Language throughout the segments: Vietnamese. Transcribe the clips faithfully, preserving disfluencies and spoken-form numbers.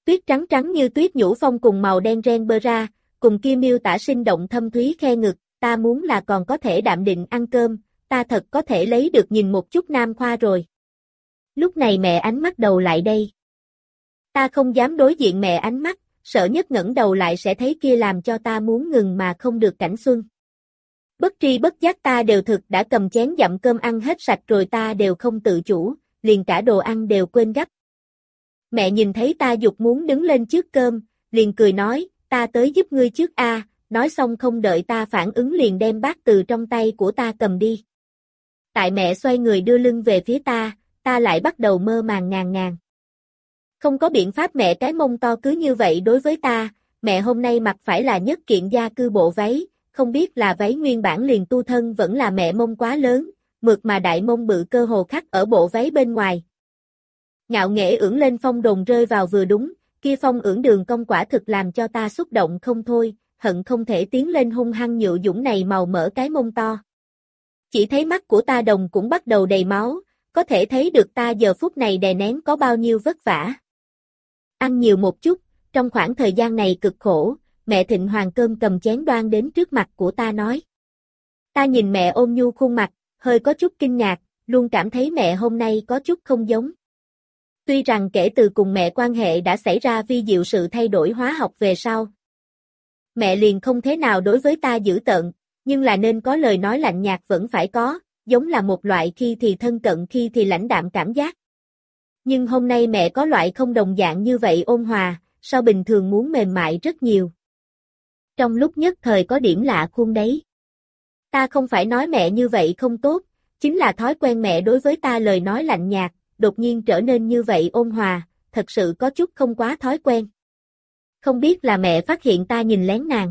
Tuyết trắng trắng như tuyết nhũ phong cùng màu đen ren bơ ra, cùng kia miêu tả sinh động thâm thúy khe ngực, ta muốn là còn có thể đạm định ăn cơm, ta thật có thể lấy được nhìn một chút nam khoa rồi. Lúc này mẹ ánh mắt đầu lại đây. Ta không dám đối diện mẹ ánh mắt, sợ nhất ngẩng đầu lại sẽ thấy kia làm cho ta muốn ngừng mà không được cảnh xuân. Bất tri bất giác ta đều thực đã cầm chén dặm cơm ăn hết sạch rồi ta đều không tự chủ, liền cả đồ ăn đều quên gắp. Mẹ nhìn thấy ta dục muốn đứng lên trước cơm, liền cười nói, ta tới giúp ngươi trước a, nói xong không đợi ta phản ứng liền đem bát từ trong tay của ta cầm đi. Tại mẹ xoay người đưa lưng về phía ta, ta lại bắt đầu mơ màng ngàn ngàn. Không có biện pháp mẹ cái mông to cứ như vậy đối với ta, mẹ hôm nay mặc phải là nhất kiện gia cư bộ váy, không biết là váy nguyên bản liền tu thân vẫn là mẹ mông quá lớn, mượt mà đại mông bự cơ hồ khắc ở bộ váy bên ngoài. Ngạo nghễ ưỡn lên phong đồn rơi vào vừa đúng, kia phong ưỡn đường cong quả thực làm cho ta xúc động không thôi, hận không thể tiến lên hung hăng nhự dũng này màu mỡ cái mông to. Chỉ thấy mắt của ta đồng cũng bắt đầu đầy máu, có thể thấy được ta giờ phút này đè nén có bao nhiêu vất vả. Ăn nhiều một chút, trong khoảng thời gian này cực khổ, mẹ Thịnh Hoàng cơm cầm chén đoan đến trước mặt của ta nói. Ta nhìn mẹ ôn nhu khuôn mặt, hơi có chút kinh ngạc, luôn cảm thấy mẹ hôm nay có chút không giống. Tuy rằng kể từ cùng mẹ quan hệ đã xảy ra vi diệu sự thay đổi hóa học về sau. Mẹ liền không thế nào đối với ta dữ tợn, nhưng là nên có lời nói lạnh nhạt vẫn phải có, giống là một loại khi thì thân cận khi thì lãnh đạm cảm giác. Nhưng hôm nay mẹ có loại không đồng dạng như vậy ôn hòa, so bình thường muốn mềm mại rất nhiều. Trong lúc nhất thời có điểm lạ khuôn đấy. Ta không phải nói mẹ như vậy không tốt, chính là thói quen mẹ đối với ta lời nói lạnh nhạt, đột nhiên trở nên như vậy ôn hòa, thật sự có chút không quá thói quen. Không biết là mẹ phát hiện ta nhìn lén nàng.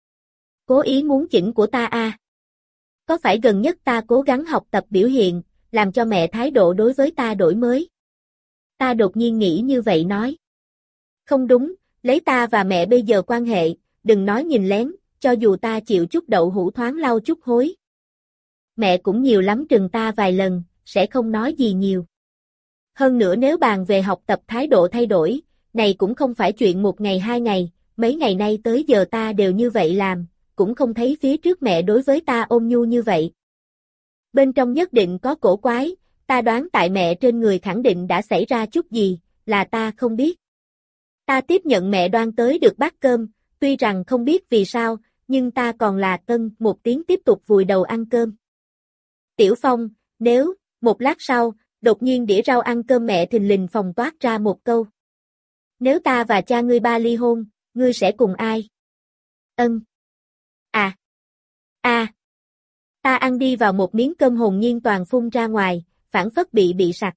Cố ý muốn chỉnh của ta a. À. Có phải gần nhất ta cố gắng học tập biểu hiện, làm cho mẹ thái độ đối với ta đổi mới. Ta đột nhiên nghĩ như vậy nói. Không đúng, lấy ta và mẹ bây giờ quan hệ, đừng nói nhìn lén, cho dù ta chịu chút đậu hũ thoáng lau chút hối. Mẹ cũng nhiều lắm trừng ta vài lần, sẽ không nói gì nhiều. Hơn nữa nếu bàn về học tập thái độ thay đổi, này cũng không phải chuyện một ngày hai ngày, mấy ngày nay tới giờ ta đều như vậy làm, cũng không thấy phía trước mẹ đối với ta ôn nhu như vậy. Bên trong nhất định có cổ quái, ta đoán tại mẹ trên người khẳng định đã xảy ra chút gì, là ta không biết. Ta tiếp nhận mẹ đoan tới được bát cơm, tuy rằng không biết vì sao, nhưng ta còn là cân một tiếng tiếp tục vùi đầu ăn cơm. Tiểu Phong, nếu, một lát sau, đột nhiên đĩa rau ăn cơm mẹ thình lình phòng toát ra một câu. Nếu ta và cha ngươi ba ly hôn, ngươi sẽ cùng ai? Ân. À. À. Ta ăn đi vào một miếng cơm hồn nhiên toàn phun ra ngoài, phản phất bị bị sặc.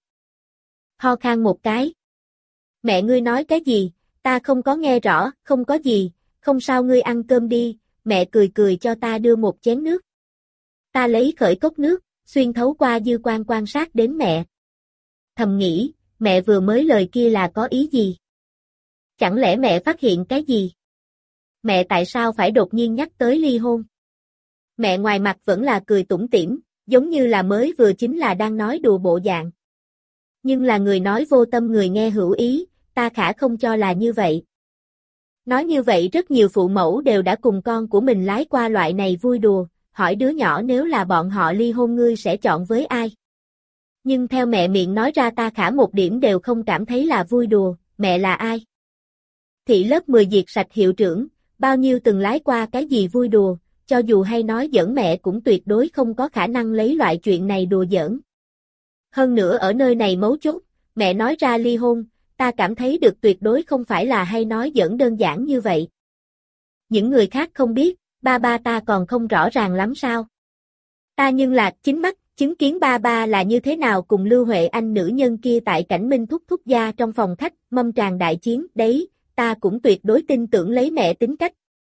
Ho khan một cái. Mẹ ngươi nói cái gì? Ta không có nghe rõ, không có gì, không sao ngươi ăn cơm đi, mẹ cười cười cho ta đưa một chén nước. Ta lấy khởi cốc nước, xuyên thấu qua dư quan quan sát đến mẹ. Thầm nghĩ, mẹ vừa mới lời kia là có ý gì? Chẳng lẽ mẹ phát hiện cái gì? Mẹ tại sao phải đột nhiên nhắc tới ly hôn? Mẹ ngoài mặt vẫn là cười tủm tỉm, giống như là mới vừa chính là đang nói đùa bộ dạng. Nhưng là người nói vô tâm người nghe hữu ý, ta khả không cho là như vậy. Nói như vậy rất nhiều phụ mẫu đều đã cùng con của mình lái qua loại này vui đùa, hỏi đứa nhỏ nếu là bọn họ ly hôn ngươi sẽ chọn với ai. Nhưng theo mẹ miệng nói ra ta khả một điểm đều không cảm thấy là vui đùa, mẹ là ai? Thị lớp mười diệt sạch hiệu trưởng, bao nhiêu từng lái qua cái gì vui đùa, cho dù hay nói giỡn mẹ cũng tuyệt đối không có khả năng lấy loại chuyện này đùa giỡn. Hơn nữa ở nơi này mấu chốt, mẹ nói ra ly hôn, ta cảm thấy được tuyệt đối không phải là hay nói giỡn đơn giản như vậy. Những người khác không biết, ba ba ta còn không rõ ràng lắm sao. Ta nhưng là chính mắt, chứng kiến ba ba là như thế nào cùng Lưu Huệ Anh nữ nhân kia tại Cảnh Minh thúc thúc gia trong phòng khách, mâm tràng đại chiến, đấy, ta cũng tuyệt đối tin tưởng lấy mẹ tính cách.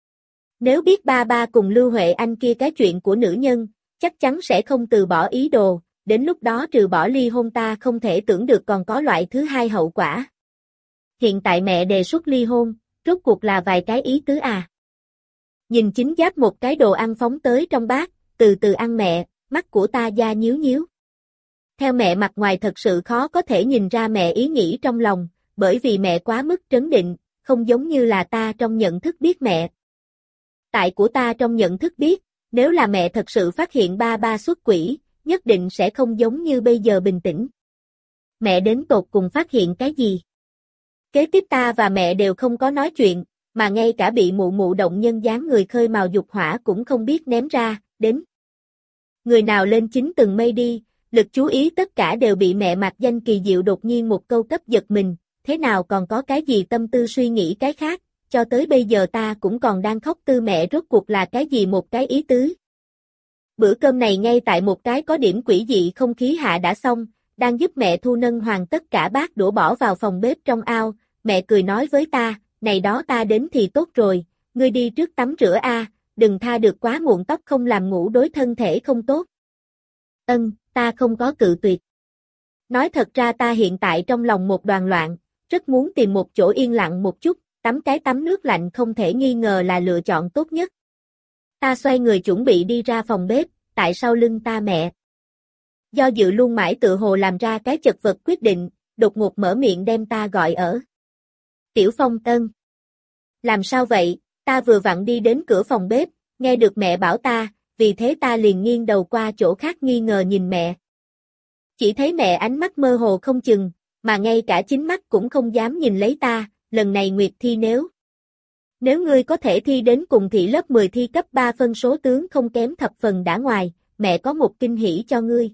Nếu biết ba ba cùng Lưu Huệ Anh kia cái chuyện của nữ nhân, chắc chắn sẽ không từ bỏ ý đồ, đến lúc đó trừ bỏ ly hôn ta không thể tưởng được còn có loại thứ hai hậu quả. Hiện tại mẹ đề xuất ly hôn, rốt cuộc là vài cái ý tứ à. Nhìn chính giáp một cái đồ ăn phóng tới trong bát, từ từ ăn mẹ, mắt của ta da nhíu nhíu. Theo mẹ mặt ngoài thật sự khó có thể nhìn ra mẹ ý nghĩ trong lòng, bởi vì mẹ quá mức trấn định, không giống như là ta trong nhận thức biết mẹ. Tại của ta trong nhận thức biết, nếu là mẹ thật sự phát hiện ba ba xuất quỷ, nhất định sẽ không giống như bây giờ bình tĩnh. Mẹ đến tột cùng phát hiện cái gì? Kế tiếp ta và mẹ đều không có nói chuyện, mà ngay cả bị mụ mụ động nhân dáng người khơi mào dục hỏa cũng không biết ném ra, đến. Người nào lên chín tầng mây đi, lực chú ý tất cả đều bị mẹ Mạc Danh kỳ diệu đột nhiên một câu cấp giật mình, thế nào còn có cái gì tâm tư suy nghĩ cái khác, cho tới bây giờ ta cũng còn đang khóc tư mẹ rốt cuộc là cái gì một cái ý tứ. Bữa cơm này ngay tại một cái có điểm quỷ dị không khí hạ đã xong, đang giúp mẹ thu nâng hoàn tất cả bát đũa bỏ vào phòng bếp trong ao, mẹ cười nói với ta, này đó ta đến thì tốt rồi, ngươi đi trước tắm rửa a, đừng tha được quá muộn tóc không làm ngủ đối thân thể không tốt. Ân, ta không có cự tuyệt. Nói thật ra ta hiện tại trong lòng một đoàn loạn, rất muốn tìm một chỗ yên lặng một chút, tắm cái tắm nước lạnh không thể nghi ngờ là lựa chọn tốt nhất. Ta xoay người chuẩn bị đi ra phòng bếp, tại sau lưng ta mẹ. Do dự luôn mãi tự hồ làm ra cái chật vật quyết định, đột ngột mở miệng đem ta gọi ở. Tiểu Phong Tân. Làm sao vậy, ta vừa vặn đi đến cửa phòng bếp, nghe được mẹ bảo ta, vì thế ta liền nghiêng đầu qua chỗ khác nghi ngờ nhìn mẹ. Chỉ thấy mẹ ánh mắt mơ hồ không chừng, mà ngay cả chính mắt cũng không dám nhìn lấy ta, lần này Nguyệt thi nếu. Nếu ngươi có thể thi đến cùng thị lớp mười thi cấp ba phân số tướng không kém thập phần đã ngoài, mẹ có một kinh hỉ cho ngươi.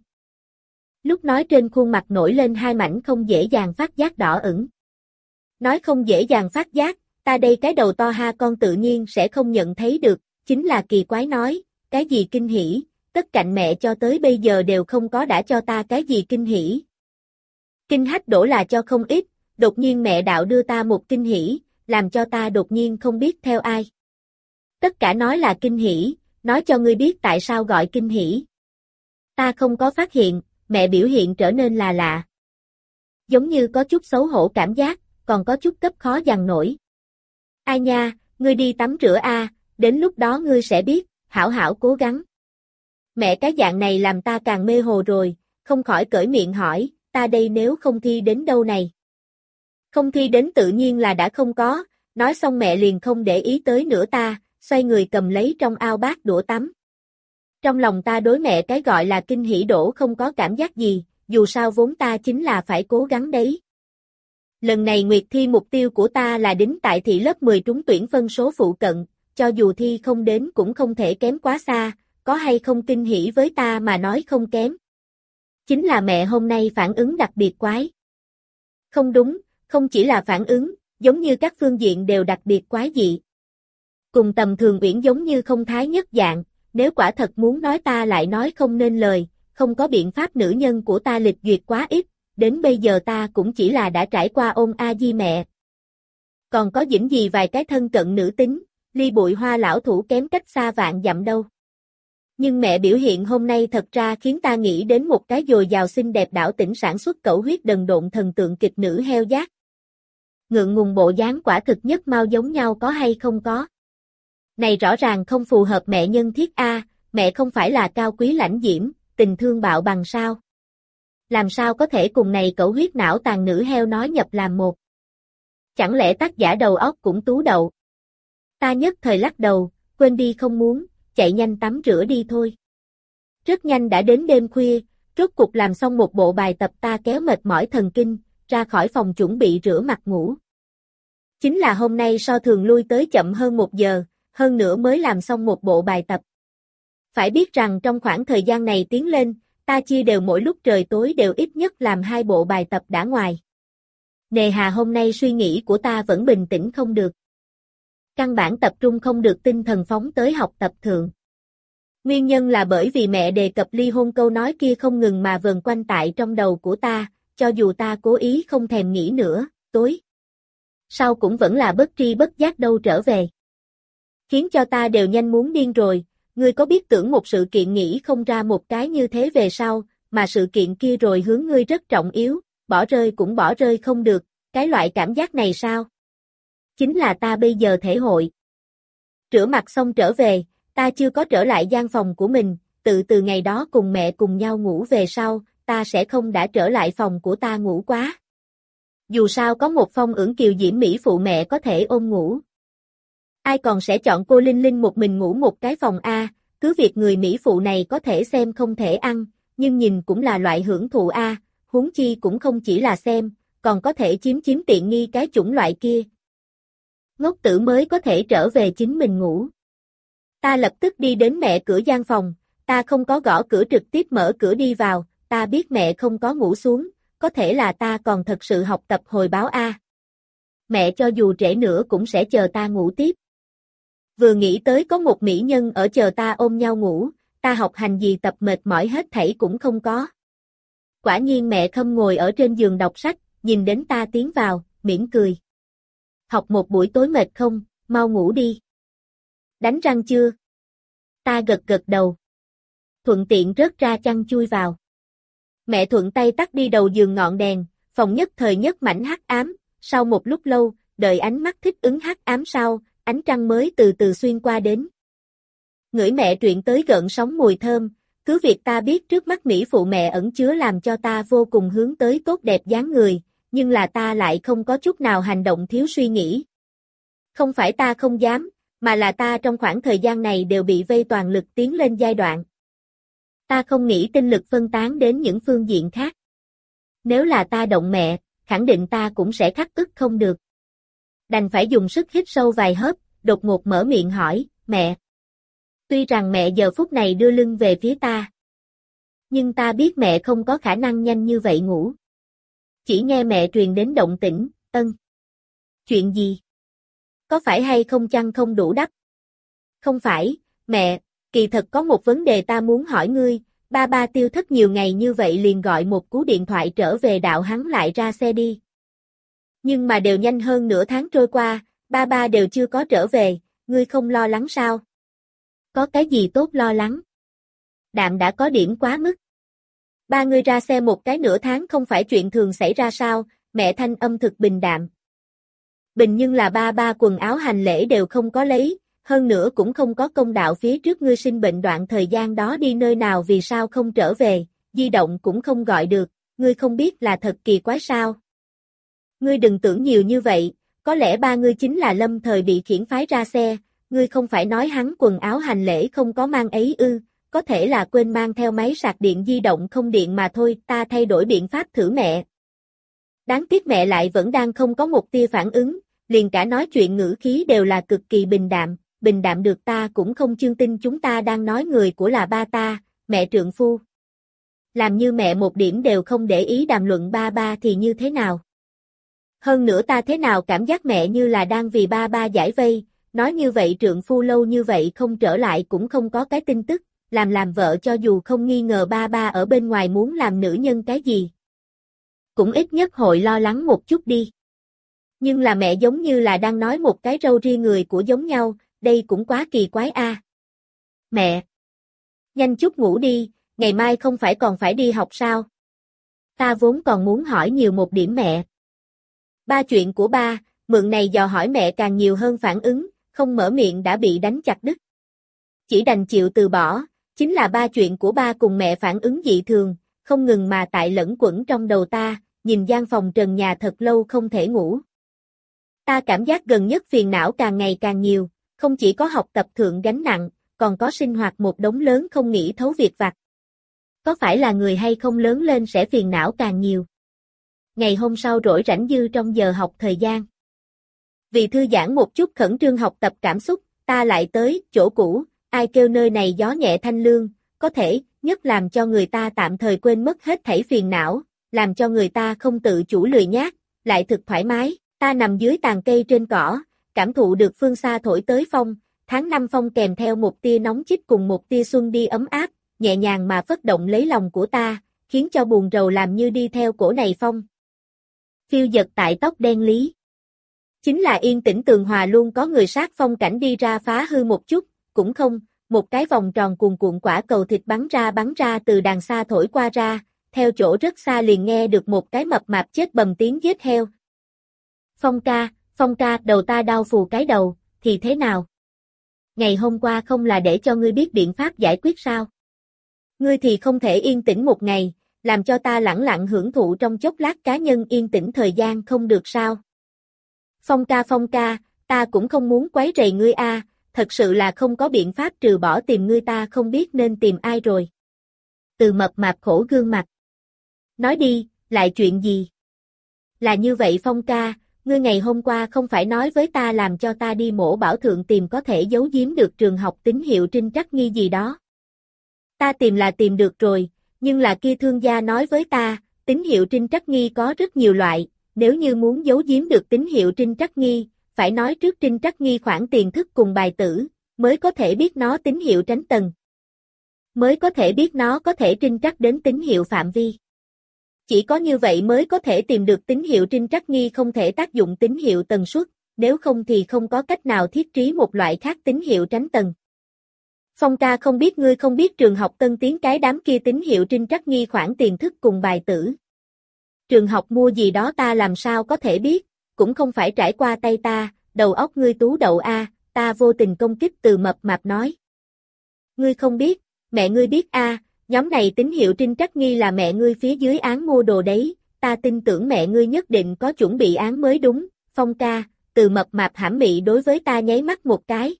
Lúc nói trên khuôn mặt nổi lên hai mảnh không dễ dàng phát giác đỏ ửng. Nói không dễ dàng phát giác, ta đây cái đầu to ha con tự nhiên sẽ không nhận thấy được, chính là kỳ quái nói, cái gì kinh hỉ, tất cạnh mẹ cho tới bây giờ đều không có đã cho ta cái gì kinh hỉ. Kinh hách đổ là cho không ít, đột nhiên mẹ đạo đưa ta một kinh hỉ, làm cho ta đột nhiên không biết theo ai. Tất cả nói là kinh hỉ, nói cho ngươi biết tại sao gọi kinh hỉ. Ta không có phát hiện, mẹ biểu hiện trở nên là lạ. Giống như có chút xấu hổ cảm giác, còn có chút cấp khó dằn nổi. Ai nha, ngươi đi tắm rửa a, đến lúc đó ngươi sẽ biết, hảo hảo cố gắng. Mẹ cái dạng này làm ta càng mê hồ rồi, không khỏi cởi miệng hỏi, ta đây nếu không thi đến đâu này? Không thi đến tự nhiên là đã không có, nói xong mẹ liền không để ý tới nữa ta, xoay người cầm lấy trong ao bát đũa tắm. Trong lòng ta đối mẹ cái gọi là kinh hỉ đổ không có cảm giác gì, dù sao vốn ta chính là phải cố gắng đấy. Lần này Nguyệt thi mục tiêu của ta là đính tại thị lớp mười trúng tuyển phân số phụ cận, cho dù thi không đến cũng không thể kém quá xa, có hay không kinh hỉ với ta mà nói không kém. Chính là mẹ hôm nay phản ứng đặc biệt quái. Không đúng, không chỉ là phản ứng, giống như các phương diện đều đặc biệt quái dị. Cùng tầm thường uyển giống như không thái nhất dạng, nếu quả thật muốn nói ta lại nói không nên lời, không có biện pháp nữ nhân của ta lịch duyệt quá ít, đến bây giờ ta cũng chỉ là đã trải qua ôm a di mẹ. Còn có dĩnh gì vài cái thân cận nữ tính, ly bụi hoa lão thủ kém cách xa vạn dặm đâu. Nhưng mẹ biểu hiện hôm nay thật ra khiến ta nghĩ đến một cái dồi dào xinh đẹp đảo tỉnh sản xuất cẩu huyết đần độn thần tượng kịch nữ heo giác. Ngượng ngùng bộ dáng quả thực nhất mau giống nhau có hay không có. Này rõ ràng không phù hợp mẹ nhân thiết a, mẹ không phải là cao quý lãnh diễm, tình thương bạo bằng sao? Làm sao có thể cùng này cẩu huyết não tàn nữ heo nói nhập làm một? Chẳng lẽ tác giả đầu óc cũng tú đậu? Ta nhất thời lắc đầu, quên đi không muốn, chạy nhanh tắm rửa đi thôi. Rất nhanh đã đến đêm khuya, rốt cục làm xong một bộ bài tập ta kéo mệt mỏi thần kinh, ra khỏi phòng chuẩn bị rửa mặt ngủ. Chính là hôm nay so thường lui tới chậm hơn một giờ, hơn nữa mới làm xong một bộ bài tập. Phải biết rằng trong khoảng thời gian này tiến lên, ta chia đều mỗi lúc trời tối đều ít nhất làm hai bộ bài tập đã ngoài. Nề hà hôm nay suy nghĩ của ta vẫn bình tĩnh không được. Căn bản tập trung không được tinh thần phóng tới học tập thượng. Nguyên nhân là bởi vì mẹ đề cập ly hôn câu nói kia không ngừng mà vần quanh tại trong đầu của ta, cho dù ta cố ý không thèm nghĩ nữa, tối. Sau cũng vẫn là bất tri bất giác đâu trở về. Khiến cho ta đều nhanh muốn điên rồi, ngươi có biết tưởng một sự kiện nghĩ không ra một cái như thế về sau, mà sự kiện kia rồi hướng ngươi rất trọng yếu, bỏ rơi cũng bỏ rơi không được, cái loại cảm giác này sao? Chính là ta bây giờ thể hội. Rửa mặt xong trở về, ta chưa có trở lại gian phòng của mình, tự từ ngày đó cùng mẹ cùng nhau ngủ về sau, ta sẽ không đã trở lại phòng của ta ngủ quá. Dù sao có một phong ưởng kiều diễm mỹ phụ mẹ có thể ôm ngủ. Ai còn sẽ chọn cô Linh Linh một mình ngủ một cái phòng A, cứ việc người mỹ phụ này có thể xem không thể ăn, nhưng nhìn cũng là loại hưởng thụ A, huống chi cũng không chỉ là xem, còn có thể chiếm chiếm tiện nghi cái chủng loại kia. Ngốc tử mới có thể trở về chính mình ngủ. Ta lập tức đi đến mẹ cửa gian phòng, ta không có gõ cửa trực tiếp mở cửa đi vào, ta biết mẹ không có ngủ xuống, có thể là ta còn thật sự học tập hồi báo A. Mẹ cho dù trễ nữa cũng sẽ chờ ta ngủ tiếp. Vừa nghĩ tới có một mỹ nhân ở chờ ta ôm nhau ngủ, ta học hành gì tập mệt mỏi hết thảy cũng không có. Quả nhiên mẹ Khâm ngồi ở trên giường đọc sách, nhìn đến ta tiến vào, mỉm cười. Học một buổi tối mệt không, mau ngủ đi. Đánh răng chưa? Ta gật gật đầu. Thuận tiện rớt ra chăn chui vào. Mẹ thuận tay tắt đi đầu giường ngọn đèn, phòng nhất thời nhất mảnh hắc ám, sau một lúc lâu, đợi ánh mắt thích ứng hắc ám sau, ánh trăng mới từ từ xuyên qua đến. Ngửi mẹ truyện tới gợn sóng mùi thơm, cứ việc ta biết trước mắt mỹ phụ mẹ ẩn chứa làm cho ta vô cùng hướng tới tốt đẹp dáng người, nhưng là ta lại không có chút nào hành động thiếu suy nghĩ. Không phải ta không dám, mà là ta trong khoảng thời gian này đều bị vây toàn lực tiến lên giai đoạn. Ta không nghĩ tinh lực phân tán đến những phương diện khác. Nếu là ta động mẹ, khẳng định ta cũng sẽ khắc ức không được. Đành phải dùng sức hít sâu vài hớp, đột ngột mở miệng hỏi, mẹ. Tuy rằng mẹ giờ phút này đưa lưng về phía ta. Nhưng ta biết mẹ không có khả năng nhanh như vậy ngủ. Chỉ nghe mẹ truyền đến động tĩnh, ân. Chuyện gì? Có phải hay không chăn không đủ đắp? Không phải, mẹ, kỳ thật có một vấn đề ta muốn hỏi ngươi, ba ba tiêu thất nhiều ngày như vậy liền gọi một cú điện thoại trở về đạo hắn lại ra xe đi. Nhưng mà đều nhanh hơn nửa tháng trôi qua, ba ba đều chưa có trở về, ngươi không lo lắng sao? Có cái gì tốt lo lắng? Đạm đã có điểm quá mức. Ba ngươi ra xe một cái nửa tháng không phải chuyện thường xảy ra sao, mẹ thanh âm thực bình đạm. Bình nhưng là ba ba quần áo hành lễ đều không có lấy, hơn nữa cũng không có công đạo phía trước ngươi sinh bệnh đoạn thời gian đó đi nơi nào vì sao không trở về, di động cũng không gọi được, ngươi không biết là thật kỳ quái sao. Ngươi đừng tưởng nhiều như vậy, có lẽ ba ngươi chính là lâm thời bị khiển phái ra xe, ngươi không phải nói hắn quần áo hành lễ không có mang ấy ư, có thể là quên mang theo máy sạc điện di động không điện mà thôi, ta thay đổi biện pháp thử mẹ. Đáng tiếc mẹ lại vẫn đang không có một tia phản ứng, liền cả nói chuyện ngữ khí đều là cực kỳ bình đạm, bình đạm được ta cũng không chương tin chúng ta đang nói người của là ba ta, mẹ trượng phu. Làm như mẹ một điểm đều không để ý đàm luận ba ba thì như thế nào? Hơn nữa ta thế nào cảm giác mẹ như là đang vì ba ba giải vây, nói như vậy trượng phu lâu như vậy không trở lại cũng không có cái tin tức, làm làm vợ cho dù không nghi ngờ ba ba ở bên ngoài muốn làm nữ nhân cái gì. Cũng ít nhất hội lo lắng một chút đi. Nhưng là mẹ giống như là đang nói một cái râu ria người của giống nhau, đây cũng quá kỳ quái a. À. Mẹ! Nhanh chút ngủ đi, ngày mai không phải còn phải đi học sao? Ta vốn còn muốn hỏi nhiều một điểm mẹ. Ba chuyện của ba, mượn này dò hỏi mẹ càng nhiều hơn phản ứng, không mở miệng đã bị đánh chặt đứt. Chỉ đành chịu từ bỏ, chính là ba chuyện của ba cùng mẹ phản ứng dị thường, không ngừng mà tại lẫn quẩn trong đầu ta, nhìn gian phòng trần nhà thật lâu không thể ngủ. Ta cảm giác gần nhất phiền não càng ngày càng nhiều, không chỉ có học tập thượng gánh nặng, còn có sinh hoạt một đống lớn không nghĩ thấu việc vặt. Có phải là người hay không lớn lên sẽ phiền não càng nhiều? Ngày hôm sau rỗi rảnh dư trong giờ học thời gian. Vì thư giãn một chút khẩn trương học tập cảm xúc, ta lại tới chỗ cũ, ai kêu nơi này gió nhẹ thanh lương, có thể, nhất làm cho người ta tạm thời quên mất hết thảy phiền não, làm cho người ta không tự chủ lười nhác, lại thực thoải mái. Ta nằm dưới tàn cây trên cỏ, cảm thụ được phương xa thổi tới phong, tháng năm phong kèm theo một tia nóng chích cùng một tia xuân đi ấm áp, nhẹ nhàng mà phất động lấy lòng của ta, khiến cho buồn rầu làm như đi theo cổ này phong. Phiêu giật tại tóc đen lý. Chính là yên tĩnh tường hòa luôn có người sát phong cảnh đi ra phá hư một chút, cũng không, một cái vòng tròn cuồn cuộn quả cầu thịt bắn ra bắn ra từ đằng xa thổi qua ra, theo chỗ rất xa liền nghe được một cái mập mạp chết bầm tiếng giết heo. Phong ca, Phong ca, đầu ta đau phù cái đầu, thì thế nào? Ngày hôm qua không là để cho ngươi biết biện pháp giải quyết sao? Ngươi thì không thể yên tĩnh một ngày, làm cho ta lẳng lặng hưởng thụ trong chốc lát cá nhân yên tĩnh thời gian không được sao? Phong ca Phong ca, ta cũng không muốn quấy rầy ngươi a, thật sự là không có biện pháp trừ bỏ tìm ngươi ta không biết nên tìm ai rồi. Từ Mập Mạp khổ gương mặt. Nói đi, lại chuyện gì? Là như vậy Phong ca, ngươi ngày hôm qua không phải nói với ta làm cho ta đi Mổ Bảo Thượng tìm có thể giấu giếm được trường học tín hiệu Trinh Trắc Nghi gì đó. Ta tìm là tìm được rồi, nhưng là kia thương gia nói với ta, tín hiệu Trinh Trắc Nghi có rất nhiều loại, nếu như muốn giấu giếm được tín hiệu Trinh Trắc Nghi, phải nói trước Trinh Trắc Nghi khoản tiền thức cùng bài tử, mới có thể biết nó tín hiệu tránh tầng. Mới có thể biết nó có thể trinh trắc đến tín hiệu phạm vi. Chỉ có như vậy mới có thể tìm được tín hiệu Trinh Trắc Nghi không thể tác dụng tín hiệu tần suất, nếu không thì không có cách nào thiết trí một loại khác tín hiệu tránh tầng. Phong ca không biết ngươi không biết trường học Tân Tiến cái đám kia tín hiệu Trinh Trắc Nghi khoản tiền thức cùng bài tử. Trường học mua gì đó ta làm sao có thể biết, cũng không phải trải qua tay ta, đầu óc ngươi tú đậu a, ta vô tình công kích Từ Mập Mạp nói. Ngươi không biết, mẹ ngươi biết a, nhóm này tín hiệu Trinh Trắc Nghi là mẹ ngươi phía dưới án mua đồ đấy, ta tin tưởng mẹ ngươi nhất định có chuẩn bị án mới đúng, Phong ca, Từ Mập Mạp hãm mị đối với ta nháy mắt một cái.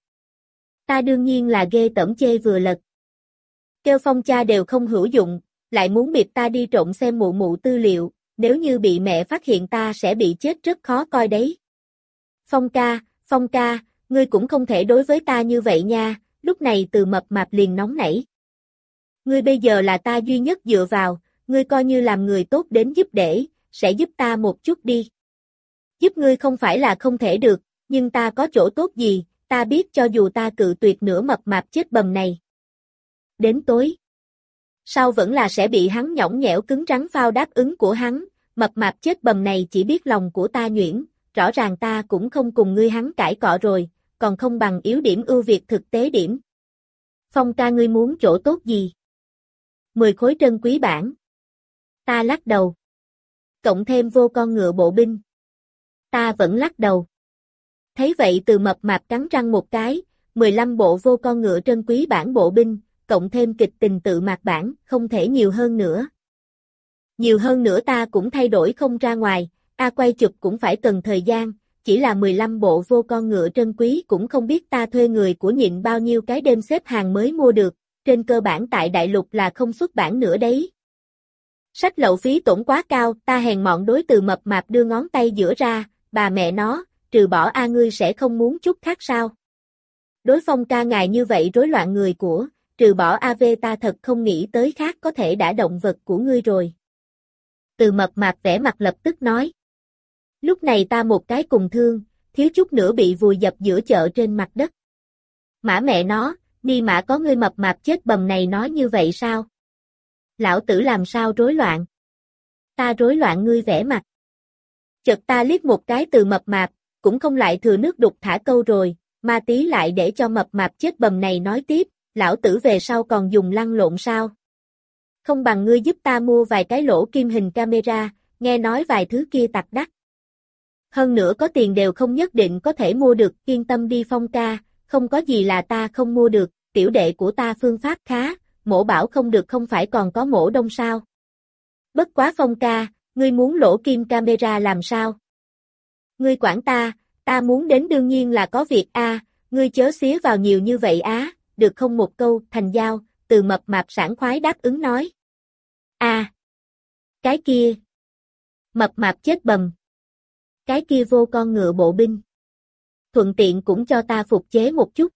Ta đương nhiên là ghê tởm chê vừa lật. Kêu Phong cha đều không hữu dụng, lại muốn bịp ta đi trộn xem mụ mụ tư liệu, nếu như bị mẹ phát hiện ta sẽ bị chết rất khó coi đấy. Phong ca, Phong ca, ngươi cũng không thể đối với ta như vậy nha, lúc này Từ Mập Mạp liền nóng nảy. Ngươi bây giờ là ta duy nhất dựa vào, ngươi coi như làm người tốt đến giúp để, sẽ giúp ta một chút đi. Giúp ngươi không phải là không thể được, nhưng ta có chỗ tốt gì, ta biết cho dù ta cự tuyệt nửa Mập Mạp chết bầm này. Đến tối. Sau vẫn là sẽ bị hắn nhõng nhẽo cứng rắn phao đáp ứng của hắn, Mập Mạp chết bầm này chỉ biết lòng của ta nhuyễn, rõ ràng ta cũng không cùng ngươi hắn cãi cọ rồi, còn không bằng yếu điểm ưu việt thực tế điểm. Phong ca ngươi muốn chỗ tốt gì? Mười khối trân quý bản. Ta lắc đầu. Cộng thêm vô con ngựa bộ binh. Ta vẫn lắc đầu. Thấy vậy Từ Mập Mạp cắn răng một cái, mười lăm bộ vô con ngựa trân quý bản bộ binh, cộng thêm kịch tình tự mạc bản, không thể nhiều hơn nữa. Nhiều hơn nữa ta cũng thay đổi không ra ngoài, A quay chụp cũng phải cần thời gian, chỉ là mười lăm bộ vô con ngựa trân quý cũng không biết ta thuê người của nhịn bao nhiêu cái đêm xếp hàng mới mua được, trên cơ bản tại đại lục là không xuất bản nữa đấy. Sách lậu phí tổn quá cao, ta hèn mọn đối Từ Mập Mạp đưa ngón tay giữa ra, bà mẹ nó, trừ bỏ A ngươi sẽ không muốn chút khác sao? Đối Phong ca ngài như vậy rối loạn người của, trừ bỏ a vê ta thật không nghĩ tới khác có thể đã động vật của ngươi rồi. Từ Mập Mạp vẻ mặt lập tức nói. Lúc này ta một cái cùng thương, thiếu chút nữa bị vùi dập giữa chợ trên mặt đất. Mã mẹ nó, ni mã có ngươi Mập Mạp chết bầm này nói như vậy sao? Lão tử làm sao rối loạn? Ta rối loạn ngươi vẻ mặt. Chợt ta liếc một cái Từ Mập Mạp, cũng không lại thừa nước đục thả câu rồi, ma tí lại để cho Mập Mạp chết bầm này nói tiếp, lão tử về sau còn dùng lăn lộn sao? Không bằng ngươi giúp ta mua vài cái lỗ kim hình camera, nghe nói vài thứ kia tặc đắt. Hơn nữa có tiền đều không nhất định có thể mua được, yên tâm đi Phong ca, không có gì là ta không mua được, tiểu đệ của ta phương pháp khá, Mổ Bảo không được không phải còn có Mổ Đông sao? Bất quá Phong ca, ngươi muốn lỗ kim camera làm sao? Ngươi quản ta, ta muốn đến đương nhiên là có việc a, ngươi chớ xía vào nhiều như vậy á, được không một câu, thành giao, Từ Mập Mạp sảng khoái đáp ứng nói. A, à, cái kia. Mập Mạp chết bầm. Cái kia vô con ngựa bộ binh. Thuận tiện cũng cho ta phục chế một chút.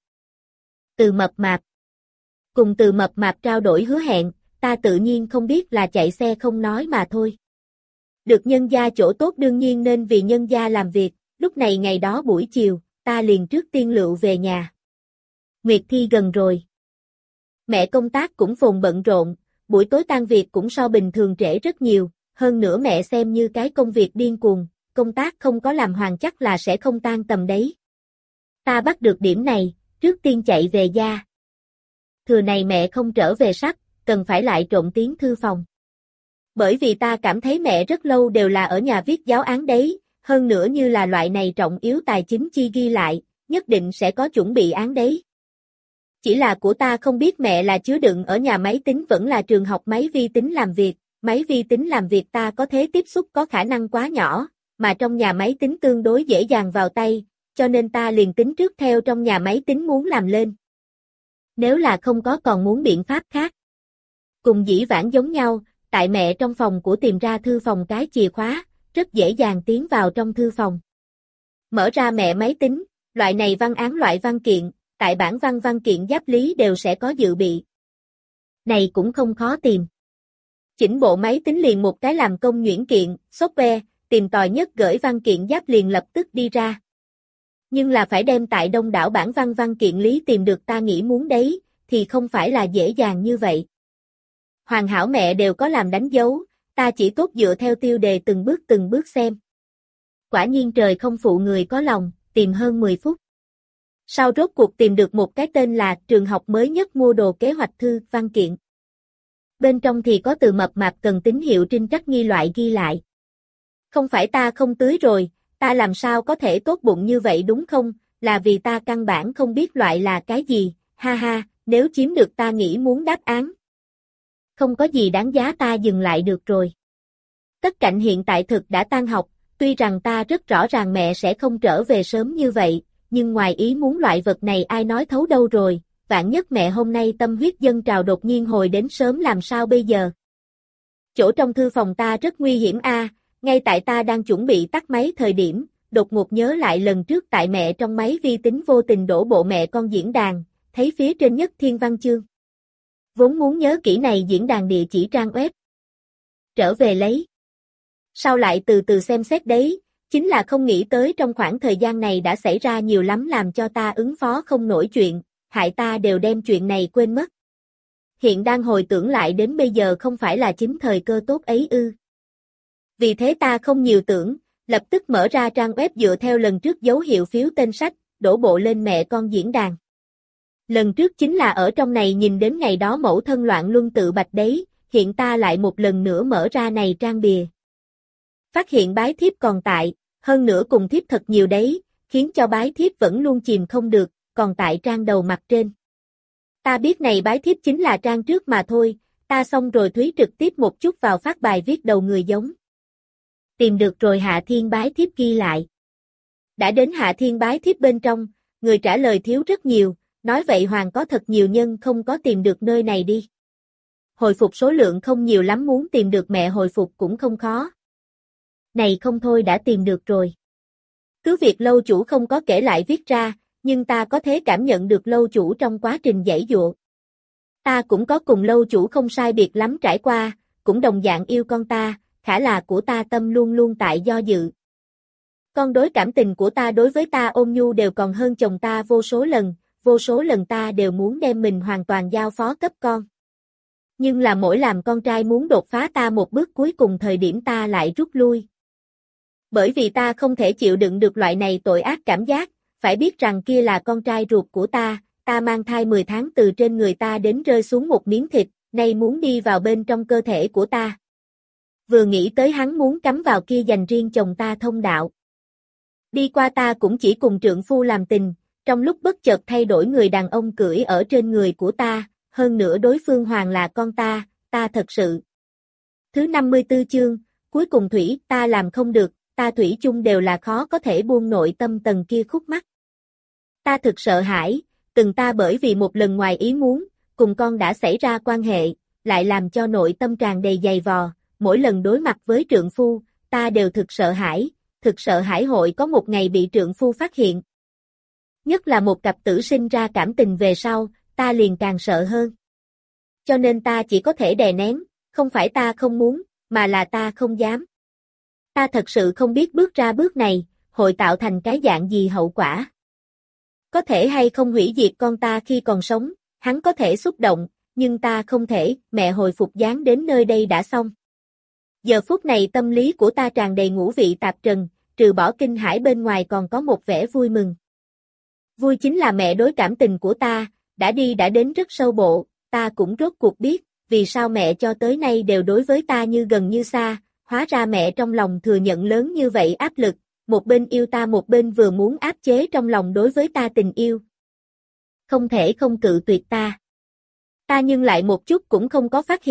Từ Mập Mạp. Cùng Từ Mập Mạp trao đổi hứa hẹn, ta tự nhiên không biết là chạy xe không nói mà thôi. Được nhân gia chỗ tốt đương nhiên nên vì nhân gia làm việc, lúc này ngày đó buổi chiều, ta liền trước tiên lựu về nhà. Nguyệt thi gần rồi. Mẹ công tác cũng phồn bận rộn, buổi tối tan việc cũng so bình thường trễ rất nhiều, hơn nữa mẹ xem như cái công việc điên cuồng, công tác không có làm hoàn chắc là sẽ không tan tầm đấy. Ta bắt được điểm này, trước tiên chạy về gia. Thừa này mẹ không trở về sắp, cần phải lại trộn tiếng thư phòng. Bởi vì ta cảm thấy mẹ rất lâu đều là ở nhà viết giáo án đấy, hơn nữa như là loại này trọng yếu tài chính chi ghi lại, nhất định sẽ có chuẩn bị án đấy. Chỉ là của ta không biết mẹ là chứa đựng ở nhà máy tính vẫn là trường học máy vi tính làm việc, máy vi tính làm việc ta có thể tiếp xúc có khả năng quá nhỏ, mà trong nhà máy tính tương đối dễ dàng vào tay, cho nên ta liền tính trước theo trong nhà máy tính muốn làm lên. Nếu là không có còn muốn biện pháp khác. Cùng dĩ vãng giống nhau, tại mẹ trong phòng của tìm ra thư phòng cái chìa khóa, rất dễ dàng tiến vào trong thư phòng. Mở ra mẹ máy tính, loại này văn án loại văn kiện, tại bản văn văn kiện giáp lý đều sẽ có dự bị. Này cũng không khó tìm. Chỉnh bộ máy tính liền một cái làm công nhuyễn kiện, software, tìm tòi nhất gửi văn kiện giáp liền lập tức đi ra. Nhưng là phải đem tại đông đảo bản văn văn kiện lý tìm được ta nghĩ muốn đấy, thì không phải là dễ dàng như vậy. Hoàn hảo mẹ đều có làm đánh dấu, ta chỉ tốt dựa theo tiêu đề từng bước từng bước xem. Quả nhiên trời không phụ người có lòng, tìm hơn mười phút. Sau rốt cuộc tìm được một cái tên là trường học mới nhất mua đồ kế hoạch thư văn kiện. Bên trong thì có từ mập mạp cần tín hiệu trinh trắc nghi loại ghi lại. Không phải ta không tưới rồi, ta làm sao có thể tốt bụng như vậy đúng không, là vì ta căn bản không biết loại là cái gì, ha ha, nếu chiếm được ta nghĩ muốn đáp án. Không có gì đáng giá ta dừng lại được rồi. Tất Cạnh hiện tại thực đã tan học, tuy rằng ta rất rõ ràng mẹ sẽ không trở về sớm như vậy, nhưng ngoài ý muốn loại vật này ai nói thấu đâu rồi, vạn nhất mẹ hôm nay tâm huyết dâng trào đột nhiên hồi đến sớm làm sao bây giờ. Chỗ trong thư phòng ta rất nguy hiểm a, ngay tại ta đang chuẩn bị tắt máy thời điểm, đột ngột nhớ lại lần trước tại mẹ trong máy vi tính vô tình đổ bộ mẹ con diễn đàn, thấy phía trên nhất thiên văn chương. Vốn muốn nhớ kỹ này diễn đàn địa chỉ trang web. Trở về lấy. Sau lại từ từ xem xét đấy, chính là không nghĩ tới trong khoảng thời gian này đã xảy ra nhiều lắm làm cho ta ứng phó không nổi chuyện, hại ta đều đem chuyện này quên mất. Hiện đang hồi tưởng lại đến bây giờ không phải là chính thời cơ tốt ấy ư. Vì thế ta không nhiều tưởng, lập tức mở ra trang web dựa theo lần trước dấu hiệu phiếu tên sách, đổ bộ lên mẹ con diễn đàn. Lần trước chính là ở trong này nhìn đến ngày đó mẫu thân loạn luân tự bạch đấy, hiện ta lại một lần nữa mở ra này trang bìa. Phát hiện bái thiếp còn tại, hơn nữa cùng thiếp thật nhiều đấy, khiến cho bái thiếp vẫn luôn chìm không được, còn tại trang đầu mặt trên. Ta biết này bái thiếp chính là trang trước mà thôi, ta xong rồi Thúy trực tiếp một chút vào phát bài viết đầu người giống. Tìm được rồi Hạ Thiên bái thiếp ghi lại. Đã đến Hạ Thiên bái thiếp bên trong, người trả lời thiếu rất nhiều, nói vậy Hoàng có thật nhiều nhân không có tìm được nơi này đi. Hồi phục số lượng không nhiều lắm muốn tìm được mẹ hồi phục cũng không khó. Này không thôi đã tìm được rồi. Cứ việc lâu chủ không có kể lại viết ra, nhưng ta có thể cảm nhận được lâu chủ trong quá trình giãy giụa. Ta cũng có cùng lâu chủ không sai biệt lắm trải qua, cũng đồng dạng yêu con ta, khả là của ta tâm luôn luôn tại do dự. Con đối cảm tình của ta đối với ta ôn nhu đều còn hơn chồng ta vô số lần, vô số lần ta đều muốn đem mình hoàn toàn giao phó cấp con. Nhưng là mỗi làm con trai muốn đột phá ta một bước cuối cùng thời điểm ta lại rút lui. Bởi vì ta không thể chịu đựng được loại này tội ác cảm giác, phải biết rằng kia là con trai ruột của ta, ta mang thai mười tháng từ trên người ta đến rơi xuống một miếng thịt, nay muốn đi vào bên trong cơ thể của ta. Vừa nghĩ tới hắn muốn cắm vào kia dành riêng chồng ta thông đạo. Đi qua ta cũng chỉ cùng trượng phu làm tình, trong lúc bất chợt thay đổi người đàn ông cưỡi ở trên người của ta, hơn nữa đối phương hoàng là con ta, ta thật sự. Thứ năm mươi tư chương, cuối cùng Thủy, ta làm không được, ta Thủy chung đều là khó có thể buông nội tâm tầng kia khúc mắc. Ta thực sợ hãi, từng ta bởi vì một lần ngoài ý muốn, cùng con đã xảy ra quan hệ, lại làm cho nội tâm tràn đầy dày vò, mỗi lần đối mặt với trượng phu, ta đều thực sợ hãi, thực sợ hãi hội có một ngày bị trượng phu phát hiện. Nhất là một cặp tử sinh ra cảm tình về sau, ta liền càng sợ hơn. Cho nên ta chỉ có thể đè nén, không phải ta không muốn, mà là ta không dám. Ta thật sự không biết bước ra bước này, hội tạo thành cái dạng gì hậu quả. Có thể hay không hủy diệt con ta khi còn sống, hắn có thể xúc động, nhưng ta không thể, mẹ hồi phục dáng đến nơi đây đã xong. Giờ phút này tâm lý của ta tràn đầy ngũ vị tạp trần, trừ bỏ kinh hãi bên ngoài còn có một vẻ vui mừng. Vui chính là mẹ đối cảm tình của ta, đã đi đã đến rất sâu bộ, ta cũng rốt cuộc biết, vì sao mẹ cho tới nay đều đối với ta như gần như xa, hóa ra mẹ trong lòng thừa nhận lớn như vậy áp lực, một bên yêu ta một bên vừa muốn áp chế trong lòng đối với ta tình yêu. Không thể không cự tuyệt ta. Ta nhưng lại một chút cũng không có phát hiện,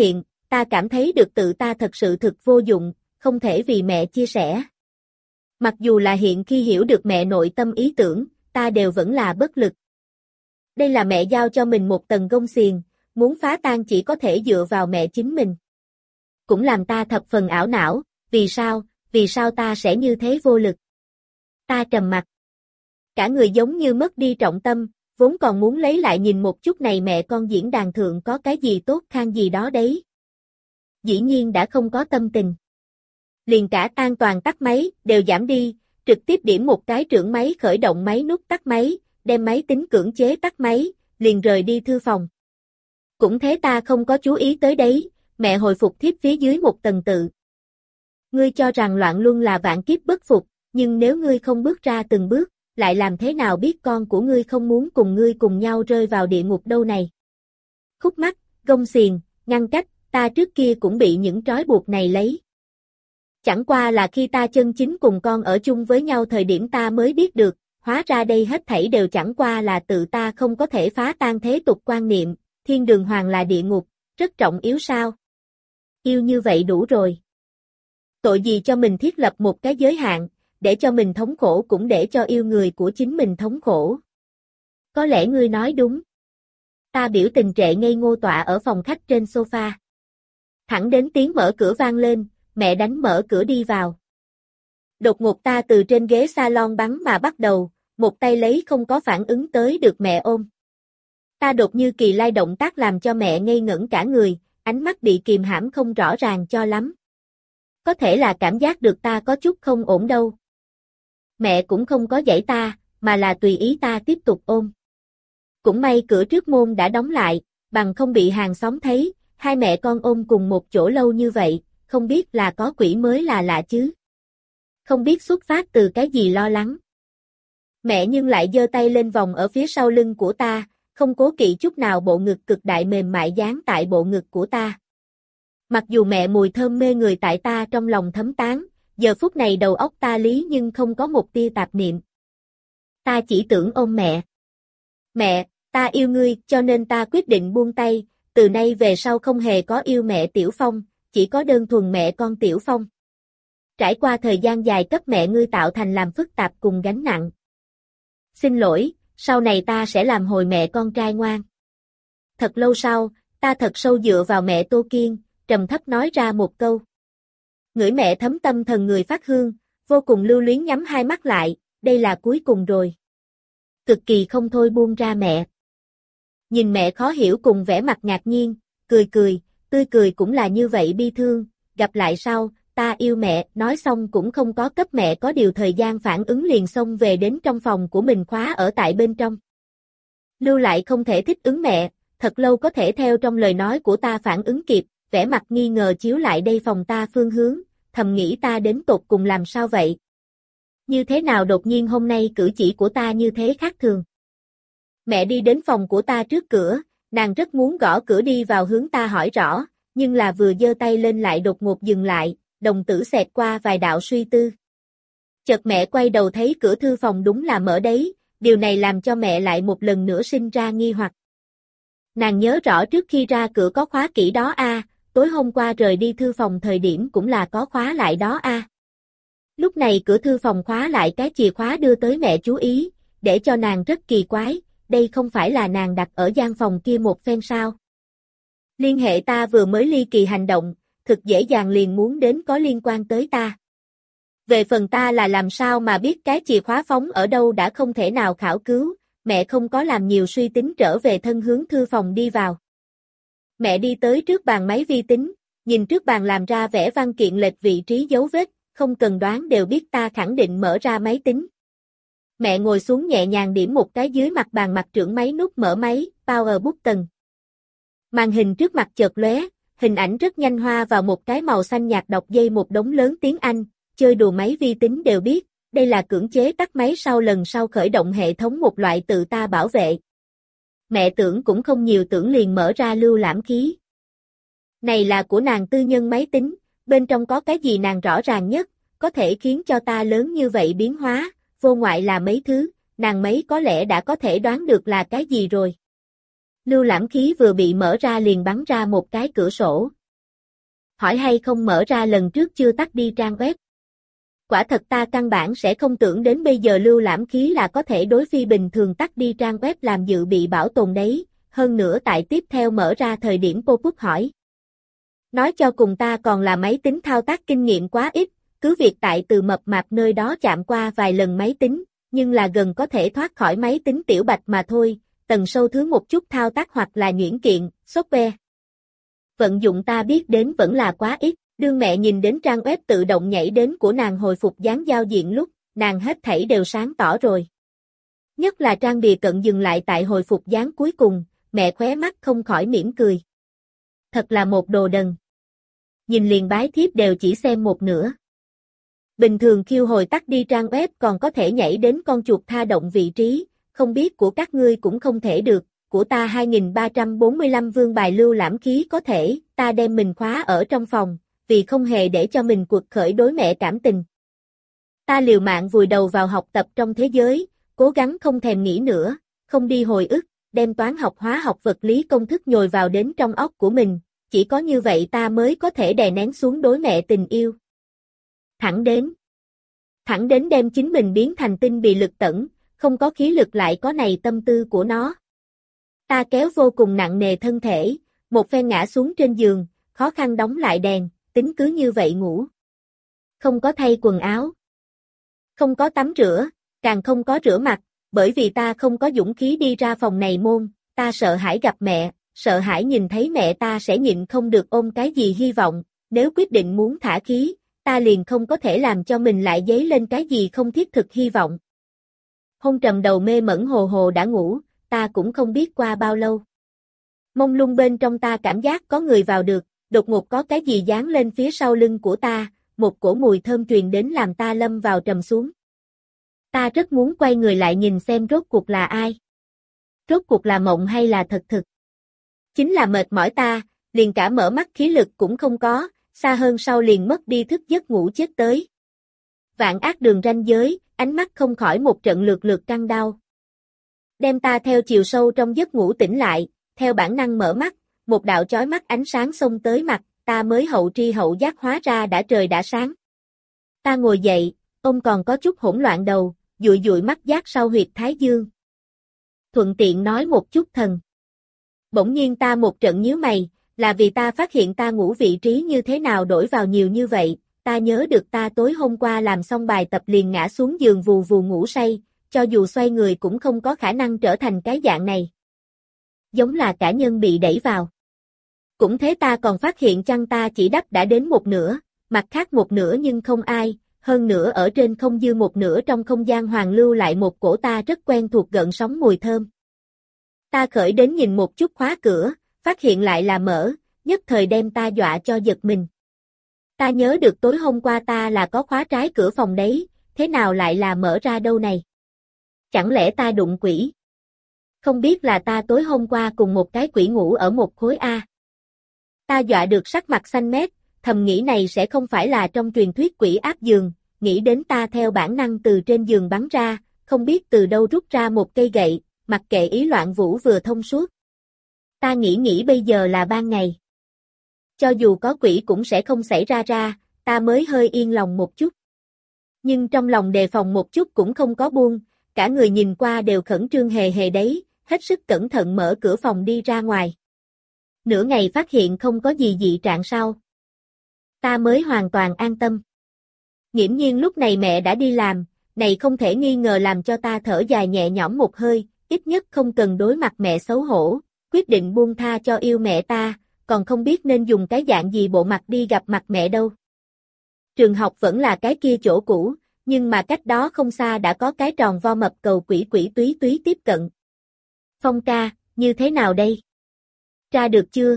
ta cảm thấy được tự ta thật sự thực vô dụng, không thể vì mẹ chia sẻ. Mặc dù là hiện khi hiểu được mẹ nội tâm ý tưởng, ta đều vẫn là bất lực. Đây là mẹ giao cho mình một tầng gông xiềng, muốn phá tan chỉ có thể dựa vào mẹ chính mình. Cũng làm ta thập phần ảo não, vì sao, vì sao ta sẽ như thế vô lực. Ta trầm mặc. Cả người giống như mất đi trọng tâm, vốn còn muốn lấy lại nhìn một chút này mẹ con diễn đàn thượng có cái gì tốt khang gì đó đấy. Dĩ nhiên đã không có tâm tình. Liền cả an toàn tắt máy, đều giảm đi, trực tiếp điểm một cái trưởng máy khởi động máy nút tắt máy, đem máy tính cưỡng chế tắt máy, liền rời đi thư phòng. Cũng thế ta không có chú ý tới đấy, mẹ hồi phục thiếp phía dưới một tầng tự. Ngươi cho rằng loạn luân là vạn kiếp bất phục, nhưng nếu ngươi không bước ra từng bước, lại làm thế nào biết con của ngươi không muốn cùng ngươi cùng nhau rơi vào địa ngục đâu này. Khúc mắc, gông xiềng, ngăn cách, ta trước kia cũng bị những trói buộc này lấy. Chẳng qua là khi ta chân chính cùng con ở chung với nhau thời điểm ta mới biết được, hóa ra đây hết thảy đều chẳng qua là tự ta không có thể phá tan thế tục quan niệm, thiên đường hoàng là địa ngục, rất trọng yếu sao. Yêu như vậy đủ rồi. Tội gì cho mình thiết lập một cái giới hạn, để cho mình thống khổ cũng để cho yêu người của chính mình thống khổ. Có lẽ ngươi nói đúng. Ta biểu tình trệ ngây ngô tọa ở phòng khách trên sofa. Thẳng đến tiếng mở cửa vang lên, mẹ đánh mở cửa đi vào. Đột ngột ta từ trên ghế salon bắn mà bắt đầu, một tay lấy không có phản ứng tới được mẹ ôm. Ta đột như kỳ lai động tác làm cho mẹ ngây ngẩn cả người, ánh mắt bị kìm hãm không rõ ràng cho lắm. Có thể là cảm giác được ta có chút không ổn đâu. Mẹ cũng không có giãy ta, mà là tùy ý ta tiếp tục ôm. Cũng may cửa trước môn đã đóng lại, bằng không bị hàng xóm thấy, hai mẹ con ôm cùng một chỗ lâu như vậy, không biết là có quỷ mới là lạ chứ. Không biết xuất phát từ cái gì lo lắng. Mẹ nhưng lại giơ tay lên vòng ở phía sau lưng của ta, không cố kỵ chút nào bộ ngực cực đại mềm mại dán tại bộ ngực của ta. Mặc dù mẹ mùi thơm mê người tại ta trong lòng thấm tán, giờ phút này đầu óc ta lý nhưng không có một tia tạp niệm. Ta chỉ tưởng ôm mẹ. Mẹ, ta yêu ngươi, cho nên ta quyết định buông tay, từ nay về sau không hề có yêu mẹ Tiểu Phong, chỉ có đơn thuần mẹ con Tiểu Phong. Trải qua thời gian dài cấp mẹ ngươi tạo thành làm phức tạp cùng gánh nặng. Xin lỗi, sau này ta sẽ làm hồi mẹ con trai ngoan. Thật lâu sau, ta thật sâu dựa vào mẹ Tô Kiên, trầm thấp nói ra một câu. Ngửi mẹ thấm tâm thần người phát hương, vô cùng lưu luyến nhắm hai mắt lại, đây là cuối cùng rồi. Cực kỳ không thôi buông ra mẹ. Nhìn mẹ khó hiểu cùng vẻ mặt ngạc nhiên, cười cười, tươi cười cũng là như vậy bi thương, gặp lại sau, ta yêu mẹ, nói xong cũng không có cấp mẹ có điều thời gian phản ứng liền xông về đến trong phòng của mình khóa ở tại bên trong. Lưu lại không thể thích ứng mẹ, thật lâu có thể theo trong lời nói của ta phản ứng kịp, vẻ mặt nghi ngờ chiếu lại đây phòng ta phương hướng, thầm nghĩ ta đến tột cùng làm sao vậy? Như thế nào đột nhiên hôm nay cử chỉ của ta như thế khác thường? Mẹ đi đến phòng của ta trước cửa, nàng rất muốn gõ cửa đi vào hướng ta hỏi rõ, nhưng là vừa giơ tay lên lại đột ngột dừng lại, đồng tử xẹt qua vài đạo suy tư. Chợt mẹ quay đầu thấy cửa thư phòng đúng là mở đấy, điều này làm cho mẹ lại một lần nữa sinh ra nghi hoặc. Nàng nhớ rõ trước khi ra cửa có khóa kỹ đó a, tối hôm qua rời đi thư phòng thời điểm cũng là có khóa lại đó a. Lúc này cửa thư phòng khóa lại cái chìa khóa đưa tới mẹ chú ý, để cho nàng rất kỳ quái, đây không phải là nàng đặt ở gian phòng kia một phen sao. Liên hệ ta vừa mới ly kỳ hành động, thực dễ dàng liền muốn đến có liên quan tới ta. Về phần ta là làm sao mà biết cái chìa khóa phóng ở đâu đã không thể nào khảo cứu, mẹ không có làm nhiều suy tính trở về thân hướng thư phòng đi vào. Mẹ đi tới trước bàn máy vi tính, nhìn trước bàn làm ra vẻ văn kiện lệch vị trí dấu vết, không cần đoán đều biết ta khẳng định mở ra máy tính. Mẹ ngồi xuống nhẹ nhàng điểm một cái dưới mặt bàn mặt trưởng máy nút mở máy, Power Button. Màn hình trước mặt chợt lóe, hình ảnh rất nhanh hoa vào một cái màu xanh nhạt đọc dây một đống lớn tiếng Anh, chơi đùa máy vi tính đều biết, đây là cưỡng chế tắt máy sau lần sau khởi động hệ thống một loại tự ta bảo vệ. Mẹ tưởng cũng không nhiều tưởng liền mở ra lưu lãm khí. Này là của nàng tư nhân máy tính, bên trong có cái gì nàng rõ ràng nhất, có thể khiến cho ta lớn như vậy biến hóa, vô ngoại là mấy thứ, nàng mấy có lẽ đã có thể đoán được là cái gì rồi. Lưu lãm khí vừa bị mở ra liền bắn ra một cái cửa sổ. hỏi hay không mở ra lần trước chưa tắt đi trang web. Quả thật ta căn bản sẽ không tưởng đến bây giờ lưu lãm khí là có thể đối phi bình thường tắt đi trang web làm dự bị bảo tồn đấy, hơn nữa tại tiếp theo mở ra thời điểm pop-up hỏi. Nói cho cùng ta còn là máy tính thao tác kinh nghiệm quá ít, cứ việc tại từ mập mạp nơi đó chạm qua vài lần máy tính, nhưng là gần có thể thoát khỏi máy tính tiểu bạch mà thôi, tầng sâu thứ một chút thao tác hoặc là nhuyễn kiện, software. Vận dụng ta biết đến vẫn là quá ít, đương mẹ nhìn đến trang web tự động nhảy đến của nàng hồi phục dán giao diện lúc, nàng hết thảy đều sáng tỏ rồi. Nhất là trang bìa cận dừng lại tại hồi phục dán cuối cùng, mẹ khóe mắt không khỏi mỉm cười. Thật là một đồ đần. Nhìn liền bái thiếp đều chỉ xem một nửa. Bình thường khiêu hồi tắt đi trang web còn có thể nhảy đến con chuột tha động vị trí, không biết của các ngươi cũng không thể được, của ta hai nghìn ba trăm bốn mươi lăm vương bài lưu lãm khí có thể, ta đem mình khóa ở trong phòng, vì không hề để cho mình cuộc khởi đối mẹ cảm tình. Ta liều mạng vùi đầu vào học tập trong thế giới, cố gắng không thèm nghĩ nữa, không đi hồi ức, đem toán học hóa học vật lý công thức nhồi vào đến trong óc của mình, chỉ có như vậy ta mới có thể đè nén xuống đối mẹ tình yêu. Thẳng đến. Thẳng đến đem chính mình biến thành tinh bị lực tẩn, không có khí lực lại có này tâm tư của nó. Ta kéo vô cùng nặng nề thân thể, một phen ngã xuống trên giường, khó khăn đóng lại đèn, tính cứ như vậy ngủ. Không có thay quần áo. Không có tắm rửa, càng không có rửa mặt, bởi vì ta không có dũng khí đi ra phòng này môn, ta sợ hãi gặp mẹ, sợ hãi nhìn thấy mẹ ta sẽ nhịn không được ôm cái gì hy vọng, nếu quyết định muốn thả khí, ta liền không có thể làm cho mình lại dấy lên cái gì không thiết thực hy vọng. Hôn trầm đầu mê mẩn hồ hồ đã ngủ, ta cũng không biết qua bao lâu. Mông lung bên trong ta cảm giác có người vào được, đột ngột có cái gì dán lên phía sau lưng của ta, một cổ mùi thơm truyền đến làm ta lâm vào trầm xuống. Ta rất muốn quay người lại nhìn xem rốt cuộc là ai. Rốt cuộc là mộng hay là thật thực. Chính là mệt mỏi ta, liền cả mở mắt khí lực cũng không có, xa hơn sau liền mất đi thức giấc ngủ chết tới. Vạn ác đường ranh giới, ánh mắt không khỏi một trận lượt lượt căng đau. Đem ta theo chiều sâu trong giấc ngủ tỉnh lại, theo bản năng mở mắt, một đạo chói mắt ánh sáng xông tới mặt, ta mới hậu tri hậu giác hóa ra đã trời đã sáng. Ta ngồi dậy, ông còn có chút hỗn loạn đầu, dụi dụi mắt giác sau huyệt thái dương. Thuận tiện nói một chút thần. Bỗng nhiên ta một trận nhíu mày, là vì ta phát hiện ta ngủ vị trí như thế nào đổi vào nhiều như vậy, ta nhớ được ta tối hôm qua làm xong bài tập liền ngã xuống giường vù vù ngủ say, cho dù xoay người cũng không có khả năng trở thành cái dạng này. Giống là cả nhân bị đẩy vào. Cũng thế ta còn phát hiện chăn ta chỉ đắp đã đến một nửa, mặt khác một nửa nhưng không ai, hơn nữa ở trên không dư một nửa trong không gian hoàng lưu lại một cổ ta rất quen thuộc gợn sóng mùi thơm. Ta khởi đến nhìn một chút khóa cửa, phát hiện lại là mở, nhất thời đem ta dọa cho giật mình. Ta nhớ được tối hôm qua ta là có khóa trái cửa phòng đấy, thế nào lại là mở ra đâu này? Chẳng lẽ ta đụng quỷ? Không biết là ta tối hôm qua cùng một cái quỷ ngủ ở một khối A. Ta dọa được sắc mặt xanh mét, thầm nghĩ này sẽ không phải là trong truyền thuyết quỷ áp giường, nghĩ đến ta theo bản năng từ trên giường bắn ra, không biết từ đâu rút ra một cây gậy, mặc kệ ý loạn vũ vừa thông suốt. Ta nghĩ nghĩ bây giờ là ban ngày. Cho dù có quỷ cũng sẽ không xảy ra ra, ta mới hơi yên lòng một chút. Nhưng trong lòng đề phòng một chút cũng không có buông, cả người nhìn qua đều khẩn trương hề hề đấy, hết sức cẩn thận mở cửa phòng đi ra ngoài. Nửa ngày phát hiện không có gì dị trạng sau. Ta mới hoàn toàn an tâm. Nghiễm nhiên lúc này mẹ đã đi làm, này không thể nghi ngờ làm cho ta thở dài nhẹ nhõm một hơi, ít nhất không cần đối mặt mẹ xấu hổ, quyết định buông tha cho yêu mẹ ta, còn không biết nên dùng cái dạng gì bộ mặt đi gặp mặt mẹ đâu. Trường học vẫn là cái kia chỗ cũ, nhưng mà cách đó không xa đã có cái tròn vo mập cầu quỷ quỷ túy túy tiếp cận. Phong ca, như thế nào đây? Ra được chưa?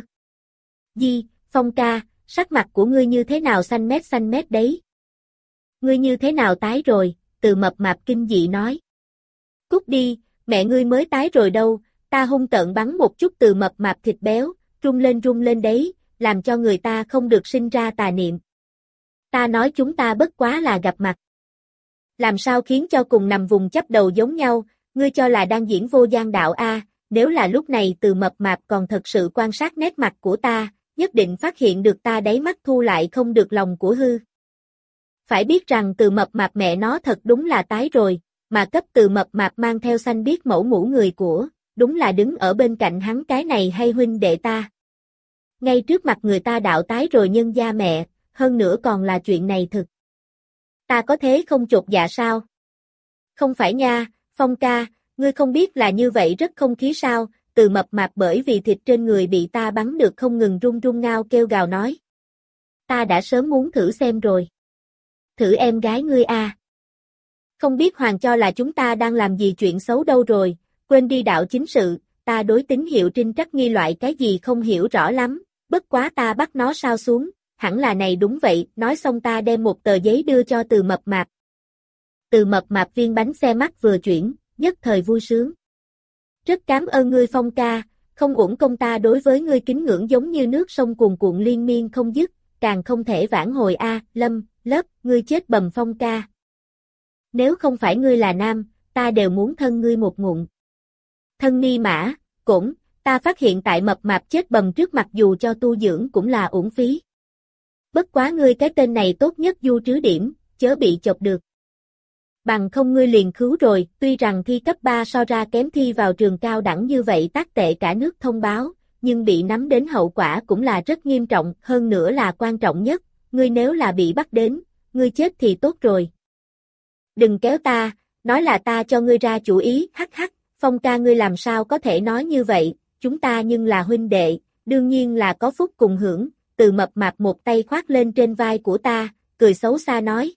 Di, Phong ca, sắc mặt của ngươi như thế nào xanh mét xanh mét đấy? Ngươi như thế nào tái rồi? Từ mập mạp kinh dị nói. Cút đi, mẹ ngươi mới tái rồi đâu, ta hung tợn bắn một chút từ mập mạp thịt béo, rung lên rung lên đấy, làm cho người ta không được sinh ra tà niệm. Ta nói chúng ta bất quá là gặp mặt. Làm sao khiến cho cùng nằm vùng chấp đầu giống nhau, ngươi cho là đang diễn vô gian đạo a, nếu là lúc này từ mập mạp còn thật sự quan sát nét mặt của ta, nhất định phát hiện được ta đáy mắt thu lại không được lòng của hư. Phải biết rằng Từ Mập Mạp mẹ nó thật đúng là tái rồi, mà cấp Từ Mập Mạp mang theo xanh biết mẫu mũ người của, đúng là đứng ở bên cạnh hắn cái này hay huynh đệ ta. Ngay trước mặt người ta đạo tái rồi nhân gia mẹ, hơn nữa còn là chuyện này thực. Ta có thế không chột dạ sao? Không phải nha, Phong ca, ngươi không biết là như vậy rất không khí sao? Từ Mập Mạp bởi vì thịt trên người bị ta bắn được không ngừng run run ngao kêu gào nói. Ta đã sớm muốn thử xem rồi. Thử em gái ngươi a. Không biết Hoàng cho là chúng ta đang làm gì chuyện xấu đâu rồi, quên đi đạo chính sự, ta đối tín hiệu trinh trắc nghi loại cái gì không hiểu rõ lắm, bất quá ta bắt nó sao xuống, hẳn là này đúng vậy, nói xong ta đem một tờ giấy đưa cho Từ Mập Mạp. Từ Mập Mạp viên bánh xe mắt vừa chuyển, nhất thời vui sướng. Rất cảm ơn ngươi Phong ca, không uổng công ta đối với ngươi kính ngưỡng giống như nước sông cuồn cuộn liên miên không dứt, càng không thể vãn hồi a, Lâm, lớp, ngươi chết bầm Phong ca. Nếu không phải ngươi là nam, ta đều muốn thân ngươi một ngụm. Thân ni mã, cũng, ta phát hiện tại Mập Mạp chết bầm trước mặt dù cho tu dưỡng cũng là uổng phí. Bất quá ngươi cái tên này tốt nhất du trứ điểm, chớ bị chọc được. Bằng không ngươi liền cứu rồi, tuy rằng thi cấp ba so ra kém thi vào trường cao đẳng như vậy tác tệ cả nước thông báo, nhưng bị nắm đến hậu quả cũng là rất nghiêm trọng, hơn nữa là quan trọng nhất, ngươi nếu là bị bắt đến, ngươi chết thì tốt rồi. Đừng kéo ta, nói là ta cho ngươi ra chủ ý, hắc hắc, Phong ca ngươi làm sao có thể nói như vậy, chúng ta nhưng là huynh đệ, đương nhiên là có phúc cùng hưởng, Từ Mập Mạp một tay khoác lên trên vai của ta, cười xấu xa nói.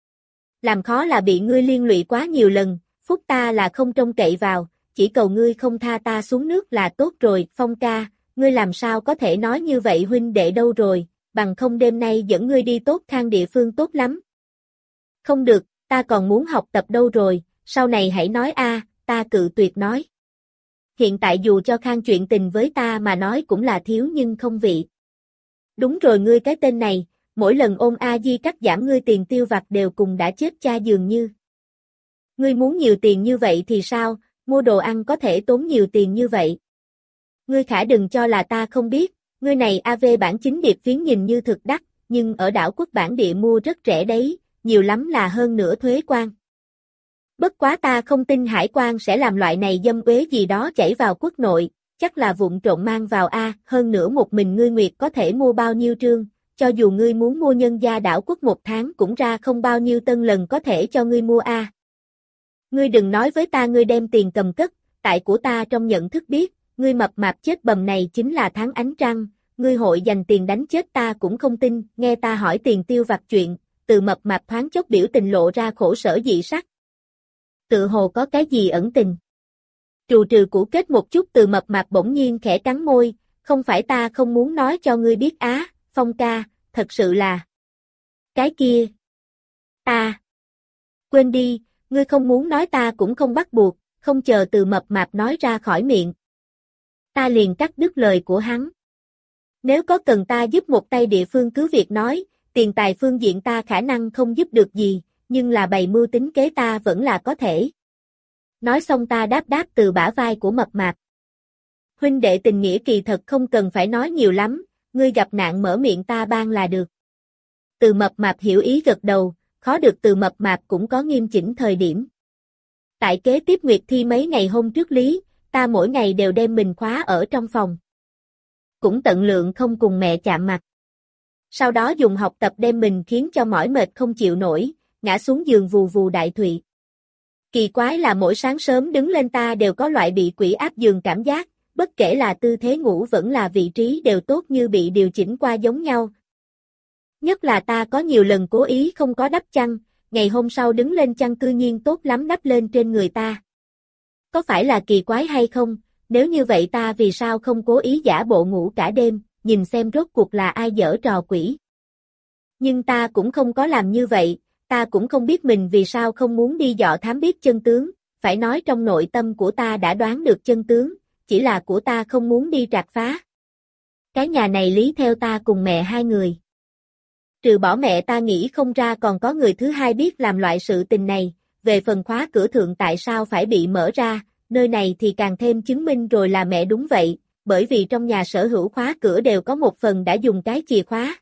Làm khó là bị ngươi liên lụy quá nhiều lần, phúc ta là không trông cậy vào, chỉ cầu ngươi không tha ta xuống nước là tốt rồi, Phong ca, ngươi làm sao có thể nói như vậy huynh đệ đâu rồi, bằng không đêm nay dẫn ngươi đi tốt khang địa phương tốt lắm. Không được, ta còn muốn học tập đâu rồi, sau này hãy nói a, ta cự tuyệt nói. Hiện tại dù cho khang chuyện tình với ta mà nói cũng là thiếu nhưng không vị. Đúng rồi ngươi cái tên này, mỗi lần ôm A Di cắt giảm ngươi tiền tiêu vặt đều cùng đã chết cha dường như. Ngươi muốn nhiều tiền như vậy thì sao, mua đồ ăn có thể tốn nhiều tiền như vậy. Ngươi khả đừng cho là ta không biết, ngươi này a vê bản chính điệp phiến nhìn như thực đắt, nhưng ở đảo quốc bản địa mua rất rẻ đấy, nhiều lắm là hơn nửa thuế quan. Bất quá ta không tin hải quan sẽ làm loại này dâm uế gì đó chảy vào quốc nội, chắc là vụng trộm mang vào a, hơn nữa một mình ngươi Nguyệt có thể mua bao nhiêu trương. Cho dù ngươi muốn mua nhân gia đảo quốc một tháng cũng ra không bao nhiêu tân lần có thể cho ngươi mua a. À. Ngươi đừng nói với ta ngươi đem tiền cầm cất, tại của ta trong nhận thức biết, ngươi Mập Mạp chết bầm này chính là tháng ánh trăng, ngươi hội dành tiền đánh chết ta cũng không tin, nghe ta hỏi tiền tiêu vặt chuyện, Từ Mập Mạp thoáng chốc biểu tình lộ ra khổ sở dị sắc. Tự hồ có cái gì ẩn tình. Trù trừ cũ kết một chút Từ Mập Mạp bỗng nhiên khẽ cắn môi, không phải ta không muốn nói cho ngươi biết á. Phong ca, thật sự là. Cái kia. Ta. Quên đi, ngươi không muốn nói ta cũng không bắt buộc, không chờ Từ Mập Mạp nói ra khỏi miệng. Ta liền cắt đứt lời của hắn. Nếu có cần ta giúp một tay địa phương cứ việc nói, tiền tài phương diện ta khả năng không giúp được gì, nhưng là bày mưu tính kế ta vẫn là có thể. Nói xong ta đáp đáp từ bả vai của Mập Mạp. Huynh đệ tình nghĩa kỳ thật không cần phải nói nhiều lắm. Ngươi gặp nạn mở miệng ta ban là được. Từ Mập Mạp hiểu ý gật đầu, khó được Từ Mập Mạp cũng có nghiêm chỉnh thời điểm. Tại kế tiếp nguyệt thi mấy ngày hôm trước lý, ta mỗi ngày đều đem mình khóa ở trong phòng. Cũng tận lượng không cùng mẹ chạm mặt. Sau đó dùng học tập đem mình khiến cho mỏi mệt không chịu nổi, ngã xuống giường vù vù đại thụy. Kỳ quái là mỗi sáng sớm đứng lên ta đều có loại bị quỷ áp giường cảm giác. Bất kể là tư thế ngủ vẫn là vị trí đều tốt như bị điều chỉnh qua giống nhau. Nhất là ta có nhiều lần cố ý không có đắp chăn, ngày hôm sau đứng lên chăn cư nhiên tốt lắm đắp lên trên người ta. Có phải là kỳ quái hay không, nếu như vậy ta vì sao không cố ý giả bộ ngủ cả đêm, nhìn xem rốt cuộc là ai giở trò quỷ. Nhưng ta cũng không có làm như vậy, ta cũng không biết mình vì sao không muốn đi dò thám biết chân tướng, phải nói trong nội tâm của ta đã đoán được chân tướng. Chỉ là của ta không muốn đi trạc phá. Cái nhà này lý theo ta cùng mẹ hai người. Trừ bỏ mẹ ta nghĩ không ra còn có người thứ hai biết làm loại sự tình này, về phần khóa cửa thượng tại sao phải bị mở ra, nơi này thì càng thêm chứng minh rồi là mẹ đúng vậy, bởi vì trong nhà sở hữu khóa cửa đều có một phần đã dùng cái chìa khóa.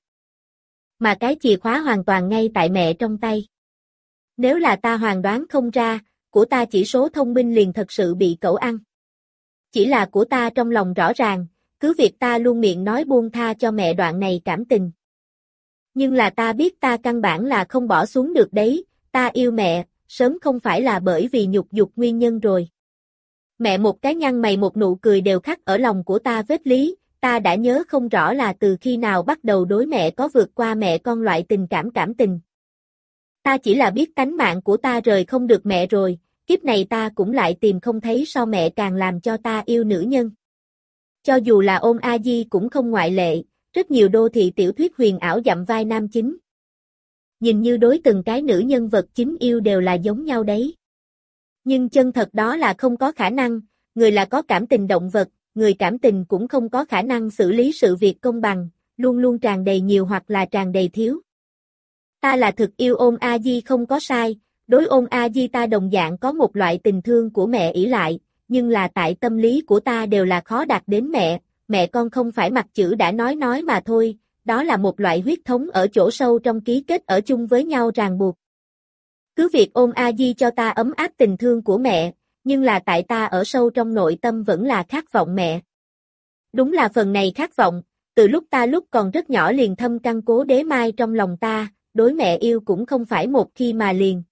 Mà cái chìa khóa hoàn toàn ngay tại mẹ trong tay. Nếu là ta hoàn đoán không ra, của ta chỉ số thông minh liền thật sự bị cẩu ăn. Chỉ là của ta trong lòng rõ ràng, cứ việc ta luôn miệng nói buông tha cho mẹ đoạn này cảm tình. Nhưng là ta biết ta căn bản là không bỏ xuống được đấy, ta yêu mẹ, sớm không phải là bởi vì nhục dục nguyên nhân rồi. Mẹ một cái nhăn mày một nụ cười đều khắc ở lòng của ta vết lý, ta đã nhớ không rõ là từ khi nào bắt đầu đối mẹ có vượt qua mẹ con loại tình cảm cảm tình. Ta chỉ là biết tánh mạng của ta rời không được mẹ rồi, kiếp này ta cũng lại tìm không thấy so mẹ càng làm cho ta yêu nữ nhân. Cho dù là Ôn A Di cũng không ngoại lệ, rất nhiều đô thị tiểu thuyết huyền ảo dặm vai nam chính. Nhìn như đối từng cái nữ nhân vật chính yêu đều là giống nhau đấy. Nhưng chân thật đó là không có khả năng, người là có cảm tình động vật, người cảm tình cũng không có khả năng xử lý sự việc công bằng, luôn luôn tràn đầy nhiều hoặc là tràn đầy thiếu. Ta là thực yêu Ôn A Di không có sai, đối Ôn A Di ta đồng dạng có một loại tình thương của mẹ ỷ lại, nhưng là tại tâm lý của ta đều là khó đạt đến mẹ, mẹ con không phải mặt chữ đã nói nói mà thôi, đó là một loại huyết thống ở chỗ sâu trong ký kết ở chung với nhau ràng buộc. Cứ việc Ôn A Di cho ta ấm áp tình thương của mẹ, nhưng là tại ta ở sâu trong nội tâm vẫn là khát vọng mẹ. Đúng là phần này khát vọng, từ lúc ta lúc còn rất nhỏ liền thâm căn cố đế mai trong lòng ta, đối mẹ yêu cũng không phải một khi mà liền.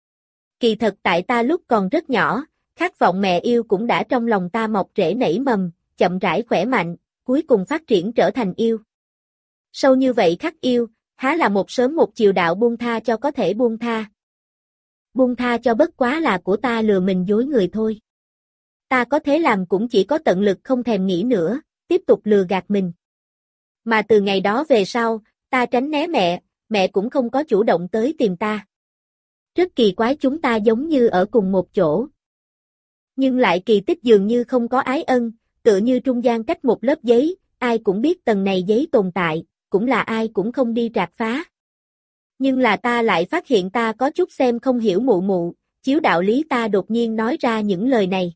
Kỳ thật tại ta lúc còn rất nhỏ, khát vọng mẹ yêu cũng đã trong lòng ta mọc rễ nảy mầm, chậm rãi khỏe mạnh, cuối cùng phát triển trở thành yêu. Sâu như vậy khắc yêu, há là một sớm một chiều đạo buông tha cho có thể buông tha. Buông tha cho bất quá là của ta lừa mình dối người thôi. Ta có thế làm cũng chỉ có tận lực không thèm nghĩ nữa, tiếp tục lừa gạt mình. Mà từ ngày đó về sau, ta tránh né mẹ, mẹ cũng không có chủ động tới tìm ta. Rất kỳ quái chúng ta giống như ở cùng một chỗ. Nhưng lại kỳ tích dường như không có ái ân, tựa như trung gian cách một lớp giấy, ai cũng biết tầng này giấy tồn tại, cũng là ai cũng không đi trạc phá. Nhưng là ta lại phát hiện ta có chút xem không hiểu mụ mụ, chiếu đạo lý ta đột nhiên nói ra những lời này.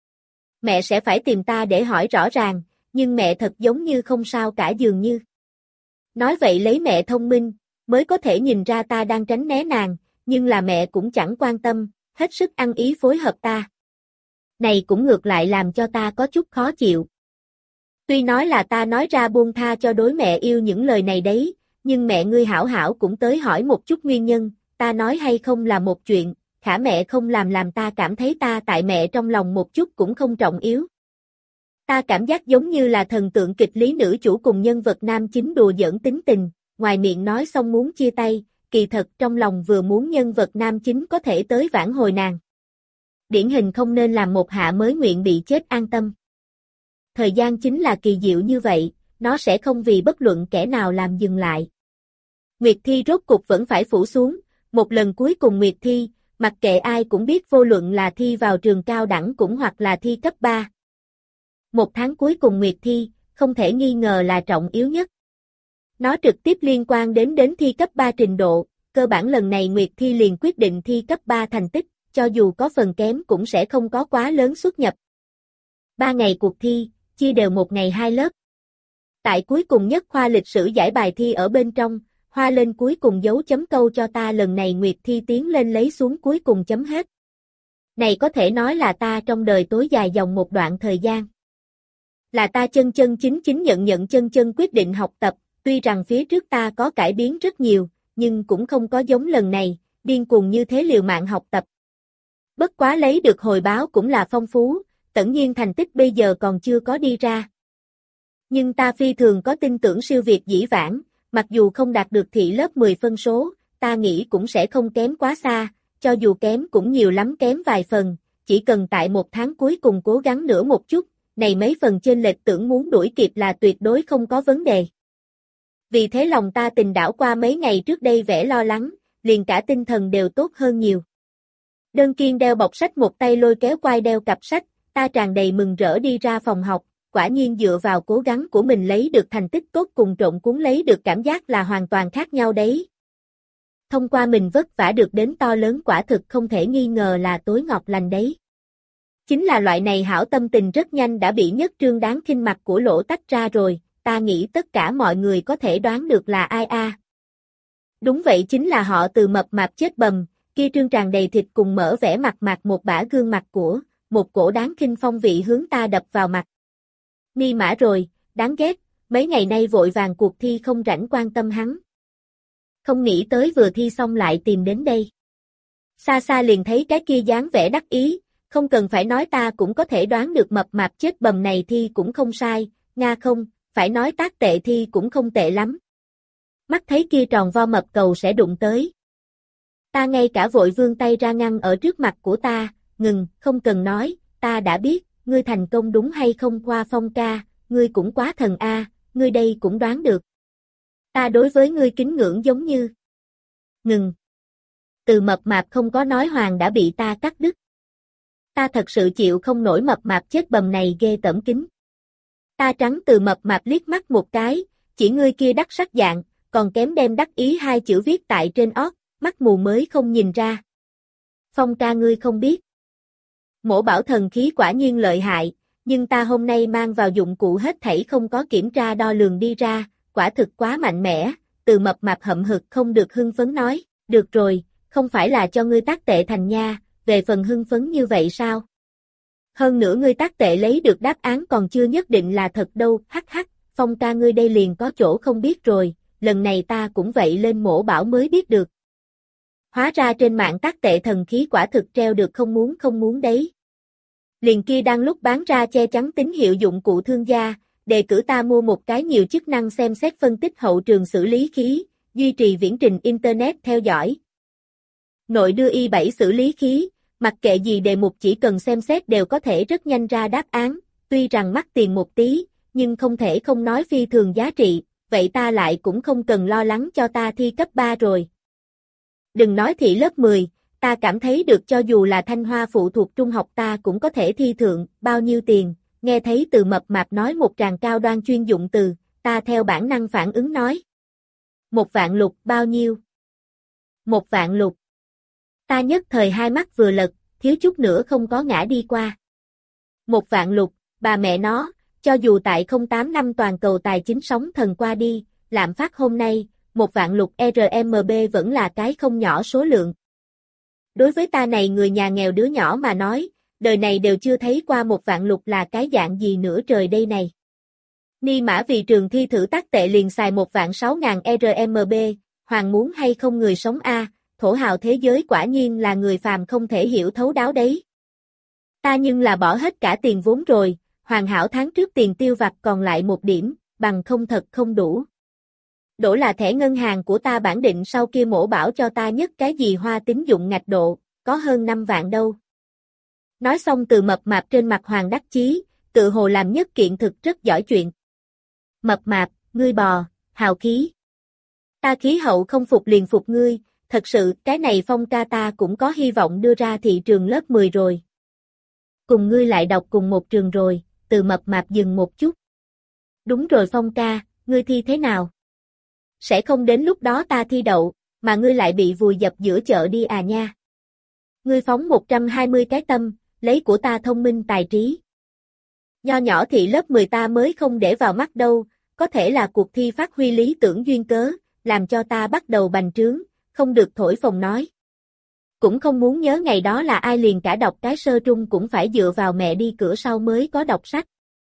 Mẹ sẽ phải tìm ta để hỏi rõ ràng, nhưng mẹ thật giống như không sao cả dường như. Nói vậy lấy mẹ thông minh, mới có thể nhìn ra ta đang tránh né nàng, nhưng là mẹ cũng chẳng quan tâm, hết sức ăn ý phối hợp ta. Này cũng ngược lại làm cho ta có chút khó chịu. Tuy nói là ta nói ra buông tha cho đối mẹ yêu những lời này đấy, nhưng mẹ ngươi hảo hảo cũng tới hỏi một chút nguyên nhân, ta nói hay không là một chuyện, khả mẹ không làm làm ta cảm thấy ta tại mẹ trong lòng một chút cũng không trọng yếu. Ta cảm giác giống như là thần tượng kịch lý nữ chủ cùng nhân vật nam chính đùa giỡn tính tình, ngoài miệng nói xong muốn chia tay, kỳ thật trong lòng vừa muốn nhân vật nam chính có thể tới vãn hồi nàng. Điển hình không nên làm một hạ mới nguyện bị chết an tâm. Thời gian chính là kỳ diệu như vậy, nó sẽ không vì bất luận kẻ nào làm dừng lại. Nguyệt thi rốt cục vẫn phải phủ xuống, một lần cuối cùng Nguyệt thi, mặc kệ ai cũng biết vô luận là thi vào trường cao đẳng cũng hoặc là thi cấp ba. Một tháng cuối cùng Nguyệt thi, không thể nghi ngờ là trọng yếu nhất. Nó trực tiếp liên quan đến đến thi cấp ba trình độ, cơ bản lần này Nguyệt thi liền quyết định thi cấp ba thành tích, cho dù có phần kém cũng sẽ không có quá lớn xuất nhập. Ba ngày cuộc thi, chia đều một ngày hai lớp. Tại cuối cùng nhất khoa lịch sử giải bài thi ở bên trong, hoa lên cuối cùng dấu chấm câu cho ta lần này Nguyệt thi tiến lên lấy xuống cuối cùng chấm hết. Này có thể nói là ta trong đời tối dài dòng một đoạn thời gian. Là ta chân chân chính chính nhận nhận chân chân quyết định học tập, tuy rằng phía trước ta có cải biến rất nhiều, nhưng cũng không có giống lần này, điên cuồng như thế liều mạng học tập. Bất quá lấy được hồi báo cũng là phong phú, tất nhiên thành tích bây giờ còn chưa có đi ra. Nhưng ta phi thường có tin tưởng siêu việt dĩ vãng, mặc dù không đạt được thị lớp mười phân số, ta nghĩ cũng sẽ không kém quá xa, cho dù kém cũng nhiều lắm kém vài phần, chỉ cần tại một tháng cuối cùng cố gắng nữa một chút, này mấy phần chênh lệch tưởng muốn đuổi kịp là tuyệt đối không có vấn đề. Vì thế lòng ta tình đảo qua mấy ngày trước đây vẻ lo lắng, liền cả tinh thần đều tốt hơn nhiều. Đơn Kiên đeo bọc sách một tay lôi kéo quai đeo cặp sách, ta tràn đầy mừng rỡ đi ra phòng học, quả nhiên dựa vào cố gắng của mình lấy được thành tích tốt cùng trộn cuốn lấy được cảm giác là hoàn toàn khác nhau đấy. Thông qua mình vất vả được đến to lớn quả thực không thể nghi ngờ là tối ngọt lành đấy. Chính là loại này hảo tâm tình rất nhanh đã bị nhất trương đáng khinh mặt của Lỗ tách ra rồi, ta nghĩ tất cả mọi người có thể đoán được là ai a. À. Đúng vậy, chính là họ Từ mập mạp chết bầm, kia trương tràn đầy thịt cùng mỡ vẻ mặt mặt một bả gương mặt của, một cổ đáng khinh phong vị hướng ta đập vào mặt. Ni Mã rồi, đáng ghét, mấy ngày nay vội vàng cuộc thi không rảnh quan tâm hắn. Không nghĩ tới vừa thi xong lại tìm đến đây. Xa xa liền thấy cái kia dáng vẻ đắc ý, không cần phải nói ta cũng có thể đoán được mập mạp chết bầm này thi cũng không sai, nga không, phải nói tác tệ thi cũng không tệ lắm. Mắt thấy kia tròn vo mập cầu sẽ đụng tới. Ta ngay cả vội vươn tay ra ngăn ở trước mặt của ta, ngừng, không cần nói, ta đã biết, ngươi thành công đúng hay không Hoa Phong ca, ngươi cũng quá thần a, ngươi đây cũng đoán được. Ta đối với ngươi kính ngưỡng giống như. Ngừng. Từ mập mạp không có nói hoàng đã bị ta cắt đứt. Ta thật sự chịu không nổi mập mạp chết bầm này ghê tởm kính. Ta trắng Từ mập mạp liếc mắt một cái, chỉ ngươi kia đắc sắc dạng, còn kém đem đắc ý hai chữ viết tại trên ót, mắt mù mới không nhìn ra. Phong ca ngươi không biết. Mổ bảo thần khí quả nhiên lợi hại, nhưng ta hôm nay mang vào dụng cụ hết thảy không có kiểm tra đo lường đi ra, quả thực quá mạnh mẽ. Từ mập mạp hậm hực không được hưng phấn nói, được rồi, không phải là cho ngươi tác tệ thành nha, về phần hưng phấn như vậy sao? Hơn nữa ngươi tác tệ lấy được đáp án còn chưa nhất định là thật đâu, hắc hắc, Phong ca ngươi đây liền có chỗ không biết rồi, lần này ta cũng vậy lên mổ bảo mới biết được. Hóa ra trên mạng tác tệ thần khí quả thực treo được không muốn không muốn đấy. Liền kia đang lúc bán ra che chắn tín hiệu dụng cụ thương gia, đề cử ta mua một cái nhiều chức năng xem xét phân tích hậu trường xử lý khí, duy trì viễn trình Internet theo dõi. Nội đưa i bảy xử lý khí, mặc kệ gì đề mục chỉ cần xem xét đều có thể rất nhanh ra đáp án, tuy rằng mắc tiền một tí, nhưng không thể không nói phi thường giá trị, vậy ta lại cũng không cần lo lắng cho ta thi cấp ba rồi. Đừng nói thị lớp mười, ta cảm thấy được cho dù là Thanh Hoa phụ thuộc trung học ta cũng có thể thi thượng, bao nhiêu tiền, nghe thấy Từ mập mạp nói một tràng cao đoan chuyên dụng từ, ta theo bản năng phản ứng nói. Một vạn lục bao nhiêu? Một vạn lục. Ta nhất thời hai mắt vừa lật, thiếu chút nữa không có ngã đi qua. Một vạn lục, bà mẹ nó, cho dù tại không tám năm toàn cầu tài chính sóng thần qua đi, lạm phát hôm nay, một vạn lục R M B vẫn là cái không nhỏ số lượng. Đối với ta này người nhà nghèo đứa nhỏ mà nói, đời này đều chưa thấy qua một vạn lục là cái dạng gì nữa trời đây này. Ni Mã vì trường thi thử tác tệ liền xài một vạn sáu ngàn R M B, hoàng muốn hay không người sống a, thổ hào thế giới quả nhiên là người phàm không thể hiểu thấu đáo đấy. Ta nhưng là bỏ hết cả tiền vốn rồi, hoàn hảo tháng trước tiền tiêu vặt còn lại một điểm, bằng không thật không đủ. Đổ là thẻ ngân hàng của ta bản định sau kia mổ bảo cho ta nhất cái gì hoa tín dụng ngạch độ, có hơn năm vạn đâu. Nói xong Từ mập mạp trên mặt hoàng đắc chí, tự hồ làm nhất kiện thực rất giỏi chuyện. Mập mạp, ngươi bò, hào khí. Ta khí hậu không phục liền phục ngươi, thật sự cái này Phong ca ta cũng có hy vọng đưa ra thị trường lớp mười rồi. Cùng ngươi lại đọc cùng một trường rồi, Từ mập mạp dừng một chút. Đúng rồi Phong ca, ngươi thi thế nào? Sẽ không đến lúc đó ta thi đậu, mà ngươi lại bị vùi dập giữa chợ đi à nha. Ngươi phóng một trăm hai mươi cái tâm, lấy của ta thông minh tài trí. Nho nhỏ thị lớp mười ta mới không để vào mắt đâu, có thể là cuộc thi phát huy lý tưởng duyên cớ, làm cho ta bắt đầu bành trướng, không được thổi phồng nói. Cũng không muốn nhớ ngày đó là ai liền cả đọc cái sơ trung cũng phải dựa vào mẹ đi cửa sau mới có đọc sách.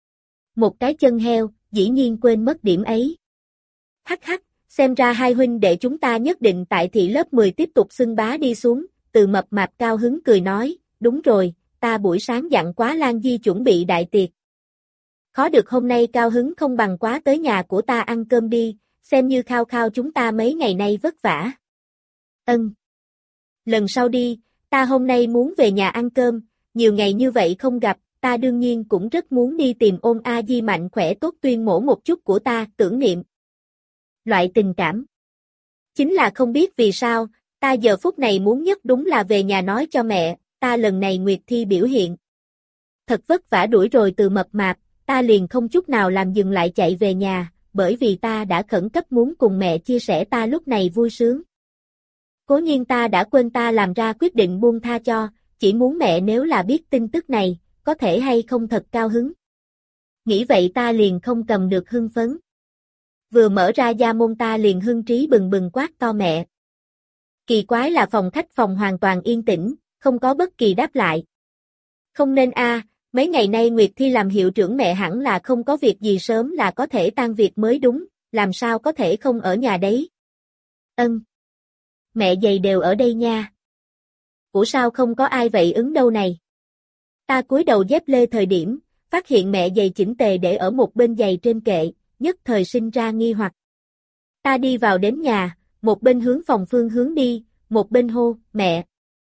Một cái chân heo, dĩ nhiên quên mất điểm ấy. Hắc hắc, xem ra hai huynh đệ chúng ta nhất định tại thị lớp mười tiếp tục xưng bá đi xuống, Từ mập mạp cao hứng cười nói, đúng rồi, ta buổi sáng dặn Quá Lan Di chuẩn bị đại tiệc. Khó được hôm nay cao hứng không bằng Quá tới nhà của ta ăn cơm đi, xem như khao khao chúng ta mấy ngày nay vất vả. Ân. Lần sau đi, ta hôm nay muốn về nhà ăn cơm, nhiều ngày như vậy không gặp, ta đương nhiên cũng rất muốn đi tìm ôm A Di mạnh khỏe tốt tuyên mổ một chút của ta, tưởng niệm. Loại tình cảm. Chính là không biết vì sao, ta giờ phút này muốn nhất đúng là về nhà nói cho mẹ, ta lần này nguyệt thi biểu hiện. Thật vất vả đuổi rồi Từ mập mạp, ta liền không chút nào làm dừng lại chạy về nhà, bởi vì ta đã khẩn cấp muốn cùng mẹ chia sẻ ta lúc này vui sướng. Cố nhiên ta đã quên ta làm ra quyết định buông tha cho, chỉ muốn mẹ nếu là biết tin tức này, có thể hay không thật cao hứng. Nghĩ vậy ta liền không cầm được hưng phấn. Vừa mở ra gia môn ta liền hưng trí bừng bừng quát to mẹ. Kỳ quái là phòng khách phòng hoàn toàn yên tĩnh, không có bất kỳ đáp lại. Không nên a, mấy ngày nay Nguyệt Thi làm hiệu trưởng mẹ hẳn là không có việc gì sớm là có thể tan việc mới đúng, làm sao có thể không ở nhà đấy. Ân. Mẹ giày đều ở đây nha. Ủa sao không có ai vậy ứng đâu này? Ta cúi đầu dép lê thời điểm, phát hiện mẹ giày chỉnh tề để ở một bên giày trên kệ, nhất thời sinh ra nghi hoặc. Ta đi vào đến nhà, một bên hướng phòng phương hướng đi, một bên hô, mẹ.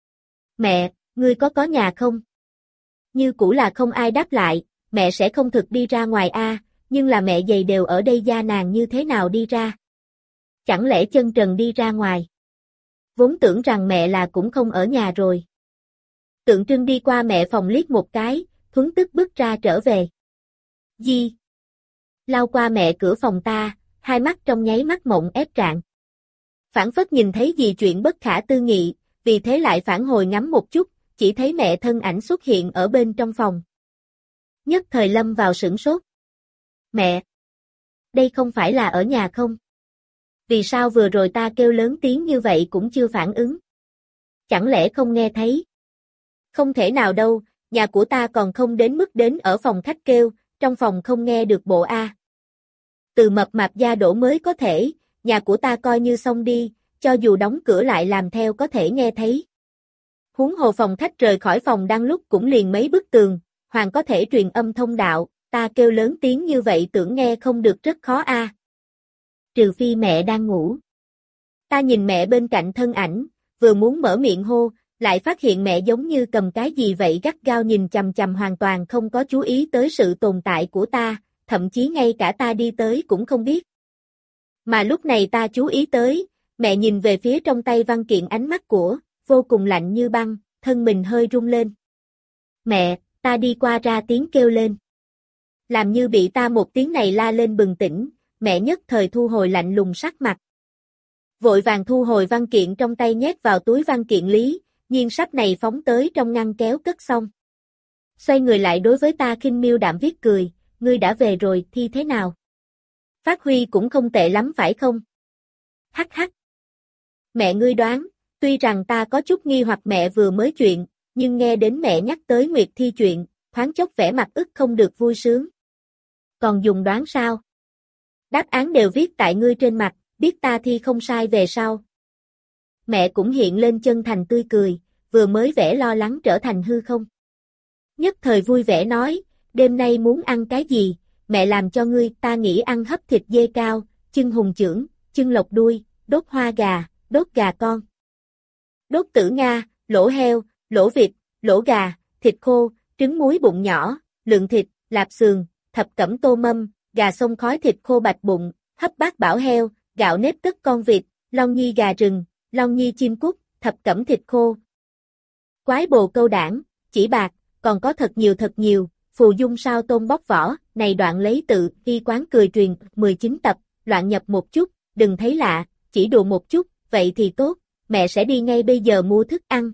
Mẹ, ngươi có có nhà không? Như cũ là không ai đáp lại, mẹ sẽ không thực đi ra ngoài a, nhưng là mẹ giày đều ở đây gia nàng như thế nào đi ra? Chẳng lẽ chân trần đi ra ngoài? Vốn tưởng rằng mẹ là cũng không ở nhà rồi. Tượng trưng đi qua mẹ phòng liếc một cái, thuấn tức bước ra trở về. Di. Lao qua mẹ cửa phòng ta, hai mắt trong nháy mắt mộng ép trạng. Phản phất nhìn thấy gì chuyện bất khả tư nghị, vì thế lại phản hồi ngắm một chút, chỉ thấy mẹ thân ảnh xuất hiện ở bên trong phòng. Nhất thời lâm vào sửng sốt. Mẹ! Đây không phải là ở nhà không? Vì sao vừa rồi ta kêu lớn tiếng như vậy cũng chưa phản ứng? Chẳng lẽ không nghe thấy? Không thể nào đâu, nhà của ta còn không đến mức đến ở phòng khách kêu, trong phòng không nghe được bộ a. Từ mập mạp gia đổ mới có thể, nhà của ta coi như xong đi, cho dù đóng cửa lại làm theo có thể nghe thấy. Huống hồ phòng khách rời khỏi phòng đang lúc cũng liền mấy bức tường, hoàng có thể truyền âm thông đạo, ta kêu lớn tiếng như vậy tưởng nghe không được rất khó a. Trừ phi mẹ đang ngủ. Ta nhìn mẹ bên cạnh thân ảnh, vừa muốn mở miệng hô, lại phát hiện mẹ giống như cầm cái gì vậy gắt gao nhìn chằm chằm hoàn toàn không có chú ý tới sự tồn tại của ta, thậm chí ngay cả ta đi tới cũng không biết. Mà lúc này ta chú ý tới, mẹ nhìn về phía trong tay văn kiện ánh mắt của, vô cùng lạnh như băng, thân mình hơi rung lên. Mẹ, ta đi qua ra tiếng kêu lên. Làm như bị ta một tiếng này la lên bừng tỉnh, mẹ nhất thời thu hồi lạnh lùng sắc mặt. Vội vàng thu hồi văn kiện trong tay nhét vào túi văn kiện lý, nhiên sắp này phóng tới trong ngăn kéo cất xong. Xoay người lại đối với ta khinh miêu đạm viết cười, ngươi đã về rồi, Thi thế nào? Phát huy cũng không tệ lắm phải không? Hắc hắc. Mẹ ngươi đoán, tuy rằng ta có chút nghi hoặc mẹ vừa mới chuyện, nhưng nghe đến mẹ nhắc tới Nguyệt Thi chuyện, thoáng chốc vẻ mặt ức không được vui sướng. Còn dùng đoán sao? Đáp án đều viết tại ngươi trên mặt, biết ta thi không sai về sau. Mẹ cũng hiện lên chân thành tươi cười, vừa mới vẻ lo lắng trở thành hư không. Nhất thời vui vẻ nói, đêm nay muốn ăn cái gì, mẹ làm cho ngươi, ta nghĩ ăn hấp thịt dê cao, chân hùng chưởng, chân lộc đuôi, đốt hoa gà, đốt gà con. Đốt tử Nga, lỗ heo, lỗ vịt, lỗ gà, thịt khô, trứng muối bụng nhỏ, lượng thịt, lạp xương, thập cẩm tô mâm, gà sông khói thịt khô bạch bụng, hấp bát bảo heo, gạo nếp tức con vịt, long nhi gà rừng, long nhi chim cút, thập cẩm thịt khô. Quái bồ câu đảng, chỉ bạc, còn có thật nhiều thật nhiều, phù dung sao tôm bóc vỏ, này đoạn lấy tự, y quán cười truyền, mười chín tập, loạn nhập một chút, đừng thấy lạ, chỉ đùa một chút, vậy thì tốt, mẹ sẽ đi ngay bây giờ mua thức ăn.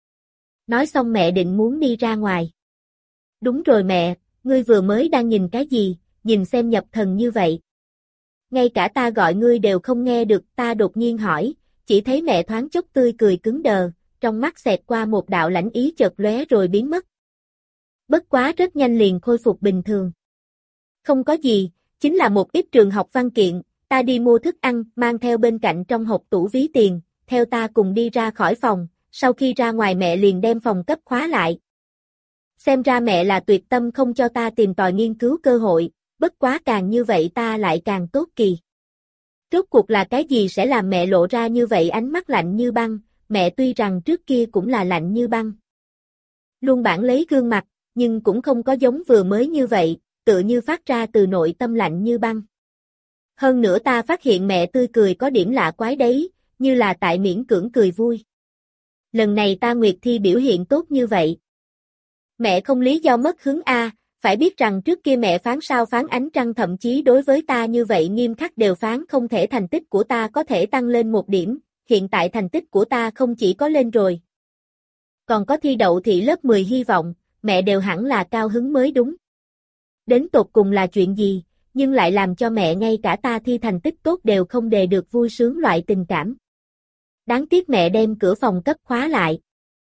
Nói xong mẹ định muốn đi ra ngoài. Đúng rồi mẹ, ngươi vừa mới đang nhìn cái gì, nhìn xem nhập thần như vậy. Ngay cả ta gọi ngươi đều không nghe được, ta đột nhiên hỏi, chỉ thấy mẹ thoáng chốc tươi cười cứng đờ, trong mắt xẹt qua một đạo lãnh ý chợt lóe rồi biến mất. Bất quá rất nhanh liền khôi phục bình thường. Không có gì, chính là một ít trường học văn kiện, ta đi mua thức ăn, mang theo bên cạnh trong hộp tủ ví tiền, theo ta cùng đi ra khỏi phòng, sau khi ra ngoài mẹ liền đem phòng cấp khóa lại. Xem ra mẹ là tuyệt tâm không cho ta tìm tòi nghiên cứu cơ hội, bất quá càng như vậy ta lại càng tốt kỳ. Rốt cuộc là cái gì sẽ làm mẹ lộ ra như vậy ánh mắt lạnh như băng, mẹ tuy rằng trước kia cũng là lạnh như băng. Luôn bản lấy gương mặt, nhưng cũng không có giống vừa mới như vậy, tựa như phát ra từ nội tâm lạnh như băng. Hơn nữa ta phát hiện mẹ tươi cười có điểm lạ quái đấy, như là tại miễn cưỡng cười vui. Lần này ta Nguyệt Thi biểu hiện tốt như vậy. Mẹ không lý do mất hứng a, phải biết rằng trước kia mẹ phán sao phán ánh trăng thậm chí đối với ta như vậy nghiêm khắc đều phán không thể thành tích của ta có thể tăng lên một điểm, hiện tại thành tích của ta không chỉ có lên rồi. Còn có thi đậu thị lớp mười hy vọng, mẹ đều hẳn là cao hứng mới đúng. Đến tột cùng là chuyện gì, nhưng lại làm cho mẹ ngay cả ta thi thành tích tốt đều không đề được vui sướng loại tình cảm. Đáng tiếc mẹ đem cửa phòng cấp khóa lại.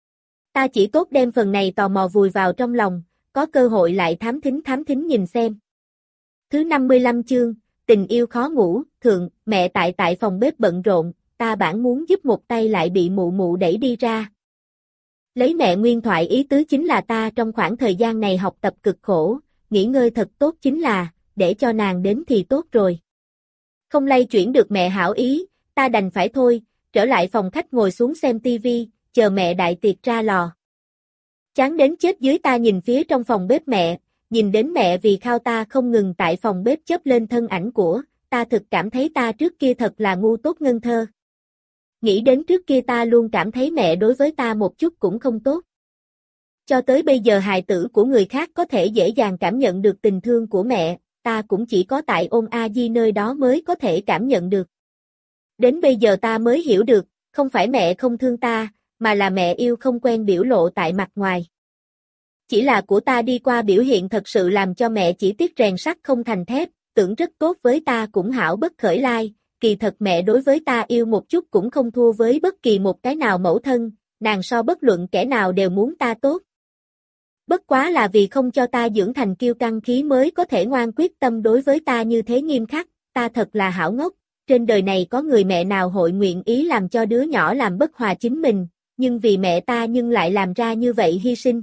Ta chỉ tốt đem phần này tò mò vùi vào trong lòng, có cơ hội lại thám thính thám thính nhìn xem. Thứ năm mươi lăm chương, tình yêu khó ngủ, thượng, mẹ tại tại phòng bếp bận rộn, ta bản muốn giúp một tay lại bị mụ mụ đẩy đi ra. Lấy mẹ nguyên thoại ý tứ chính là ta trong khoảng thời gian này học tập cực khổ, nghỉ ngơi thật tốt chính là, để cho nàng đến thì tốt rồi. Không lay chuyển được mẹ hảo ý, ta đành phải thôi, trở lại phòng khách ngồi xuống xem tivi, chờ mẹ đại tiệc ra lò. Chán đến chết dưới ta nhìn phía trong phòng bếp mẹ, nhìn đến mẹ vì khao ta không ngừng tại phòng bếp chớp lên thân ảnh của, ta thực cảm thấy ta trước kia thật là ngu tốt ngân thơ. Nghĩ đến trước kia ta luôn cảm thấy mẹ đối với ta một chút cũng không tốt. Cho tới bây giờ hài tử của người khác có thể dễ dàng cảm nhận được tình thương của mẹ, ta cũng chỉ có tại ôn A Di nơi đó mới có thể cảm nhận được. Đến bây giờ ta mới hiểu được, không phải mẹ không thương ta, mà là mẹ yêu không quen biểu lộ tại mặt ngoài. Chỉ là của ta đi qua biểu hiện thật sự làm cho mẹ chỉ tiếc rèn sắt không thành thép, tưởng rất tốt với ta cũng hảo bất khởi lai, kỳ thật mẹ đối với ta yêu một chút cũng không thua với bất kỳ một cái nào mẫu thân, nàng so bất luận kẻ nào đều muốn ta tốt. Bất quá là vì không cho ta dưỡng thành kiêu căng khí mới có thể ngoan quyết tâm đối với ta như thế nghiêm khắc, ta thật là hảo ngốc, trên đời này có người mẹ nào hội nguyện ý làm cho đứa nhỏ làm bất hòa chính mình, nhưng vì mẹ ta nhưng lại làm ra như vậy hy sinh.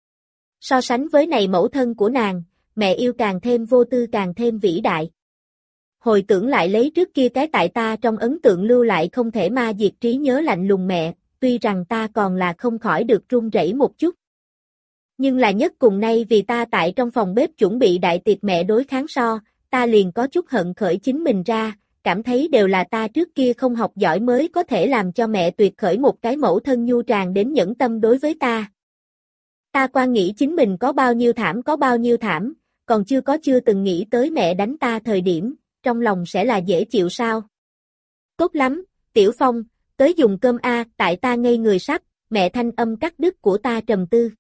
So sánh với này mẫu thân của nàng, mẹ yêu càng thêm vô tư càng thêm vĩ đại. Hồi tưởng lại lấy trước kia cái tại ta trong ấn tượng lưu lại không thể ma diệt trí nhớ lạnh lùng mẹ, tuy rằng ta còn là không khỏi được run rẩy một chút. Nhưng là nhất cùng nay vì ta tại trong phòng bếp chuẩn bị đại tiệc mẹ đối kháng so, ta liền có chút hận khởi chính mình ra, cảm thấy đều là ta trước kia không học giỏi mới có thể làm cho mẹ tuyệt khởi một cái mẫu thân nhu tràn đến nhẫn tâm đối với ta. Ta quan nghĩ chính mình có bao nhiêu thảm có bao nhiêu thảm, còn chưa có chưa từng nghĩ tới mẹ đánh ta thời điểm, trong lòng sẽ là dễ chịu sao. Tốt lắm, Tiểu Phong, tới dùng cơm a, tại ta ngây người sắp, mẹ thanh âm cắt đứt của ta trầm tư.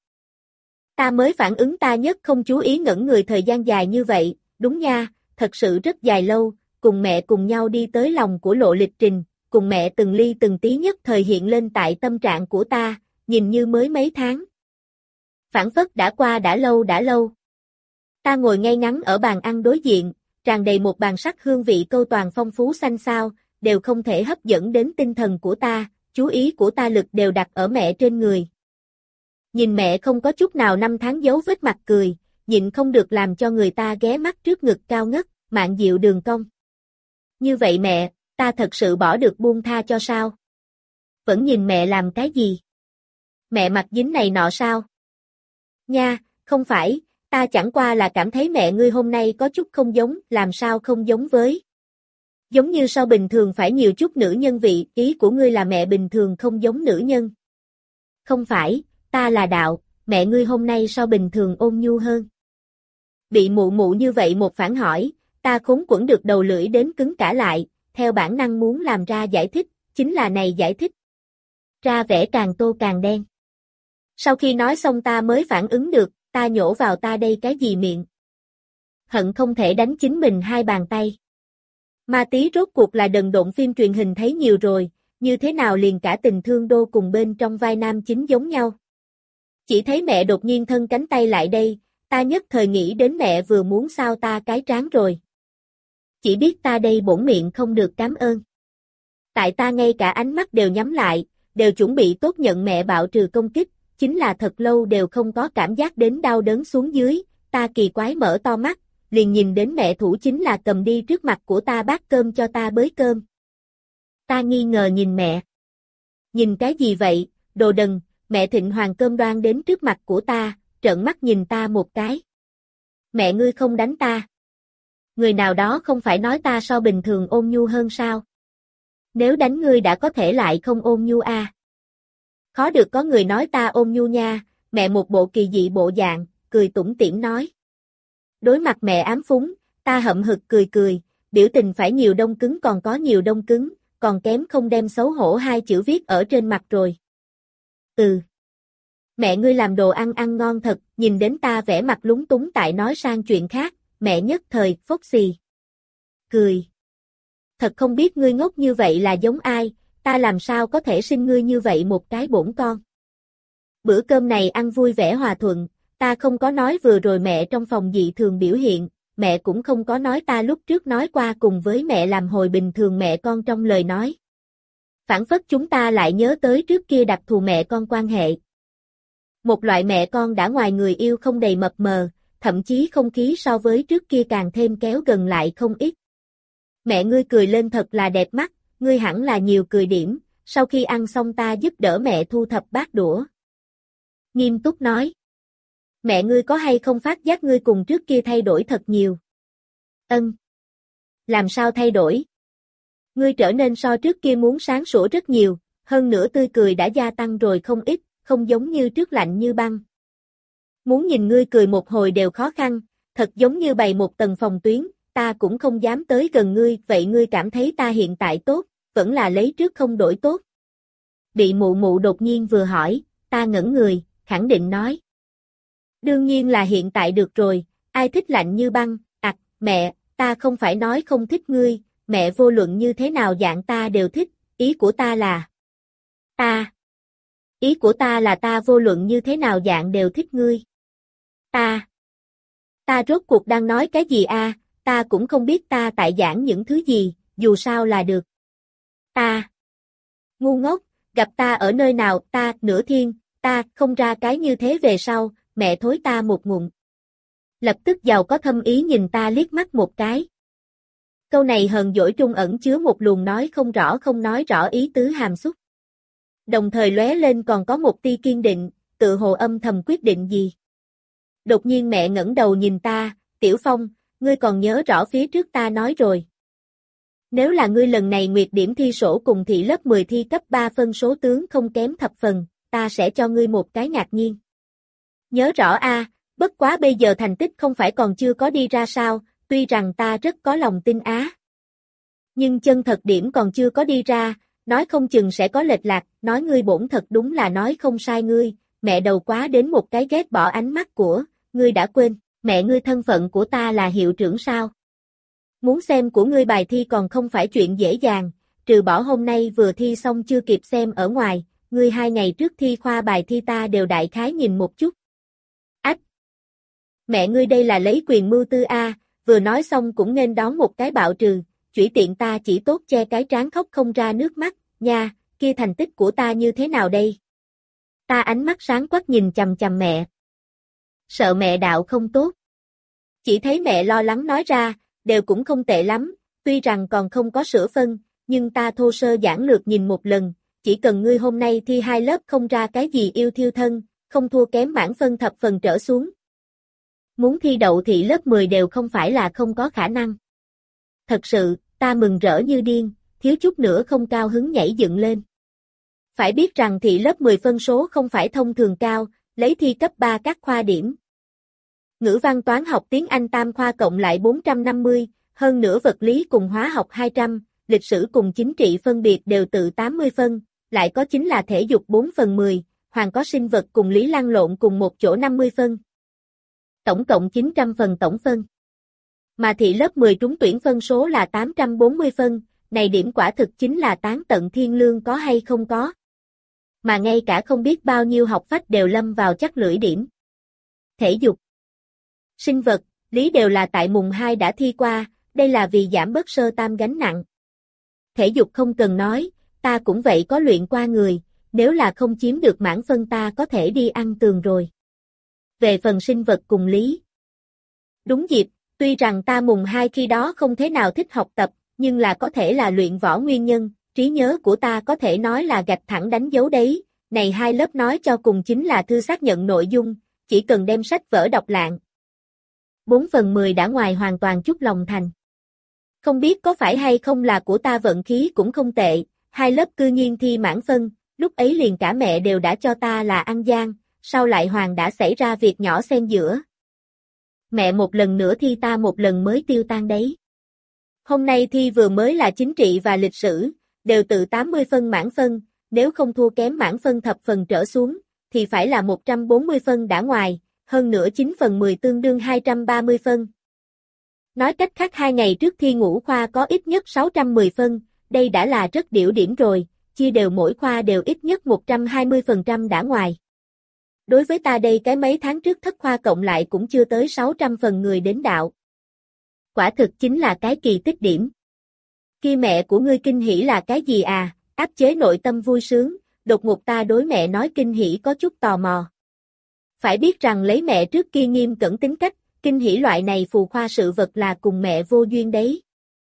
Ta mới phản ứng ta nhất không chú ý ngẩn người thời gian dài như vậy, đúng nha, thật sự rất dài lâu, cùng mẹ cùng nhau đi tới lòng của lộ lịch trình, cùng mẹ từng ly từng tí nhất thời hiện lên tại tâm trạng của ta, nhìn như mới mấy tháng. Phản phất đã qua đã lâu đã lâu. Ta ngồi ngay ngắn ở bàn ăn đối diện, tràn đầy một bàn sắc hương vị câu toàn phong phú xanh xao, đều không thể hấp dẫn đến tinh thần của ta, chú ý của ta lực đều đặt ở mẹ trên người. Nhìn mẹ không có chút nào năm tháng dấu vết mặt cười, nhịn không được làm cho người ta ghé mắt trước ngực cao ngất, mạn diệu đường cong. Như vậy mẹ, ta thật sự bỏ được buông tha cho sao? Vẫn nhìn mẹ làm cái gì? Mẹ mặt dính này nọ sao? Nha, không phải, ta chẳng qua là cảm thấy mẹ ngươi hôm nay có chút không giống, làm sao không giống với? Giống như sao bình thường phải nhiều chút nữ nhân vị, ý của ngươi là mẹ bình thường không giống nữ nhân. Không phải, ta là đạo, mẹ ngươi hôm nay so bình thường ôn nhu hơn. Bị mụ mụ như vậy một phản hỏi, ta khốn quẫn được đầu lưỡi đến cứng cả lại, theo bản năng muốn làm ra giải thích, chính là này giải thích. Ra vẻ càng tô càng đen. Sau khi nói xong ta mới phản ứng được, ta nhổ vào ta đây cái gì miệng. Hận không thể đánh chính mình hai bàn tay. Ma tí rốt cuộc là đần độn phim truyền hình thấy nhiều rồi, như thế nào liền cả tình thương đô cùng bên trong vai nam chính giống nhau. Chỉ thấy mẹ đột nhiên thân cánh tay lại đây, ta nhất thời nghĩ đến mẹ vừa muốn sao ta cái trán rồi. Chỉ biết ta đây bổn miệng không được cảm ơn. Tại ta ngay cả ánh mắt đều nhắm lại, đều chuẩn bị tốt nhận mẹ bạo trừ công kích, chính là thật lâu đều không có cảm giác đến đau đớn xuống dưới, ta kỳ quái mở to mắt, liền nhìn đến mẹ thủ chính là cầm đi trước mặt của ta bát cơm cho ta bới cơm. Ta nghi ngờ nhìn mẹ. Nhìn cái gì vậy, đồ đần, mẹ thịnh hoàng cơm đoan đến trước mặt của ta, trợn mắt nhìn ta một cái. Mẹ ngươi không đánh ta. Người nào đó không phải nói ta so bình thường ôn nhu hơn sao? Nếu đánh ngươi đã có thể lại không ôn nhu a. À. Khó được có người nói ta ôn nhu nha, mẹ một bộ kỳ dị bộ dạng, cười tủm tỉm nói. Đối mặt mẹ ám phúng, ta hậm hực cười cười, biểu tình phải nhiều đông cứng còn có nhiều đông cứng, còn kém không đem xấu hổ hai chữ viết ở trên mặt rồi. Ừ. Mẹ ngươi làm đồ ăn ăn ngon thật, nhìn đến ta vẻ mặt lúng túng tại nói sang chuyện khác, mẹ nhất thời phốc xì. Cười. Thật không biết ngươi ngốc như vậy là giống ai, ta làm sao có thể sinh ngươi như vậy một cái bổn con. Bữa cơm này ăn vui vẻ hòa thuận, ta không có nói vừa rồi mẹ trong phòng dị thường biểu hiện, mẹ cũng không có nói ta lúc trước nói qua cùng với mẹ làm hồi bình thường mẹ con trong lời nói. Phản phất chúng ta lại nhớ tới trước kia đặc thù mẹ con quan hệ. Một loại mẹ con đã ngoài người yêu không đầy mập mờ, thậm chí không khí so với trước kia càng thêm kéo gần lại không ít. Mẹ ngươi cười lên thật là đẹp mắt, ngươi hẳn là nhiều cười điểm, sau khi ăn xong ta giúp đỡ mẹ thu thập bát đũa. Nghiêm túc nói. Mẹ ngươi có hay không phát giác ngươi cùng trước kia thay đổi thật nhiều? Ân. Làm sao thay đổi? Ngươi trở nên so trước kia muốn sáng sủa rất nhiều, hơn nữa tươi cười đã gia tăng rồi không ít, không giống như trước lạnh như băng. Muốn nhìn ngươi cười một hồi đều khó khăn, thật giống như bày một tầng phòng tuyến, ta cũng không dám tới gần ngươi, vậy ngươi cảm thấy ta hiện tại tốt, vẫn là lấy trước không đổi tốt. Bị mụ mụ đột nhiên vừa hỏi, ta ngẩn người, khẳng định nói. Đương nhiên là hiện tại được rồi, ai thích lạnh như băng, ặc, à, mẹ, ta không phải nói không thích ngươi, mẹ vô luận như thế nào dạng ta đều thích, ý của ta là... Ta... Ý của ta là ta vô luận như thế nào dạng đều thích ngươi. Ta... Ta rốt cuộc đang nói cái gì a? À? Ta cũng không biết ta tại giảng những thứ gì, dù sao là được. Ta... Ngu ngốc, gặp ta ở nơi nào, ta, nửa thiên, ta, không ra cái như thế về sau, mẹ thối ta một ngụm. Lập tức giàu có thâm ý nhìn ta liếc mắt một cái. Câu này hờn dỗi trung ẩn chứa một luồng nói không rõ không nói rõ ý tứ hàm xúc. Đồng thời lóe lên còn có một tia kiên định, tự hồ âm thầm quyết định gì. Đột nhiên mẹ ngẩng đầu nhìn ta, Tiểu Phong, ngươi còn nhớ rõ phía trước ta nói rồi. Nếu là ngươi lần này nguyệt điểm thi sổ cùng thị lớp mười thi cấp ba phân số tướng không kém thập phần, ta sẽ cho ngươi một cái ngạc nhiên. Nhớ rõ a, à, bất quá bây giờ thành tích không phải còn chưa có đi ra sao, tuy rằng ta rất có lòng tin á. Nhưng chân thật điểm còn chưa có đi ra, nói không chừng sẽ có lệch lạc, nói ngươi bổn thật đúng là nói không sai ngươi, mẹ đầu quá đến một cái ghét bỏ ánh mắt của, ngươi đã quên, mẹ ngươi thân phận của ta là hiệu trưởng sao? Muốn xem của ngươi bài thi còn không phải chuyện dễ dàng, trừ bỏ hôm nay vừa thi xong chưa kịp xem ở ngoài, ngươi hai ngày trước thi khoa bài thi ta đều đại khái nhìn một chút. Ách! Mẹ ngươi đây là lấy quyền mưu tư a, vừa nói xong cũng nên đón một cái bạo trừ, chủy tiện ta chỉ tốt che cái trán khóc không ra nước mắt, nha, kia thành tích của ta như thế nào đây? Ta ánh mắt sáng quắc nhìn chằm chằm mẹ. Sợ mẹ đạo không tốt. Chỉ thấy mẹ lo lắng nói ra, đều cũng không tệ lắm, tuy rằng còn không có sửa phân, nhưng ta thô sơ giản lược nhìn một lần, chỉ cần ngươi hôm nay thi hai lớp không ra cái gì yêu thiêu thân, không thua kém mãn phân thập phần trở xuống. Muốn thi đậu thị lớp mười đều không phải là không có khả năng. Thật sự, ta mừng rỡ như điên, thiếu chút nữa không cao hứng nhảy dựng lên. Phải biết rằng thị lớp mười phân số không phải thông thường cao, lấy thi cấp ba các khoa điểm. Ngữ văn toán học tiếng Anh tam khoa cộng lại bốn trăm năm mươi, hơn nữa vật lý cùng hóa học hai trăm, lịch sử cùng chính trị phân biệt đều tự tám mươi phân, lại có chính là thể dục bốn phần mười, hoàng có sinh vật cùng lý lăn lộn cùng một chỗ năm mươi phân. Tổng cộng chín trăm phần tổng phân. Mà thị lớp mười trúng tuyển phân số là tám trăm bốn mươi phân, này điểm quả thực chính là tán tận thiên lương có hay không có. Mà ngay cả không biết bao nhiêu học phách đều lâm vào chắc lưỡi điểm. Thể dục, sinh vật, lý đều là tại mùng hai đã thi qua, đây là vì giảm bớt sơ tam gánh nặng. Thể dục không cần nói, ta cũng vậy có luyện qua người, nếu là không chiếm được mãn phân ta có thể đi ăn tường rồi. Về phần sinh vật cùng lý. Đúng dịp, tuy rằng ta mùng hai khi đó không thế nào thích học tập, nhưng là có thể là luyện võ nguyên nhân, trí nhớ của ta có thể nói là gạch thẳng đánh dấu đấy, này hai lớp nói cho cùng chính là thư xác nhận nội dung, chỉ cần đem sách vở đọc lạng. bốn phần mười đã ngoài hoàn toàn chút lòng thành. Không biết có phải hay không là của ta vận khí cũng không tệ, hai lớp cư nhiên thi mãn phân, lúc ấy liền cả mẹ đều đã cho ta là ăn gian, sau lại hoàng đã xảy ra việc nhỏ xen giữa. Mẹ một lần nữa thi ta một lần mới tiêu tan đấy. Hôm nay thi vừa mới là chính trị và lịch sử, đều tự tám mươi phân mãn phân, nếu không thua kém mãn phân thập phần trở xuống, thì phải là một trăm bốn mươi phân đã ngoài, hơn nữa chín phần mười tương đương hai trăm ba mươi phân. Nói cách khác hai ngày trước thi ngũ khoa có ít nhất sáu trăm mười phân, đây đã là rất điểu điểm rồi, chia đều mỗi khoa đều ít nhất một trăm hai mươi phần trăm đã ngoài. Đối với ta đây cái mấy tháng trước thất khoa cộng lại cũng chưa tới sáu trăm phần người đến đạo. Quả thực chính là cái kỳ tích điểm. Kia mẹ của ngươi kinh hỉ là cái gì à, áp chế nội tâm vui sướng, đột ngột ta đối mẹ nói kinh hỉ có chút tò mò. Phải biết rằng lấy mẹ trước kia nghiêm cẩn tính cách, kinh hỉ loại này phù khoa sự vật là cùng mẹ vô duyên đấy.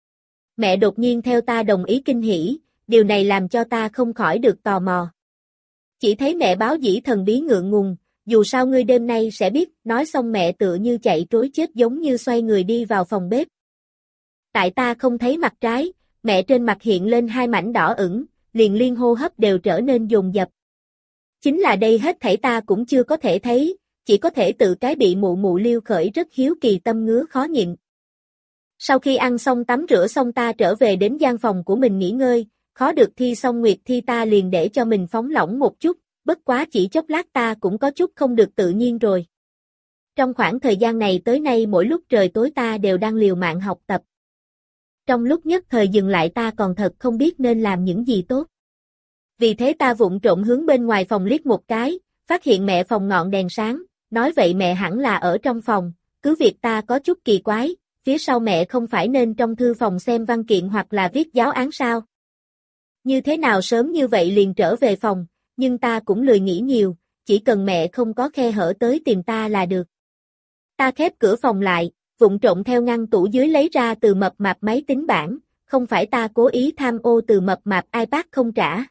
Mẹ đột nhiên theo ta đồng ý kinh hỉ, điều này làm cho ta không khỏi được tò mò. Chỉ thấy mẹ báo dĩ thần bí ngượng ngùng, dù sao ngươi đêm nay sẽ biết, nói xong mẹ tựa như chạy trối chết giống như xoay người đi vào phòng bếp. Tại ta không thấy mặt trái, mẹ trên mặt hiện lên hai mảnh đỏ ửng, liền liên hô hấp đều trở nên dồn dập. Chính là đây hết thảy ta cũng chưa có thể thấy, chỉ có thể tự cái bị mụ mụ liêu khởi rất hiếu kỳ tâm ngứa khó nhịn. Sau khi ăn xong tắm rửa xong ta trở về đến gian phòng của mình nghỉ ngơi, khó được thi xong nguyệt thi ta liền để cho mình phóng lỏng một chút, bất quá chỉ chốc lát ta cũng có chút không được tự nhiên rồi. Trong khoảng thời gian này tới nay mỗi lúc trời tối ta đều đang liều mạng học tập. Trong lúc nhất thời dừng lại ta còn thật không biết nên làm những gì tốt. Vì thế ta vụng trộm hướng bên ngoài phòng liếc một cái, phát hiện mẹ phòng ngọn đèn sáng, nói vậy mẹ hẳn là ở trong phòng, cứ việc ta có chút kỳ quái, phía sau mẹ không phải nên trong thư phòng xem văn kiện hoặc là viết giáo án sao. Như thế nào sớm như vậy liền trở về phòng, nhưng ta cũng lười nghĩ nhiều, chỉ cần mẹ không có khe hở tới tìm ta là được. Ta khép cửa phòng lại, vụng trộm theo ngăn tủ dưới lấy ra từ mập mạp máy tính bảng, không phải ta cố ý tham ô từ mập mạp iPad không trả.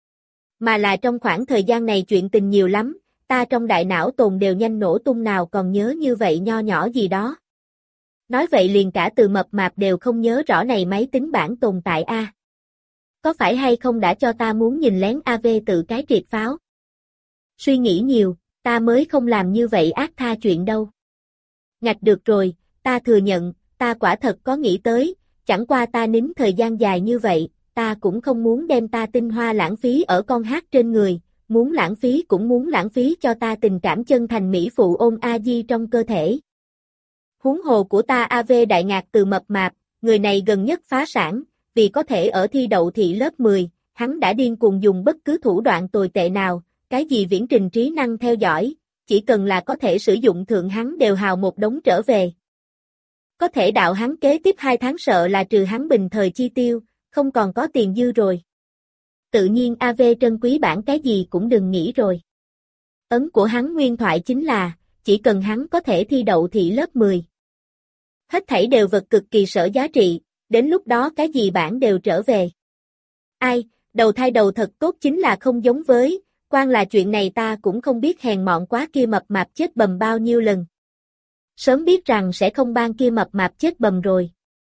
Mà là trong khoảng thời gian này chuyện tình nhiều lắm, ta trong đại não tồn đều nhanh nổ tung nào còn nhớ như vậy nho nhỏ gì đó. Nói vậy liền cả từ mập mạp đều không nhớ rõ này máy tính bảng tồn tại a. Có phải hay không đã cho ta muốn nhìn lén a vê tự cái triệt pháo? Suy nghĩ nhiều, ta mới không làm như vậy ác tha chuyện đâu. Ngạch được rồi, ta thừa nhận, ta quả thật có nghĩ tới, chẳng qua ta nín thời gian dài như vậy, ta cũng không muốn đem ta tinh hoa lãng phí ở con hát trên người, muốn lãng phí cũng muốn lãng phí cho ta tình cảm chân thành mỹ phụ ôn a di trong cơ thể. Huống hồ của ta a vê đại ngạc từ mập mạp, người này gần nhất phá sản, vì có thể ở thi đậu thị lớp mười, hắn đã điên cuồng dùng bất cứ thủ đoạn tồi tệ nào, cái gì viễn trình trí năng theo dõi, chỉ cần là có thể sử dụng thượng hắn đều hào một đống trở về. Có thể đạo hắn kế tiếp hai tháng sợ là trừ hắn bình thời chi tiêu, không còn có tiền dư rồi. Tự nhiên a vê trân quý bản cái gì cũng đừng nghĩ rồi. Ấn của hắn nguyên thoại chính là, chỉ cần hắn có thể thi đậu thị lớp mười. Hết thảy đều vật cực kỳ sở giá trị, đến lúc đó cái gì bản đều trở về. Ai, đầu thai đầu thật tốt chính là không giống với, quan là chuyện này ta cũng không biết hèn mọn quá kia mập mạp chết bầm bao nhiêu lần. Sớm biết rằng sẽ không ban kia mập mạp chết bầm rồi.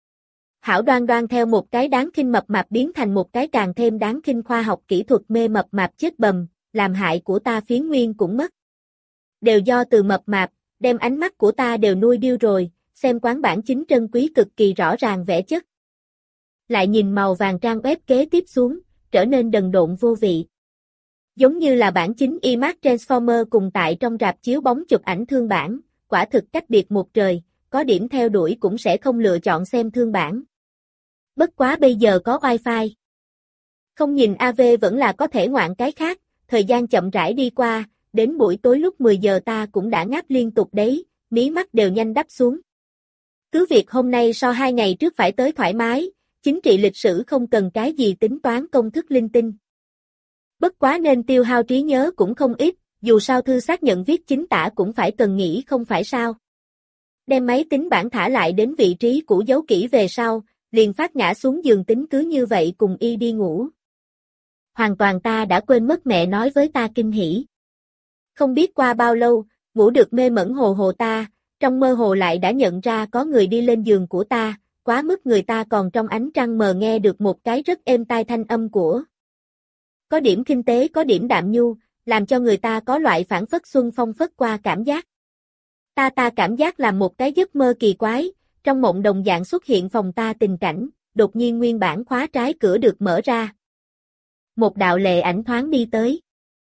Hảo đoan đoan theo một cái đáng khinh mập mạp biến thành một cái càng thêm đáng khinh khoa học kỹ thuật mê mập mạp chết bầm, làm hại của ta phiến nguyên cũng mất. Đều do từ mập mạp, đem ánh mắt của ta đều nuôi điêu rồi, xem quán bản chính trân quý cực kỳ rõ ràng vẽ chất. Lại nhìn màu vàng trang web kế tiếp xuống, trở nên đần độn vô vị. Giống như là bản chính iMac Transformer cùng tại trong rạp chiếu bóng chụp ảnh thương bản, quả thực cách biệt một trời, có điểm theo đuổi cũng sẽ không lựa chọn xem thương bản. Bất quá bây giờ có wifi. Không nhìn a vê vẫn là có thể ngoạn cái khác, thời gian chậm rãi đi qua, đến buổi tối lúc mười giờ ta cũng đã ngáp liên tục đấy, mí mắt đều nhanh đắp xuống. Cứ việc hôm nay so hai ngày trước phải tới thoải mái, chính trị lịch sử không cần cái gì tính toán công thức linh tinh. Bất quá nên tiêu hao trí nhớ cũng không ít, dù sao thư xác nhận viết chính tả cũng phải cần nghĩ không phải sao. Đem máy tính bảng thả lại đến vị trí cũ giấu kỹ về sau, liền phát ngã xuống giường tính cứ như vậy cùng y đi ngủ. Hoàn toàn ta đã quên mất mẹ nói với ta kinh hỉ. Không biết qua bao lâu, ngủ được mê mẩn hồ hồ ta, trong mơ hồ lại đã nhận ra có người đi lên giường của ta, quá mức người ta còn trong ánh trăng mờ nghe được một cái rất êm tai thanh âm của. Có điểm kinh tế có điểm đạm nhu, làm cho người ta có loại phản phất xuân phong phất qua cảm giác. Ta ta cảm giác là một cái giấc mơ kỳ quái, trong mộng đồng dạng xuất hiện phòng ta tình cảnh, đột nhiên nguyên bản khóa trái cửa được mở ra. Một đạo lệ ảnh thoáng đi tới.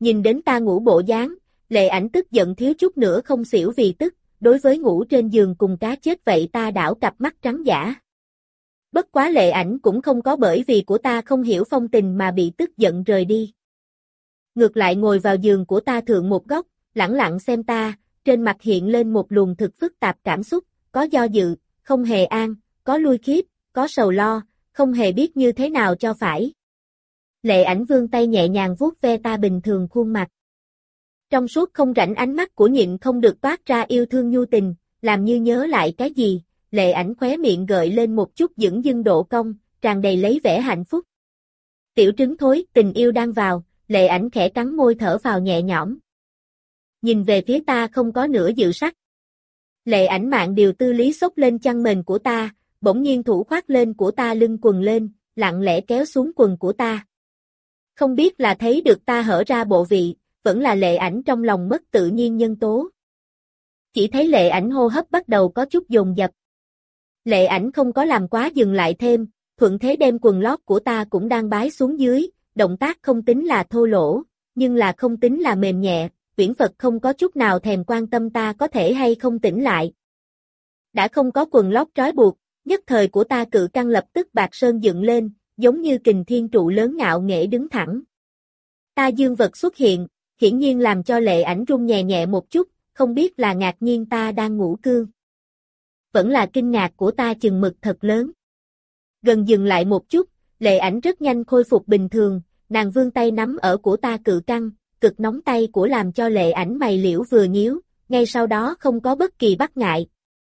Nhìn đến ta ngủ bộ dáng, Lệ Ảnh tức giận thiếu chút nữa không xỉu vì tức, đối với ngủ trên giường cùng cá chết vậy ta đảo cặp mắt trắng dã. Bất quá Lệ Ảnh cũng không có bởi vì của ta không hiểu phong tình mà bị tức giận rời đi. Ngược lại ngồi vào giường của ta thượng một góc, lẳng lặng xem ta, trên mặt hiện lên một luồng thực phức tạp cảm xúc, có do dự, không hề an, có lui khiếp, có sầu lo, không hề biết như thế nào cho phải. Lệ Ảnh vươn tay nhẹ nhàng vuốt ve ta bình thường khuôn mặt. Trong suốt không rảnh ánh mắt của nhịn không được toát ra yêu thương nhu tình, làm như nhớ lại cái gì, Lệ Ảnh khóe miệng gợi lên một chút dửng dưng độ cong, tràn đầy lấy vẻ hạnh phúc. Tiểu trứng thối, tình yêu đang vào, Lệ Ảnh khẽ cắn môi thở vào nhẹ nhõm. Nhìn về phía ta không có nửa dự sắc. Lệ Ảnh mạng điều tư lý xốc lên chăn mền của ta, bỗng nhiên thủ khoác lên của ta lưng quần lên, lặng lẽ kéo xuống quần của ta. Không biết là thấy được ta hở ra bộ vị, vẫn là Lệ Ảnh trong lòng mất tự nhiên nhân tố. Chỉ thấy Lệ Ảnh hô hấp bắt đầu có chút dồn dập. Lệ Ảnh không có làm quá dừng lại thêm, thuận thế đem quần lót của ta cũng đang bái xuống dưới, động tác không tính là thô lỗ, nhưng là không tính là mềm nhẹ, Uyển Phật không có chút nào thèm quan tâm ta có thể hay không tỉnh lại. Đã không có quần lót trói buộc, nhất thời của ta cự căng lập tức bạc sơn dựng lên, giống như kình thiên trụ lớn ngạo nghễ đứng thẳng. Ta dương vật xuất hiện, hiển nhiên làm cho Lệ Ảnh run nhẹ nhẹ một chút, không biết là ngạc nhiên ta đang ngủ cương. Vẫn là kinh ngạc của ta chừng mực thật lớn. Gần dừng lại một chút, Lệ Ảnh rất nhanh khôi phục bình thường, nàng vươn tay nắm ở của ta cự căng, cực nóng tay của làm cho Lệ Ảnh mày liễu vừa nhíu, ngay sau đó không có bất kỳ bắt ngại.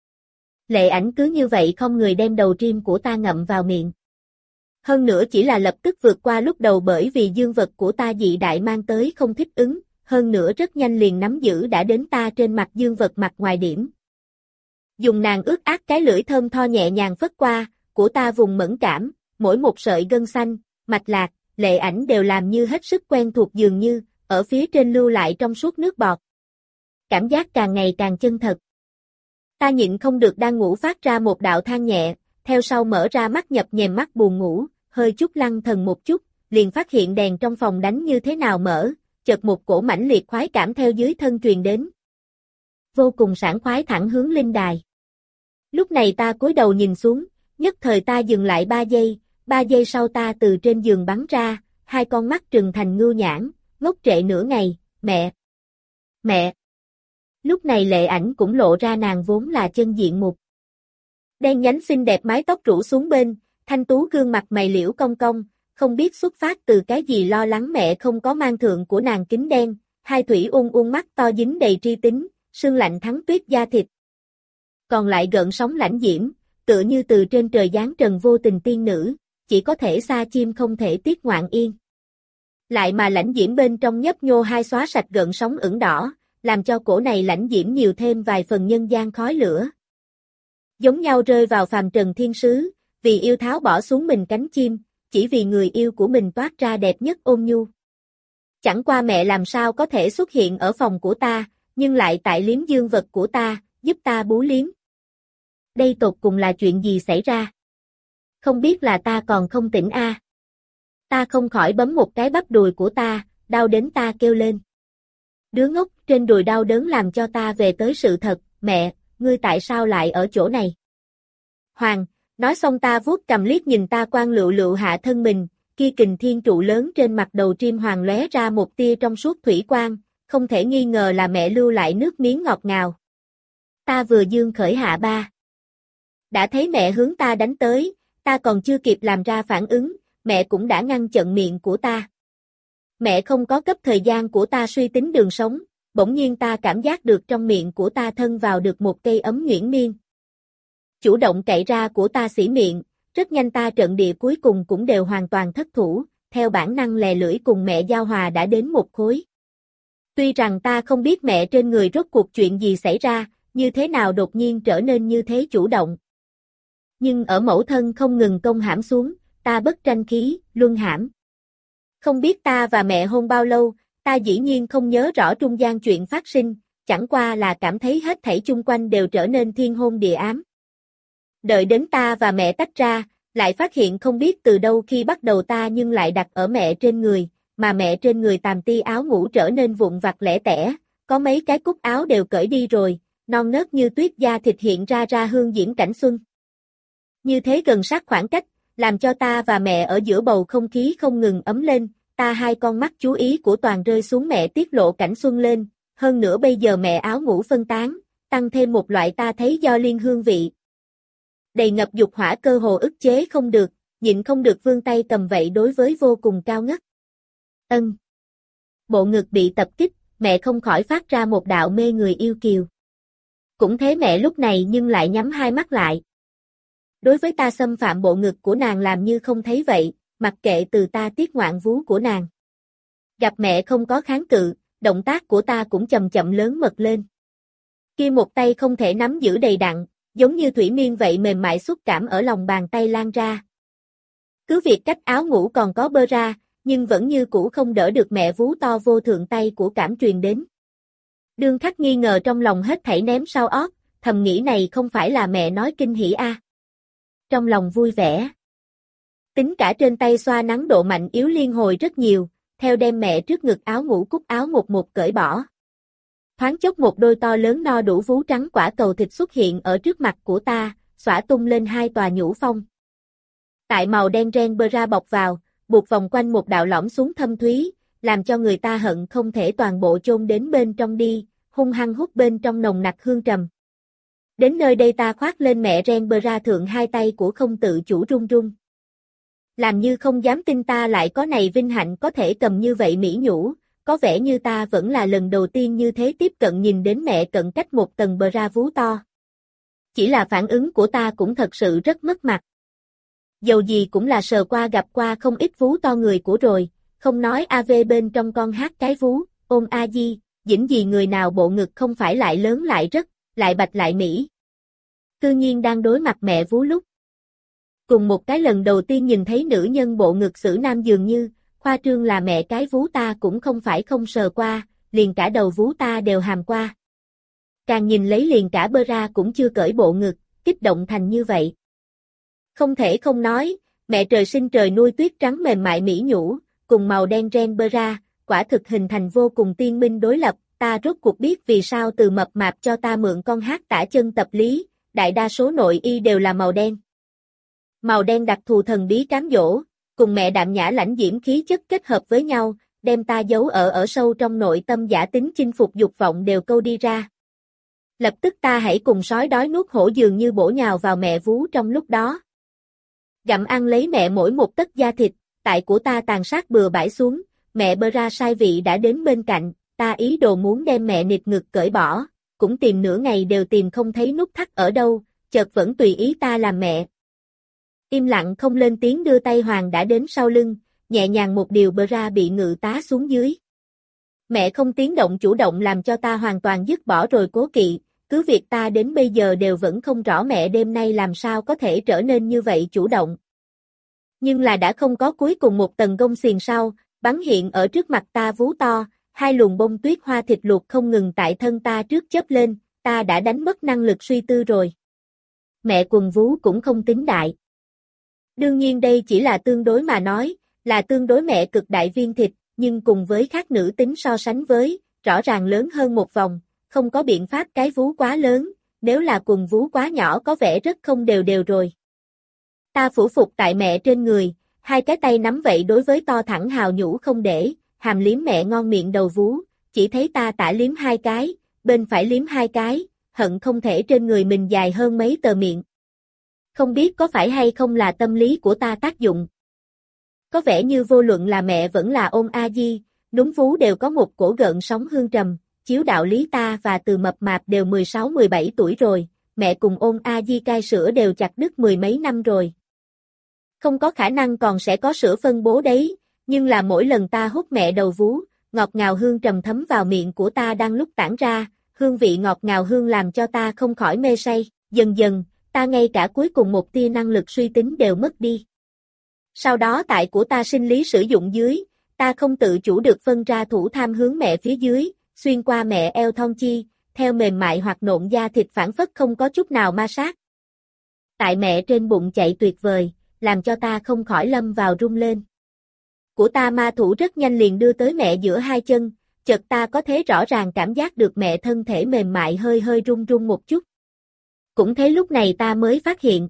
Lệ Ảnh cứ như vậy không người đem đầu trim của ta ngậm vào miệng. Hơn nữa chỉ là lập tức vượt qua lúc đầu bởi vì dương vật của ta dị đại mang tới không thích ứng, hơn nữa rất nhanh liền nắm giữ đã đến ta trên mặt dương vật mặt ngoài điểm. Dùng nàng ướt át cái lưỡi thơm tho nhẹ nhàng phất qua, của ta vùng mẫn cảm, mỗi một sợi gân xanh, mạch lạc, Lệ Ảnh đều làm như hết sức quen thuộc dường như, ở phía trên lưu lại trong suốt nước bọt. Cảm giác càng ngày càng chân thật. Ta nhịn không được đang ngủ phát ra một đạo than nhẹ, theo sau mở ra mắt nhập nhèm mắt buồn ngủ, hơi chút lăng thần một chút, liền phát hiện đèn trong phòng đánh như thế nào mở, chợt một cổ mãnh liệt khoái cảm theo dưới thân truyền đến. Vô cùng sảng khoái thẳng hướng linh đài. Lúc này ta cúi đầu nhìn xuống, nhất thời ta dừng lại ba giây, ba giây sau ta từ trên giường bắn ra, hai con mắt trừng thành ngưu nhãn, ngốc trệ nửa ngày, mẹ, mẹ. Lúc này Lệ Ảnh cũng lộ ra nàng vốn là chân diện mục. Đen nhánh xinh đẹp mái tóc rủ xuống bên, thanh tú gương mặt mày liễu cong cong, không biết xuất phát từ cái gì lo lắng mẹ không có mang thượng của nàng kính đen, hai thủy ung ung mắt to dính đầy tri tính, sương lạnh thắng tuyết da thịt. Còn lại gợn sóng lãnh diễm, tựa như từ trên trời giáng trần vô tình tiên nữ, chỉ có thể xa chim không thể tiết ngoạn yên. Lại mà lãnh diễm bên trong nhấp nhô hai xóa sạch gợn sóng ửng đỏ, làm cho cổ này lãnh diễm nhiều thêm vài phần nhân gian khói lửa. Giống nhau rơi vào phàm trần thiên sứ, vì yêu tháo bỏ xuống mình cánh chim, chỉ vì người yêu của mình toát ra đẹp nhất ôn nhu. Chẳng qua mẹ làm sao có thể xuất hiện ở phòng của ta, nhưng lại tại liếm dương vật của ta, giúp ta bú liếm. Đây tột cùng là chuyện gì xảy ra? Không biết là ta còn không tỉnh a? À? Ta không khỏi bấm một cái bắp đùi của ta, đau đến ta kêu lên. Đứa ngốc, trên đùi đau đớn làm cho ta về tới sự thật, mẹ, ngươi tại sao lại ở chỗ này? Hoàng, nói xong ta vuốt cầm liếc nhìn ta quan lựu lựu hạ thân mình, kia kình thiên trụ lớn trên mặt đầu chim hoàng lóe ra một tia trong suốt thủy quang, không thể nghi ngờ là mẹ lưu lại nước miếng ngọt ngào. Ta vừa dương khởi hạ ba. Đã thấy mẹ hướng ta đánh tới, ta còn chưa kịp làm ra phản ứng, mẹ cũng đã ngăn chặn miệng của ta. Mẹ không có cấp thời gian của ta suy tính đường sống, bỗng nhiên ta cảm giác được trong miệng của ta thân vào được một cây ấm nhuyễn miên. Chủ động cậy ra của ta xỉ miệng, rất nhanh ta trận địa cuối cùng cũng đều hoàn toàn thất thủ, theo bản năng lè lưỡi cùng mẹ giao hòa đã đến một khối. Tuy rằng ta không biết mẹ trên người rốt cuộc chuyện gì xảy ra, như thế nào đột nhiên trở nên như thế chủ động. Nhưng ở mẫu thân không ngừng công hãm xuống, ta bất tranh khí, luân hãm. Không biết ta và mẹ hôn bao lâu, ta dĩ nhiên không nhớ rõ trung gian chuyện phát sinh, chẳng qua là cảm thấy hết thảy chung quanh đều trở nên thiên hôn địa ám. Đợi đến ta và mẹ tách ra, lại phát hiện không biết từ đâu khi bắt đầu ta nhưng lại đặt ở mẹ trên người, mà mẹ trên người tàm ti áo ngủ trở nên vụn vặt lẻ tẻ, có mấy cái cúc áo đều cởi đi rồi, non nớt như tuyết da thịt hiện ra ra hương diễn cảnh xuân. Như thế gần sát khoảng cách, làm cho ta và mẹ ở giữa bầu không khí không ngừng ấm lên, ta hai con mắt chú ý của toàn rơi xuống mẹ tiết lộ cảnh xuân lên, hơn nữa bây giờ mẹ áo ngủ phân tán, tăng thêm một loại ta thấy do liên hương vị. Đầy ngập dục hỏa cơ hồ ức chế không được, nhịn không được vươn tay cầm vậy đối với vô cùng cao ngất. Ân. Bộ ngực bị tập kích, mẹ không khỏi phát ra một đạo mê người yêu kiều. Cũng thế mẹ lúc này nhưng lại nhắm hai mắt lại. Đối với ta xâm phạm bộ ngực của nàng làm như không thấy vậy, mặc kệ từ ta tiết ngoạn vú của nàng. Gặp mẹ không có kháng cự, động tác của ta cũng chậm chậm lớn mật lên. Kia một tay không thể nắm giữ đầy đặn, giống như thủy miên vậy mềm mại xúc cảm ở lòng bàn tay lan ra. Cứ việc cách áo ngủ còn có bơ ra, nhưng vẫn như cũ không đỡ được mẹ vú to vô thượng tay của cảm truyền đến. Đương Khắc nghi ngờ trong lòng hết thảy ném sau ót, thầm nghĩ này không phải là mẹ nói kinh hỉ a. À. Trong lòng vui vẻ. Tính cả trên tay xoa nắng độ mạnh yếu liên hồi rất nhiều, theo đem mẹ trước ngực áo ngủ cúc áo một một cởi bỏ. Thoáng chốc một đôi to lớn no đủ vú trắng quả cầu thịt xuất hiện ở trước mặt của ta, xõa tung lên hai tòa nhũ phong. Tại màu đen ren bơ ra bọc vào, buộc vòng quanh một đạo lõm xuống thâm thúy, làm cho người ta hận không thể toàn bộ chôn đến bên trong đi, hung hăng hút bên trong nồng nặc hương trầm. Đến nơi đây ta khoác lên mẹ ren bơ ra thượng hai tay của không tự chủ run run. Làm như không dám tin ta lại có này vinh hạnh có thể cầm như vậy mỹ nhũ, có vẻ như ta vẫn là lần đầu tiên như thế tiếp cận nhìn đến mẹ cận cách một tầng bờ ra vú to. Chỉ là phản ứng của ta cũng thật sự rất mất mặt. Dầu gì cũng là sờ qua gặp qua không ít vú to người của rồi, không nói a vê bên trong con hát cái vú, ôm a di, dĩnh gì người nào bộ ngực không phải lại lớn lại rất, lại bạch lại mỹ. Cư nhiên đang đối mặt mẹ vú lúc. Cùng một cái lần đầu tiên nhìn thấy nữ nhân bộ ngực xử nam dường như, khoa trương là mẹ cái vú ta cũng không phải không sờ qua, liền cả đầu vú ta đều hàm qua. Càng nhìn lấy liền cả bơ ra cũng chưa cởi bộ ngực, kích động thành như vậy. Không thể không nói, mẹ trời sinh trời nuôi tuyết trắng mềm mại mỹ nhũ, cùng màu đen ren bơ ra, quả thực hình thành vô cùng tiên minh đối lập, ta rốt cuộc biết vì sao từ mập mạp cho ta mượn con hát tả chân tập lý, đại đa số nội y đều là màu đen. Màu đen đặc thù thần bí cám dỗ, cùng mẹ đạm nhã lãnh diễm khí chất kết hợp với nhau, đem ta giấu ở ở sâu trong nội tâm giả tính chinh phục dục vọng đều câu đi ra. Lập tức ta hãy cùng sói đói nuốt hổ dường như bổ nhào vào mẹ vú trong lúc đó. Gặm ăn lấy mẹ mỗi một tấc da thịt, tại của ta tàn sát bừa bãi xuống, mẹ bơ ra sai vị đã đến bên cạnh, ta ý đồ muốn đem mẹ nịt ngực cởi bỏ, cũng tìm nửa ngày đều tìm không thấy nút thắt ở đâu, chợt vẫn tùy ý ta làm mẹ. Im lặng không lên tiếng đưa tay hoàng đã đến sau lưng, nhẹ nhàng một điều bơ ra bị ngự tá xuống dưới. Mẹ không tiếng động chủ động làm cho ta hoàn toàn dứt bỏ rồi cố kỵ, cứ việc ta đến bây giờ đều vẫn không rõ mẹ đêm nay làm sao có thể trở nên như vậy chủ động. Nhưng là đã không có cuối cùng một tầng gông xiềng sau, bắn hiện ở trước mặt ta vú to, hai luồng bông tuyết hoa thịt luộc không ngừng tại thân ta trước chớp lên, ta đã đánh mất năng lực suy tư rồi. Mẹ quần vú cũng không tính đại. Đương nhiên đây chỉ là tương đối mà nói, là tương đối mẹ cực đại viên thịt, nhưng cùng với khác nữ tính so sánh với, rõ ràng lớn hơn một vòng, không có biện pháp cái vú quá lớn, nếu là quần vú quá nhỏ có vẻ rất không đều đều rồi. Ta phủ phục tại mẹ trên người, hai cái tay nắm vậy đối với to thẳng hào nhũ không để, hàm liếm mẹ ngon miệng đầu vú, chỉ thấy ta tả liếm hai cái, bên phải liếm hai cái, hận không thể trên người mình dài hơn mấy tờ miệng. Không biết có phải hay không là tâm lý của ta tác dụng. Có vẻ như vô luận là mẹ vẫn là ôm a di, núm vú đều có một cổ gợn sóng hương trầm, chiếu đạo lý ta và từ mập mạp đều mười sáu mười bảy tuổi rồi, mẹ cùng ôm a di cai sữa đều chặt đứt mười mấy năm rồi. Không có khả năng còn sẽ có sữa phân bố đấy, nhưng là mỗi lần ta hút mẹ đầu vú, ngọt ngào hương trầm thấm vào miệng của ta đang lúc tản ra, hương vị ngọt ngào hương làm cho ta không khỏi mê say, dần dần, ta ngay cả cuối cùng một tia năng lực suy tính đều mất đi. Sau đó tại của ta sinh lý sử dụng dưới, ta không tự chủ được phân ra thủ tham hướng mẹ phía dưới, xuyên qua mẹ eo thon chi, theo mềm mại hoặc nộn da thịt phản phất không có chút nào ma sát. Tại mẹ trên bụng chạy tuyệt vời, làm cho ta không khỏi lâm vào rung lên. của ta ma thủ rất nhanh liền đưa tới mẹ giữa hai chân, chợt ta có thể rõ ràng cảm giác được mẹ thân thể mềm mại hơi hơi run run một chút. Cũng thế lúc này ta mới phát hiện.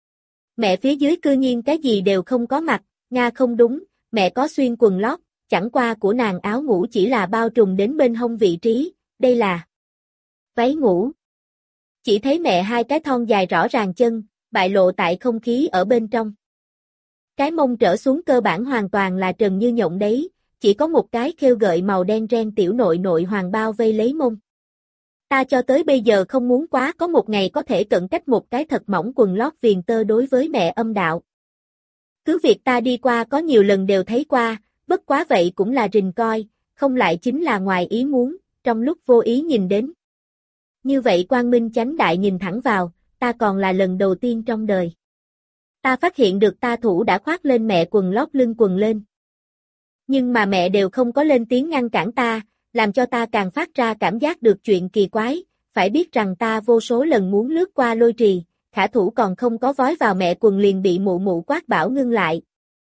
Mẹ phía dưới cư nhiên cái gì đều không có mặc, Nga không đúng, mẹ có xuyên quần lót, chẳng qua của nàng áo ngủ chỉ là bao trùm đến bên hông vị trí, đây là váy ngủ. Chỉ thấy mẹ hai cái thon dài rõ ràng chân, bại lộ tại không khí ở bên trong. Cái mông trở xuống cơ bản hoàn toàn là trần như nhộng đấy, chỉ có một cái khêu gợi màu đen ren tiểu nội nội hoàng bao vây lấy mông. Ta cho tới bây giờ không muốn quá có một ngày có thể cận cách một cái thật mỏng quần lót viền tơ đối với mẹ âm đạo. Cứ việc ta đi qua có nhiều lần đều thấy qua, bất quá vậy cũng là rình coi, không lại chính là ngoài ý muốn, trong lúc vô ý nhìn đến. Như vậy quang minh chánh đại nhìn thẳng vào, ta còn là lần đầu tiên trong đời. Ta phát hiện được ta thủ đã khoác lên mẹ quần lót lưng quần lên. Nhưng mà mẹ đều không có lên tiếng ngăn cản ta, làm cho ta càng phát ra cảm giác được chuyện kỳ quái, phải biết rằng ta vô số lần muốn lướt qua lôi trì, khả thủ còn không có vói vào mẹ quần liền bị mụ mụ quát bảo ngưng lại.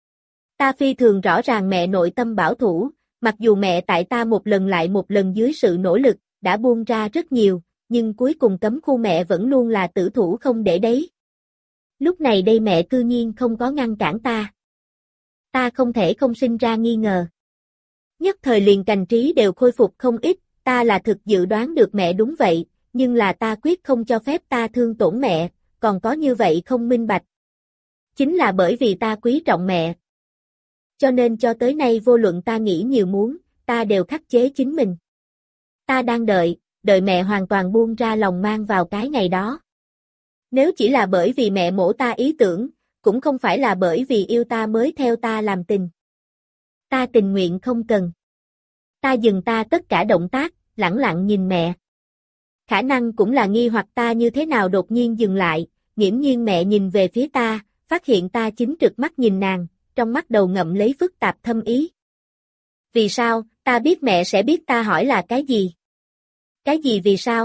Ta phi thường rõ ràng mẹ nội tâm bảo thủ, mặc dù mẹ tại ta một lần lại một lần dưới sự nỗ lực, đã buông ra rất nhiều, nhưng cuối cùng cấm khu mẹ vẫn luôn là tử thủ không để đấy. Lúc này đây mẹ cư nhiên không có ngăn cản ta. Ta không thể không sinh ra nghi ngờ. Nhất thời liền cành trí đều khôi phục không ít, ta là thực dự đoán được mẹ đúng vậy, nhưng là ta quyết không cho phép ta thương tổn mẹ, còn có như vậy không minh bạch. Chính là bởi vì ta quý trọng mẹ. Cho nên cho tới nay vô luận ta nghĩ nhiều muốn, ta đều khắc chế chính mình. Ta đang đợi, đợi mẹ hoàn toàn buông ra lòng mang vào cái ngày đó. Nếu chỉ là bởi vì mẹ mổ ta ý tưởng, cũng không phải là bởi vì yêu ta mới theo ta làm tình. Ta tình nguyện không cần. Ta dừng ta tất cả động tác, lẳng lặng nhìn mẹ. Khả năng cũng là nghi hoặc ta như thế nào đột nhiên dừng lại, nghiễm nhiên mẹ nhìn về phía ta, phát hiện ta chính trực mắt nhìn nàng, trong mắt đầu ngậm lấy phức tạp thâm ý. Vì sao, ta biết mẹ sẽ biết ta hỏi là cái gì? Cái gì vì sao?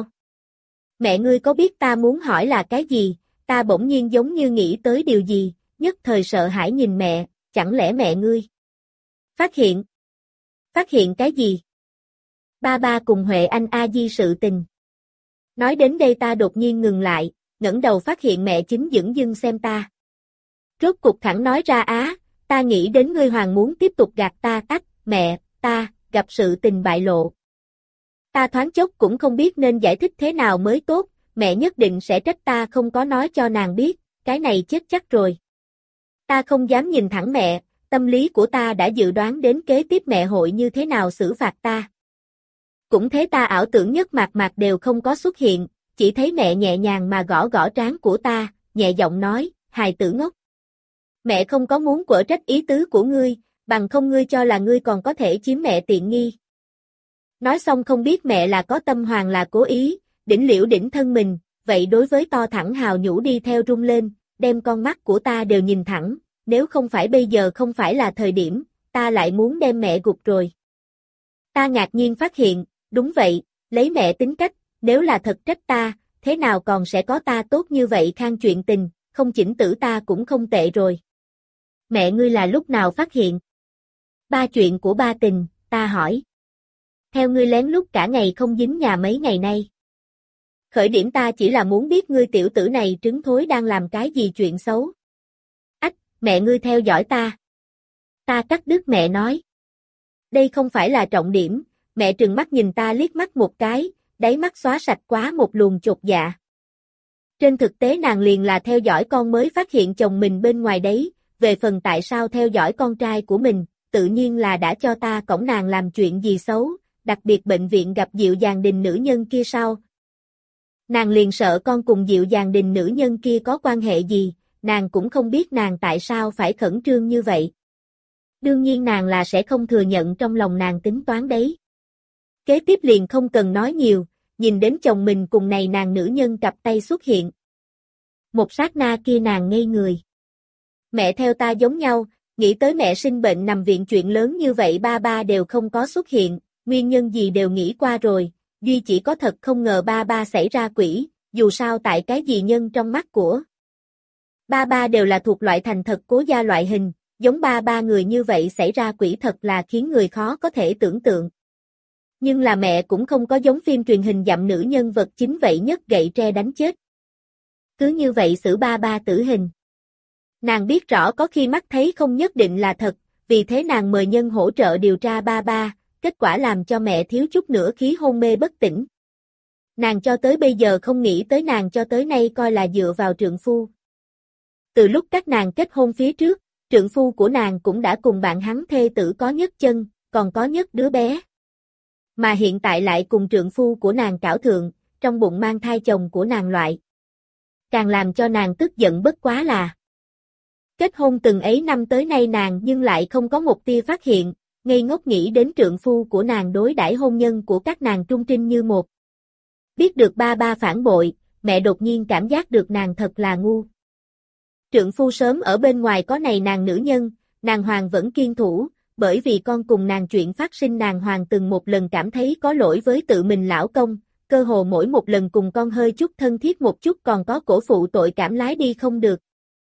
Mẹ ngươi có biết ta muốn hỏi là cái gì? Ta bỗng nhiên giống như nghĩ tới điều gì, nhất thời sợ hãi nhìn mẹ, chẳng lẽ mẹ ngươi phát hiện? Phát hiện cái gì? Ba ba cùng Huệ Anh A Di sự tình. Nói đến đây ta đột nhiên ngừng lại, ngẩng đầu phát hiện mẹ chính dửng dưng xem ta. Rốt cục thẳng nói ra á, ta nghĩ đến ngươi hoàng muốn tiếp tục gạt ta ách, mẹ, ta, gặp sự tình bại lộ. Ta thoáng chốc cũng không biết nên giải thích thế nào mới tốt, mẹ nhất định sẽ trách ta không có nói cho nàng biết, cái này chết chắc rồi. Ta không dám nhìn thẳng mẹ, tâm lý của ta đã dự đoán đến kế tiếp mẹ hội như thế nào xử phạt ta. Cũng thế ta ảo tưởng nhất mạc mạc đều không có xuất hiện, chỉ thấy mẹ nhẹ nhàng mà gõ gõ trán của ta, nhẹ giọng nói, hài tử ngốc. Mẹ không có muốn quở trách ý tứ của ngươi, bằng không ngươi cho là ngươi còn có thể chiếm mẹ tiện nghi. Nói xong không biết mẹ là có tâm hoàng là cố ý, đỉnh liễu đỉnh thân mình, vậy đối với to thẳng hào nhũ đi theo rung lên, đem con mắt của ta đều nhìn thẳng, nếu không phải bây giờ không phải là thời điểm, ta lại muốn đem mẹ gục rồi. Ta ngạc nhiên phát hiện, đúng vậy, lấy mẹ tính cách, nếu là thật trách ta, thế nào còn sẽ có ta tốt như vậy khang chuyện tình, không chỉnh tử ta cũng không tệ rồi. Mẹ ngươi là lúc nào phát hiện? Ba chuyện của ba tình, ta hỏi. Theo ngươi lén lút cả ngày không dính nhà mấy ngày nay. Khởi điểm ta chỉ là muốn biết ngươi tiểu tử này trứng thối đang làm cái gì chuyện xấu. Ách, mẹ ngươi theo dõi ta. Ta cắt đứt mẹ nói. Đây không phải là trọng điểm, mẹ trừng mắt nhìn ta liếc mắt một cái, đáy mắt xóa sạch quá một luồng chột dạ. Trên thực tế nàng liền là theo dõi con mới phát hiện chồng mình bên ngoài đấy, về phần tại sao theo dõi con trai của mình, tự nhiên là đã cho ta cõng nàng làm chuyện gì xấu, đặc biệt bệnh viện gặp dịu dàng đình nữ nhân kia sao. Nàng liền sợ con cùng dịu dàng đình nữ nhân kia có quan hệ gì, nàng cũng không biết nàng tại sao phải khẩn trương như vậy. Đương nhiên nàng là sẽ không thừa nhận trong lòng nàng tính toán đấy. Kế tiếp liền không cần nói nhiều, nhìn đến chồng mình cùng này nàng nữ nhân cặp tay xuất hiện. Một sát na kia nàng ngây người. Mẹ theo ta giống nhau, nghĩ tới mẹ sinh bệnh nằm viện chuyện lớn như vậy ba ba đều không có xuất hiện, nguyên nhân gì đều nghĩ qua rồi, duy chỉ có thật không ngờ ba ba xảy ra quỷ, dù sao tại cái gì nhân trong mắt của ba ba đều là thuộc loại thành thật cố gia loại hình, giống ba ba người như vậy xảy ra quỷ thật là khiến người khó có thể tưởng tượng. Nhưng là mẹ cũng không có giống phim truyền hình dặm nữ nhân vật chính vậy nhất gậy tre đánh chết. Cứ như vậy xử ba ba tử hình. Nàng biết rõ có khi mắt thấy không nhất định là thật, vì thế nàng mời nhân hỗ trợ điều tra ba ba, kết quả làm cho mẹ thiếu chút nữa khí hôn mê bất tỉnh. Nàng cho tới bây giờ không nghĩ tới nàng cho tới nay coi là dựa vào trượng phu. Từ lúc các nàng kết hôn phía trước, trượng phu của nàng cũng đã cùng bạn hắn thê tử có nhất chân, còn có nhất đứa bé. Mà hiện tại lại cùng trượng phu của nàng cảo thượng, trong bụng mang thai chồng của nàng loại. Càng làm cho nàng tức giận bất quá là kết hôn từng ấy năm tới nay nàng nhưng lại không có một tia phát hiện, ngây ngốc nghĩ đến trượng phu của nàng đối đãi hôn nhân của các nàng trung trinh như một. Biết được ba ba phản bội, mẹ đột nhiên cảm giác được nàng thật là ngu. Trượng phu sớm ở bên ngoài có này nàng nữ nhân, nàng hoàng vẫn kiên thủ, bởi vì con cùng nàng chuyện phát sinh nàng hoàng từng một lần cảm thấy có lỗi với tự mình lão công, cơ hồ mỗi một lần cùng con hơi chút thân thiết một chút còn có cổ phụ tội cảm lái đi không được.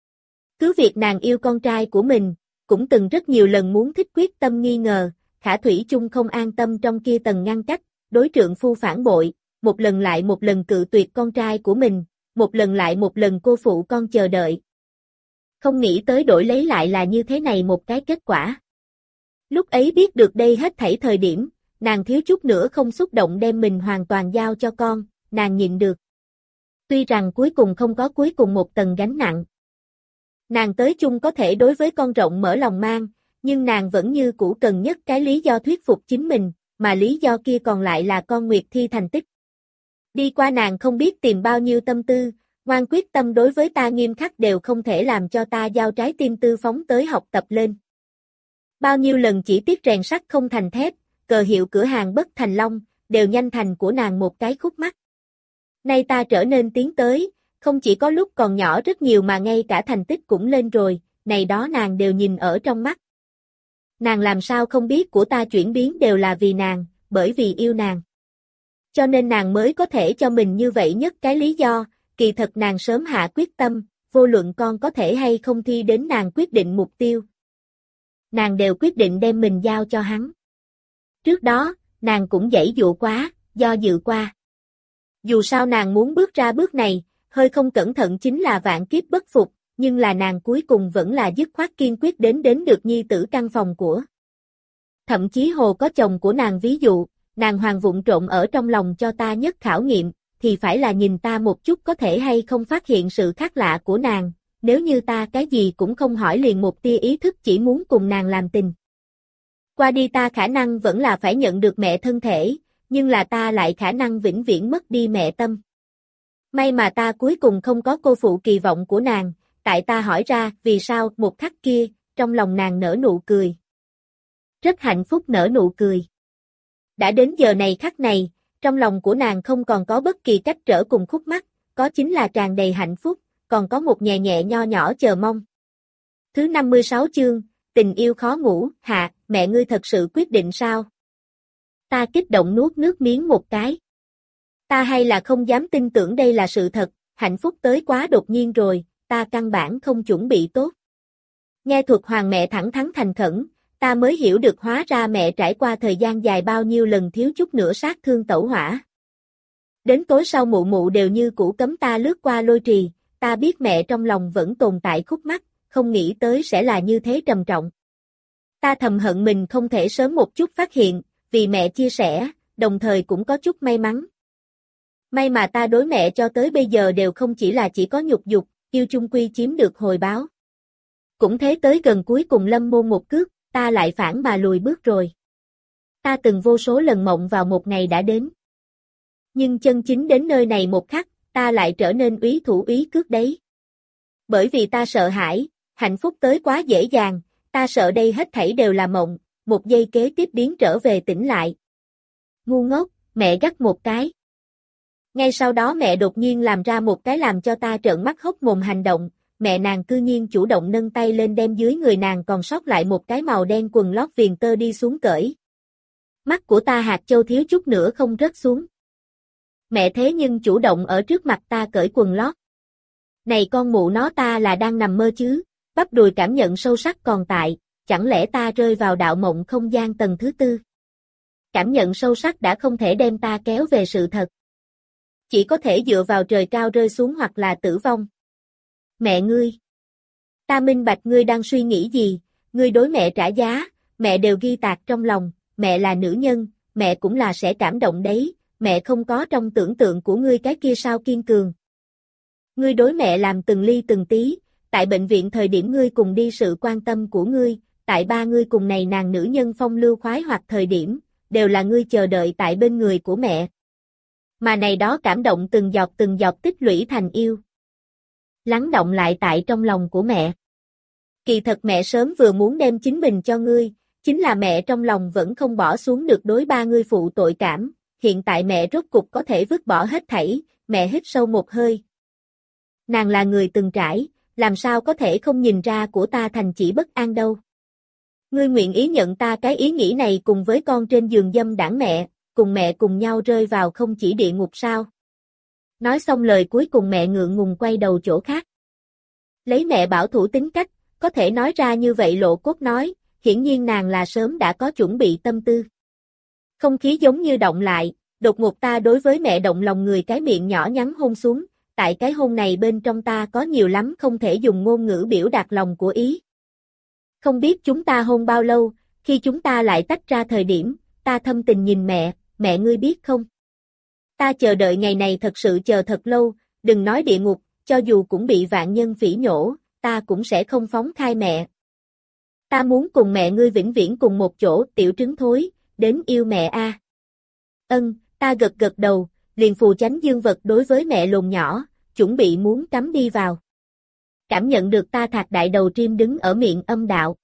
Cứ việc nàng yêu con trai của mình, cũng từng rất nhiều lần muốn thích quyết tâm nghi ngờ, khả thủy chung không an tâm trong kia tầng ngăn cách, đối trượng phu phản bội, một lần lại một lần cự tuyệt con trai của mình, một lần lại một lần cô phụ con chờ đợi. Không nghĩ tới đổi lấy lại là như thế này một cái kết quả. Lúc ấy biết được đây hết thảy thời điểm, nàng thiếu chút nữa không xúc động đem mình hoàn toàn giao cho con, nàng nhịn được. Tuy rằng cuối cùng không có cuối cùng một tầng gánh nặng. Nàng tới chung có thể đối với con rộng mở lòng mang, nhưng nàng vẫn như cũ cần nhất cái lý do thuyết phục chính mình, mà lý do kia còn lại là con Nguyệt Thi thành tích. Đi qua nàng không biết tìm bao nhiêu tâm tư, ngoan quyết tâm đối với ta nghiêm khắc đều không thể làm cho ta giao trái tim tư phóng tới học tập lên. Bao nhiêu lần chỉ tiếc rèn sắt không thành thép, cờ hiệu cửa hàng bất thành long, đều nhanh thành của nàng một cái khúc mắc. Nay ta trở nên tiến tới, không chỉ có lúc còn nhỏ rất nhiều mà ngay cả thành tích cũng lên rồi, này đó nàng đều nhìn ở trong mắt. Nàng làm sao không biết của ta chuyển biến đều là vì nàng, bởi vì yêu nàng. Cho nên nàng mới có thể cho mình như vậy nhất cái lý do, kỳ thật nàng sớm hạ quyết tâm, vô luận con có thể hay không thi đến nàng quyết định mục tiêu. Nàng đều quyết định đem mình giao cho hắn. Trước đó, nàng cũng giãy dụa quá, do dự qua. Dù sao nàng muốn bước ra bước này, hơi không cẩn thận chính là vạn kiếp bất phục, nhưng là nàng cuối cùng vẫn là dứt khoát kiên quyết đến đến được nhi tử căn phòng của. Thậm chí hồ có chồng của nàng ví dụ, nàng hoàng vụng trộn ở trong lòng cho ta nhất khảo nghiệm, thì phải là nhìn ta một chút có thể hay không phát hiện sự khác lạ của nàng, nếu như ta cái gì cũng không hỏi liền một tia ý thức chỉ muốn cùng nàng làm tình. Qua đi ta khả năng vẫn là phải nhận được mẹ thân thể, nhưng là ta lại khả năng vĩnh viễn mất đi mẹ tâm. May mà ta cuối cùng không có cô phụ kỳ vọng của nàng, tại ta hỏi ra vì sao một khắc kia, trong lòng nàng nở nụ cười. Rất hạnh phúc nở nụ cười. Đã đến giờ này khắc này, trong lòng của nàng không còn có bất kỳ cách trở cùng khúc mắc, có chính là tràn đầy hạnh phúc, còn có một nhẹ nhẹ nho nhỏ chờ mong. Thứ năm mươi sáu chương, tình yêu khó ngủ, hạ, mẹ ngươi thật sự quyết định sao? Ta kích động nuốt nước miếng một cái. Ta hay là không dám tin tưởng đây là sự thật, hạnh phúc tới quá đột nhiên rồi, ta căn bản không chuẩn bị tốt. Nghe thuật hoàng mẹ thẳng thắn thành khẩn, ta mới hiểu được hóa ra mẹ trải qua thời gian dài bao nhiêu lần thiếu chút nữa sát thương tẩu hỏa. Đến tối sau mụ mụ đều như cũ cấm ta lướt qua lôi trì, ta biết mẹ trong lòng vẫn tồn tại khúc mắc, không nghĩ tới sẽ là như thế trầm trọng. Ta thầm hận mình không thể sớm một chút phát hiện, vì mẹ chia sẻ, đồng thời cũng có chút may mắn. May mà ta đối mẹ cho tới bây giờ đều không chỉ là chỉ có nhục dục, yêu chung quy chiếm được hồi báo. Cũng thế tới gần cuối cùng lâm môn một cước, ta lại phản mà lùi bước rồi. Ta từng vô số lần mộng vào một ngày đã đến. Nhưng chân chính đến nơi này một khắc, ta lại trở nên úy thủ úy cước đấy. Bởi vì ta sợ hãi, hạnh phúc tới quá dễ dàng, ta sợ đây hết thảy đều là mộng, một giây kế tiếp biến trở về tỉnh lại. Ngu ngốc, mẹ gắt một cái. Ngay sau đó mẹ đột nhiên làm ra một cái làm cho ta trợn mắt hốc mồm hành động, mẹ nàng cư nhiên chủ động nâng tay lên đem dưới người nàng còn sót lại một cái màu đen quần lót viền tơ đi xuống cởi. Mắt của ta hạt châu thiếu chút nữa không rớt xuống. Mẹ thế nhưng chủ động ở trước mặt ta cởi quần lót. Này con mụ nó ta là đang nằm mơ chứ, Bắp đùi cảm nhận sâu sắc còn tại, chẳng lẽ ta rơi vào đạo mộng không gian tầng thứ tư? Cảm nhận sâu sắc đã không thể đem ta kéo về sự thật. Chỉ có thể dựa vào trời cao rơi xuống hoặc là tử vong. Mẹ ngươi! Ta minh bạch ngươi đang suy nghĩ gì, ngươi đối mẹ trả giá, mẹ đều ghi tạc trong lòng, mẹ là nữ nhân, mẹ cũng là sẽ cảm động đấy, mẹ không có trong tưởng tượng của ngươi cái kia sao kiên cường. Ngươi đối mẹ làm từng ly từng tí, tại bệnh viện thời điểm ngươi cùng đi sự quan tâm của ngươi, tại ba ngươi cùng này nàng nữ nhân phong lưu khoái hoặc thời điểm, đều là ngươi chờ đợi tại bên người của mẹ. Mà này đó cảm động từng giọt từng giọt tích lũy thành yêu. Lắng động lại tại trong lòng của mẹ. Kỳ thật mẹ sớm vừa muốn đem chính mình cho ngươi, chính là mẹ trong lòng vẫn không bỏ xuống được đối ba ngươi phụ tội cảm, hiện tại mẹ rốt cục có thể vứt bỏ hết thảy, mẹ hít sâu một hơi. Nàng là người từng trải, làm sao có thể không nhìn ra của ta thành chỉ bất an đâu. Ngươi nguyện ý nhận ta cái ý nghĩ này cùng với con trên giường dâm đảng mẹ, cùng mẹ cùng nhau rơi vào không chỉ địa ngục sao. Nói xong lời cuối cùng mẹ ngượng ngùng quay đầu chỗ khác. Lấy mẹ bảo thủ tính cách, có thể nói ra như vậy lộ cốt nói, hiển nhiên nàng là sớm đã có chuẩn bị tâm tư. Không khí giống như động lại, đột ngột ta đối với mẹ động lòng người cái miệng nhỏ nhắn hôn xuống, tại cái hôn này bên trong ta có nhiều lắm không thể dùng ngôn ngữ biểu đạt lòng của ý. Không biết chúng ta hôn bao lâu, khi chúng ta lại tách ra thời điểm, ta thâm tình nhìn mẹ, mẹ ngươi biết không? Ta chờ đợi ngày này thật sự chờ thật lâu, đừng nói địa ngục, cho dù cũng bị vạn nhân phỉ nhổ, ta cũng sẽ không phóng khai mẹ. Ta muốn cùng mẹ ngươi vĩnh viễn cùng một chỗ, tiểu trứng thối, đến yêu mẹ a. À. Ân, ta gật gật đầu, liền phù chánh dương vật đối với mẹ lồn nhỏ, chuẩn bị muốn cắm đi vào. Cảm nhận được ta thạc đại đầu trim đứng ở miệng âm đạo.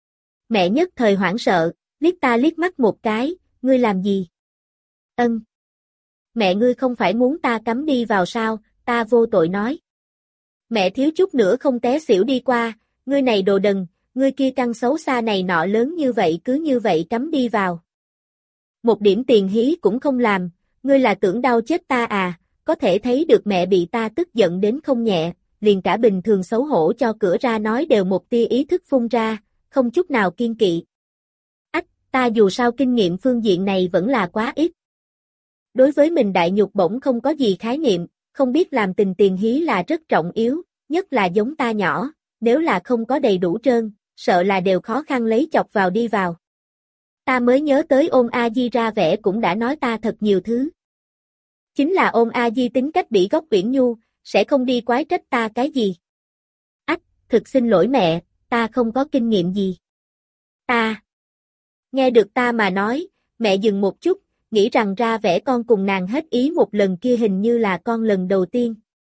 Mẹ nhất thời hoảng sợ, liếc ta liếc mắt một cái, ngươi làm gì? Ân. Mẹ ngươi không phải muốn ta cắm đi vào sao, ta vô tội nói. Mẹ thiếu chút nữa không té xỉu đi qua, ngươi này đồ đần, ngươi kia căn xấu xa này nọ lớn như vậy cứ như vậy cắm đi vào. Một điểm tiền hí cũng không làm, ngươi là tưởng đau chết ta à, có thể thấy được mẹ bị ta tức giận đến không nhẹ, liền cả bình thường xấu hổ cho cửa ra nói đều một tia ý thức phun ra, không chút nào kiên kỵ. Ách, ta dù sao kinh nghiệm phương diện này vẫn là quá ít. Đối với mình đại nhục bổng không có gì khái niệm, không biết làm tình tiền hí là rất trọng yếu, nhất là giống ta nhỏ, nếu là không có đầy đủ trơn, sợ là đều khó khăn lấy chọc vào đi vào. Ta mới nhớ tới Ôn A Di ra vẻ cũng đã nói ta thật nhiều thứ. Chính là Ôn A Di tính cách bị góc uyển nhu, sẽ không đi quái trách ta cái gì. Ách, thực xin lỗi mẹ, ta không có kinh nghiệm gì. Ta. Nghe được ta mà nói, mẹ dừng một chút, nghĩ rằng ra vẻ con cùng nàng hết ý một lần kia hình như là con lần đầu tiên.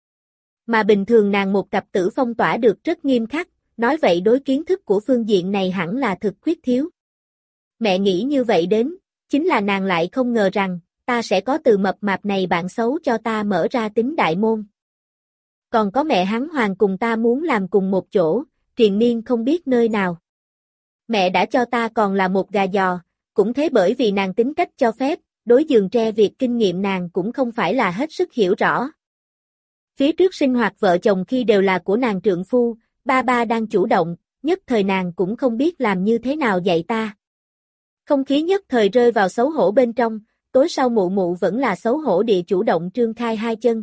Mà bình thường nàng một cặp tử phong tỏa được rất nghiêm khắc, nói vậy đối kiến thức của phương diện này hẳn là thực khuyết thiếu. Mẹ nghĩ như vậy đến, chính là nàng lại không ngờ rằng, ta sẽ có từ mập mạp này bạn xấu cho ta mở ra tính đại môn. Còn có mẹ hắn hoàng cùng ta muốn làm cùng một chỗ, triền miên không biết nơi nào. Mẹ đã cho ta còn là một gà giò, cũng thế bởi vì nàng tính cách cho phép, đối giường tre việc kinh nghiệm nàng cũng không phải là hết sức hiểu rõ. Phía trước sinh hoạt vợ chồng khi đều là của nàng trượng phu, ba ba đang chủ động, nhất thời nàng cũng không biết làm như thế nào dạy ta. Không khí nhất thời rơi vào xấu hổ bên trong, tối sau mụ mụ vẫn là xấu hổ địa chủ động trương khai hai chân.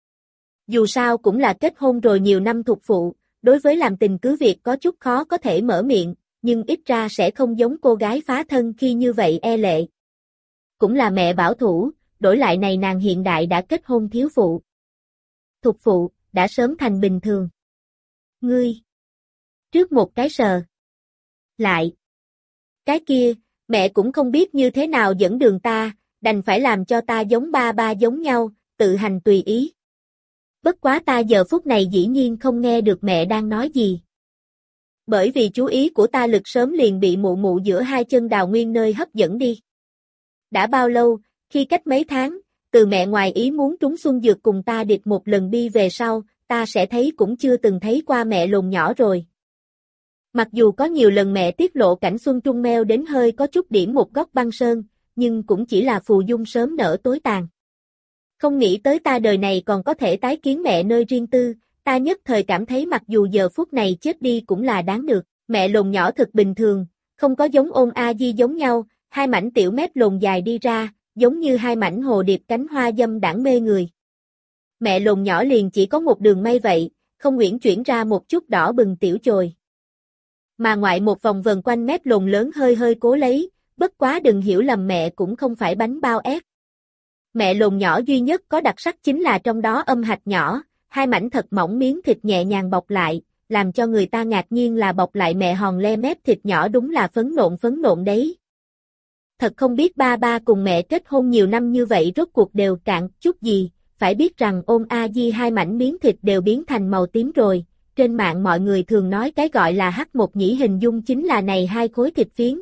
Dù sao cũng là kết hôn rồi nhiều năm thuộc phụ, đối với làm tình cứ việc có chút khó có thể mở miệng, nhưng ít ra sẽ không giống cô gái phá thân khi như vậy e lệ. Cũng là mẹ bảo thủ, đổi lại này nàng hiện đại đã kết hôn thiếu phụ. Thuộc phụ, đã sớm thành bình thường. Ngươi. Trước một cái sờ. Lại. Cái kia, mẹ cũng không biết như thế nào dẫn đường ta, đành phải làm cho ta giống ba ba giống nhau, tự hành tùy ý. Bất quá ta giờ phút này dĩ nhiên không nghe được mẹ đang nói gì. Bởi vì chú ý của ta lực sớm liền bị mụ mụ giữa hai chân đào nguyên nơi hấp dẫn đi. Đã bao lâu, khi cách mấy tháng, từ mẹ ngoài ý muốn trúng xuân dược cùng ta địch một lần đi về sau, ta sẽ thấy cũng chưa từng thấy qua mẹ lồn nhỏ rồi. Mặc dù có nhiều lần mẹ tiết lộ cảnh xuân trung meo đến hơi có chút điểm một góc băng sơn, nhưng cũng chỉ là phù dung sớm nở tối tàn. Không nghĩ tới ta đời này còn có thể tái kiến mẹ nơi riêng tư, Ta nhất thời cảm thấy mặc dù giờ phút này chết đi cũng là đáng được. Mẹ lồn nhỏ thực bình thường, không có giống Ôn A Di giống nhau, hai mảnh tiểu mép lồn dài đi ra, giống như hai mảnh hồ điệp cánh hoa dâm đãng mê người. Mẹ lồn nhỏ liền chỉ có một đường may vậy, không uyển chuyển ra một chút đỏ bừng tiểu chồi. Mà ngoại một vòng vần quanh mép lồn lớn hơi hơi cố lấy, bất quá đừng hiểu lầm mẹ cũng không phải bánh bao ép. Mẹ lồn nhỏ duy nhất có đặc sắc chính là trong đó âm hạch nhỏ, hai mảnh thật mỏng miếng thịt nhẹ nhàng bọc lại, làm cho người ta ngạc nhiên là bọc lại mẹ hòn le mép thịt nhỏ đúng là phấn nộn phấn nộn đấy. Thật không biết ba ba cùng mẹ kết hôn nhiều năm như vậy rốt cuộc đều cạn chút gì, phải biết rằng Ôn A Di hai mảnh miếng thịt đều biến thành màu tím rồi, trên mạng mọi người thường nói cái gọi là hắc một nhĩ hình dung chính là này hai khối thịt phiến.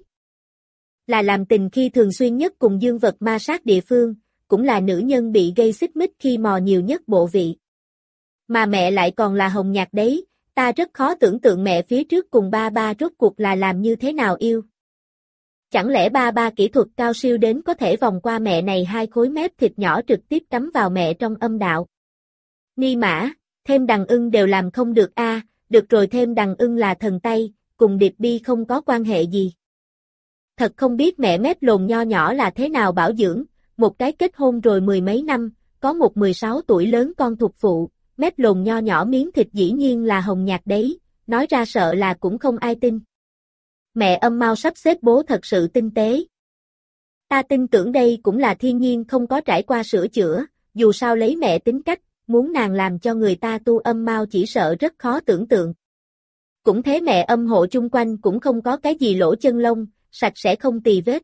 Là làm tình khi thường xuyên nhất cùng dương vật ma sát địa phương, cũng là nữ nhân bị gây xích mích khi mò nhiều nhất bộ vị. Mà mẹ lại còn là hồng nhạt đấy, ta rất khó tưởng tượng mẹ phía trước cùng ba ba rốt cuộc là làm như thế nào yêu. Chẳng lẽ ba ba kỹ thuật cao siêu đến có thể vòng qua mẹ này hai khối mép thịt nhỏ trực tiếp cắm vào mẹ trong âm đạo. Ni mã, thêm đằng ưng đều làm không được a, à, được rồi thêm đằng ưng là thần Tây, cùng điệp bi không có quan hệ gì. Thật không biết mẹ mép lồn nho nhỏ là thế nào bảo dưỡng, một cái kết hôn rồi mười mấy năm, có một mười sáu tuổi lớn con thuộc phụ, mép lồn nho nhỏ miếng thịt dĩ nhiên là hồng nhạt đấy, nói ra sợ là cũng không ai tin. Mẹ âm mau sắp xếp bố thật sự tinh tế. Ta tin tưởng đây cũng là thiên nhiên không có trải qua sửa chữa, dù sao lấy mẹ tính cách, muốn nàng làm cho người ta tu âm mau chỉ sợ rất khó tưởng tượng. Cũng thế mẹ âm hộ chung quanh cũng không có cái gì lỗ chân lông, sạch sẽ không tì vết.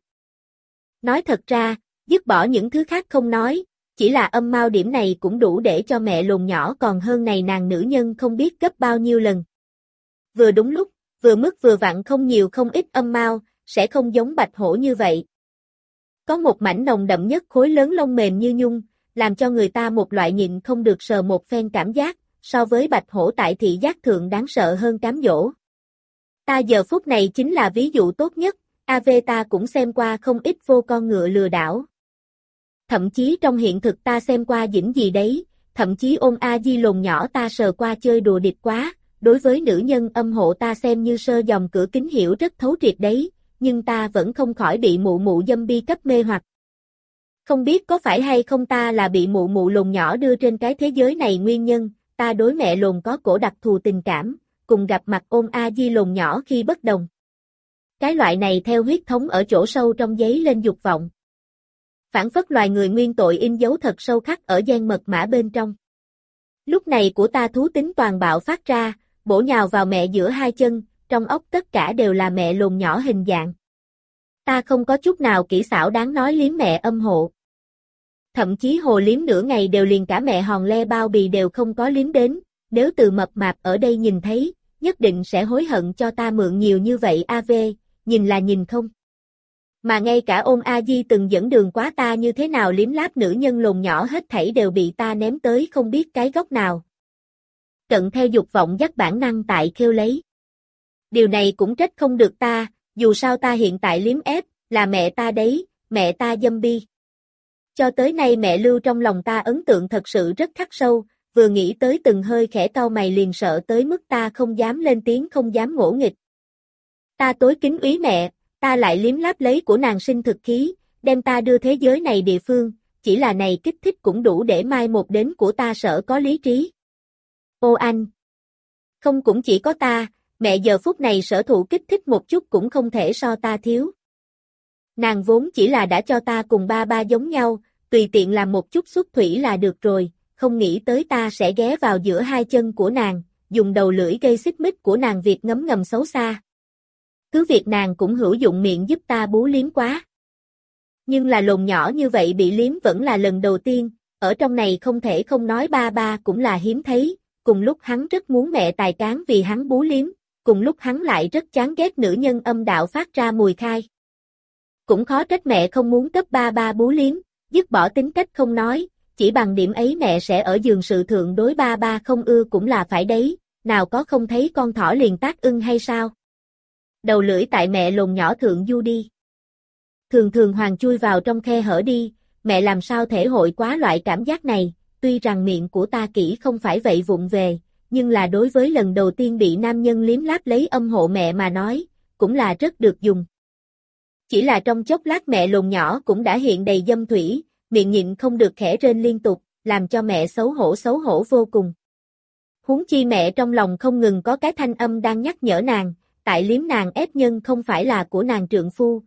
Nói thật ra, dứt bỏ những thứ khác không nói, chỉ là âm mau điểm này cũng đủ để cho mẹ lồn nhỏ còn hơn này nàng nữ nhân không biết gấp bao nhiêu lần. Vừa đúng lúc, vừa mức vừa vặn không nhiều không ít âm mau, sẽ không giống bạch hổ như vậy. Có một mảnh nồng đậm nhất khối lớn lông mềm như nhung, làm cho người ta một loại nhịn không được sờ một phen cảm giác, so với bạch hổ tại thị giác thượng đáng sợ hơn cám dỗ. Ta giờ phút này chính là ví dụ tốt nhất, a vê ta cũng xem qua không ít vô con ngựa lừa đảo. Thậm chí trong hiện thực ta xem qua dĩnh gì đấy, thậm chí Ôn A Di lồn nhỏ ta sờ qua chơi đùa điệp quá, đối với nữ nhân âm hộ ta xem như sơ dòng cửa kính hiểu rất thấu triệt đấy, nhưng ta vẫn không khỏi bị mụ mụ dâm bi cấp mê hoặc. Không biết có phải hay không ta là bị mụ mụ lồn nhỏ đưa trên cái thế giới này nguyên nhân, ta đối mẹ lồn có cổ đặc thù tình cảm, cùng gặp mặt Ôn A Di lồn nhỏ khi bất đồng. Cái loại này theo huyết thống ở chỗ sâu trong giấy lên dục vọng. Phản phất loài người nguyên tội in dấu thật sâu khắc ở gen mật mã bên trong. Lúc này của ta thú tính toàn bạo phát ra, bổ nhào vào mẹ giữa hai chân, trong óc tất cả đều là mẹ lồn nhỏ hình dạng. Ta không có chút nào kỹ xảo đáng nói liếm mẹ âm hộ. Thậm chí hồ liếm nửa ngày đều liền cả mẹ hòn le bao bì đều không có liếm đến, nếu từ mập mạp ở đây nhìn thấy, nhất định sẽ hối hận cho ta mượn nhiều như vậy a vê, nhìn là nhìn không. Mà ngay cả Ôn A Di từng dẫn đường quá ta như thế nào liếm láp nữ nhân lồn nhỏ hết thảy đều bị ta ném tới không biết cái góc nào. Cận theo dục vọng dắt bản năng tại kêu lấy. Điều này cũng trách không được ta, dù sao ta hiện tại liếm ép, là mẹ ta đấy, mẹ ta dâm bi. Cho tới nay mẹ lưu trong lòng ta ấn tượng thật sự rất khắc sâu, vừa nghĩ tới từng hơi khẽ cau mày liền sợ tới mức ta không dám lên tiếng không dám ngỗ nghịch. Ta tối kính úy mẹ, ta lại liếm láp lấy của nàng sinh thực khí, đem ta đưa thế giới này địa phương, chỉ là này kích thích cũng đủ để mai một đến của ta sợ có lý trí. Ô anh! Không cũng chỉ có ta, mẹ giờ phút này sở thụ kích thích một chút cũng không thể so ta thiếu. Nàng vốn chỉ là đã cho ta cùng ba ba giống nhau, tùy tiện làm một chút xuất thủy là được rồi, không nghĩ tới ta sẽ ghé vào giữa hai chân của nàng, dùng đầu lưỡi gây xích mích của nàng việc ngấm ngầm xấu xa. Cứ việc nàng cũng hữu dụng miệng giúp ta bú liếm quá. Nhưng là lồn nhỏ như vậy bị liếm vẫn là lần đầu tiên, ở trong này không thể không nói ba ba cũng là hiếm thấy, cùng lúc hắn rất muốn mẹ tài cán vì hắn bú liếm, cùng lúc hắn lại rất chán ghét nữ nhân âm đạo phát ra mùi khai. Cũng khó trách mẹ không muốn cấp ba ba bú liếm, dứt bỏ tính cách không nói, chỉ bằng điểm ấy mẹ sẽ ở giường sự thượng đối ba ba không ưa cũng là phải đấy, nào có không thấy con thỏ liền tác ưng hay sao? Đầu lưỡi tại mẹ lồn nhỏ thượng du đi. Thường thường hoàng chui vào trong khe hở đi, mẹ làm sao thể hội quá loại cảm giác này, tuy rằng miệng của ta kỹ không phải vậy vụng về, nhưng là đối với lần đầu tiên bị nam nhân liếm láp lấy âm hộ mẹ mà nói, cũng là rất được dùng. Chỉ là trong chốc lát mẹ lồn nhỏ cũng đã hiện đầy dâm thủy, miệng nhịn không được khẽ rên liên tục, làm cho mẹ xấu hổ xấu hổ vô cùng. Huống chi mẹ trong lòng không ngừng có cái thanh âm đang nhắc nhở nàng, tại liếm nàng ép nhân không phải là của nàng trượng phu,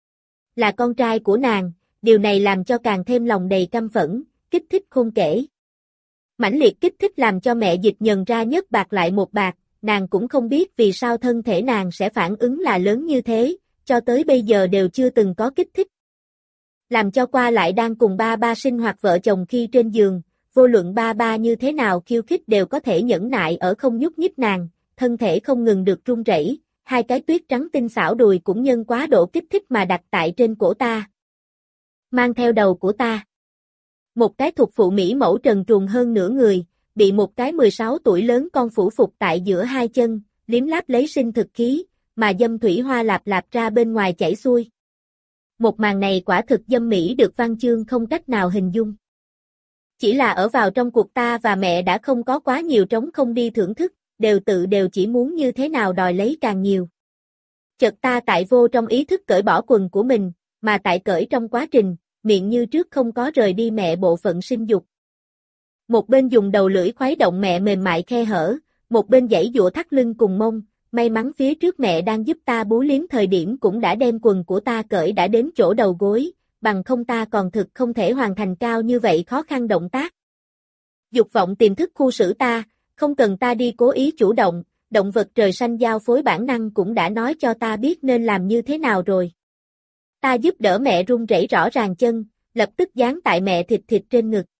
là con trai của nàng, điều này làm cho càng thêm lòng đầy căm phẫn, kích thích khôn kể. Mãnh liệt kích thích làm cho mẹ dịch nhận ra nhất bạc lại một bạc, nàng cũng không biết vì sao thân thể nàng sẽ phản ứng là lớn như thế, cho tới bây giờ đều chưa từng có kích thích. Làm cho qua lại đang cùng ba ba sinh hoạt vợ chồng khi trên giường, vô luận ba ba như thế nào khiêu khích đều có thể nhẫn nại ở không nhúc nhích nàng, thân thể không ngừng được run rẩy, hai cái tuyết trắng tinh xảo đùi cũng nhân quá độ kích thích mà đặt tại trên cổ ta. Mang theo đầu của ta. Một cái thuộc phụ mỹ mẫu trần truồng hơn nửa người, bị một cái mười sáu tuổi lớn con phủ phục tại giữa hai chân, liếm láp lấy sinh thực khí, mà dâm thủy hoa lạp lạp ra bên ngoài chảy xuôi. Một màn này quả thực dâm mỹ được văn chương không cách nào hình dung. Chỉ là ở vào trong cuộc ta và mẹ đã không có quá nhiều trống không đi thưởng thức, đều tự đều chỉ muốn như thế nào đòi lấy càng nhiều. Chợt ta tại vô trong ý thức cởi bỏ quần của mình, mà tại cởi trong quá trình, miệng như trước không có rời đi mẹ bộ phận sinh dục. Một bên dùng đầu lưỡi khuấy động mẹ mềm mại khe hở, một bên giãy giụa thắt lưng cùng mông, may mắn phía trước mẹ đang giúp ta bú liếm thời điểm cũng đã đem quần của ta cởi đã đến chỗ đầu gối, bằng không ta còn thực không thể hoàn thành cao như vậy khó khăn động tác. Dục vọng tiềm thức khu xử ta, không cần ta đi cố ý chủ động, động vật trời xanh giao phối bản năng cũng đã nói cho ta biết nên làm như thế nào rồi. Ta giúp đỡ mẹ run rẩy rõ ràng chân, lập tức dán tại mẹ thịt thịt trên ngực.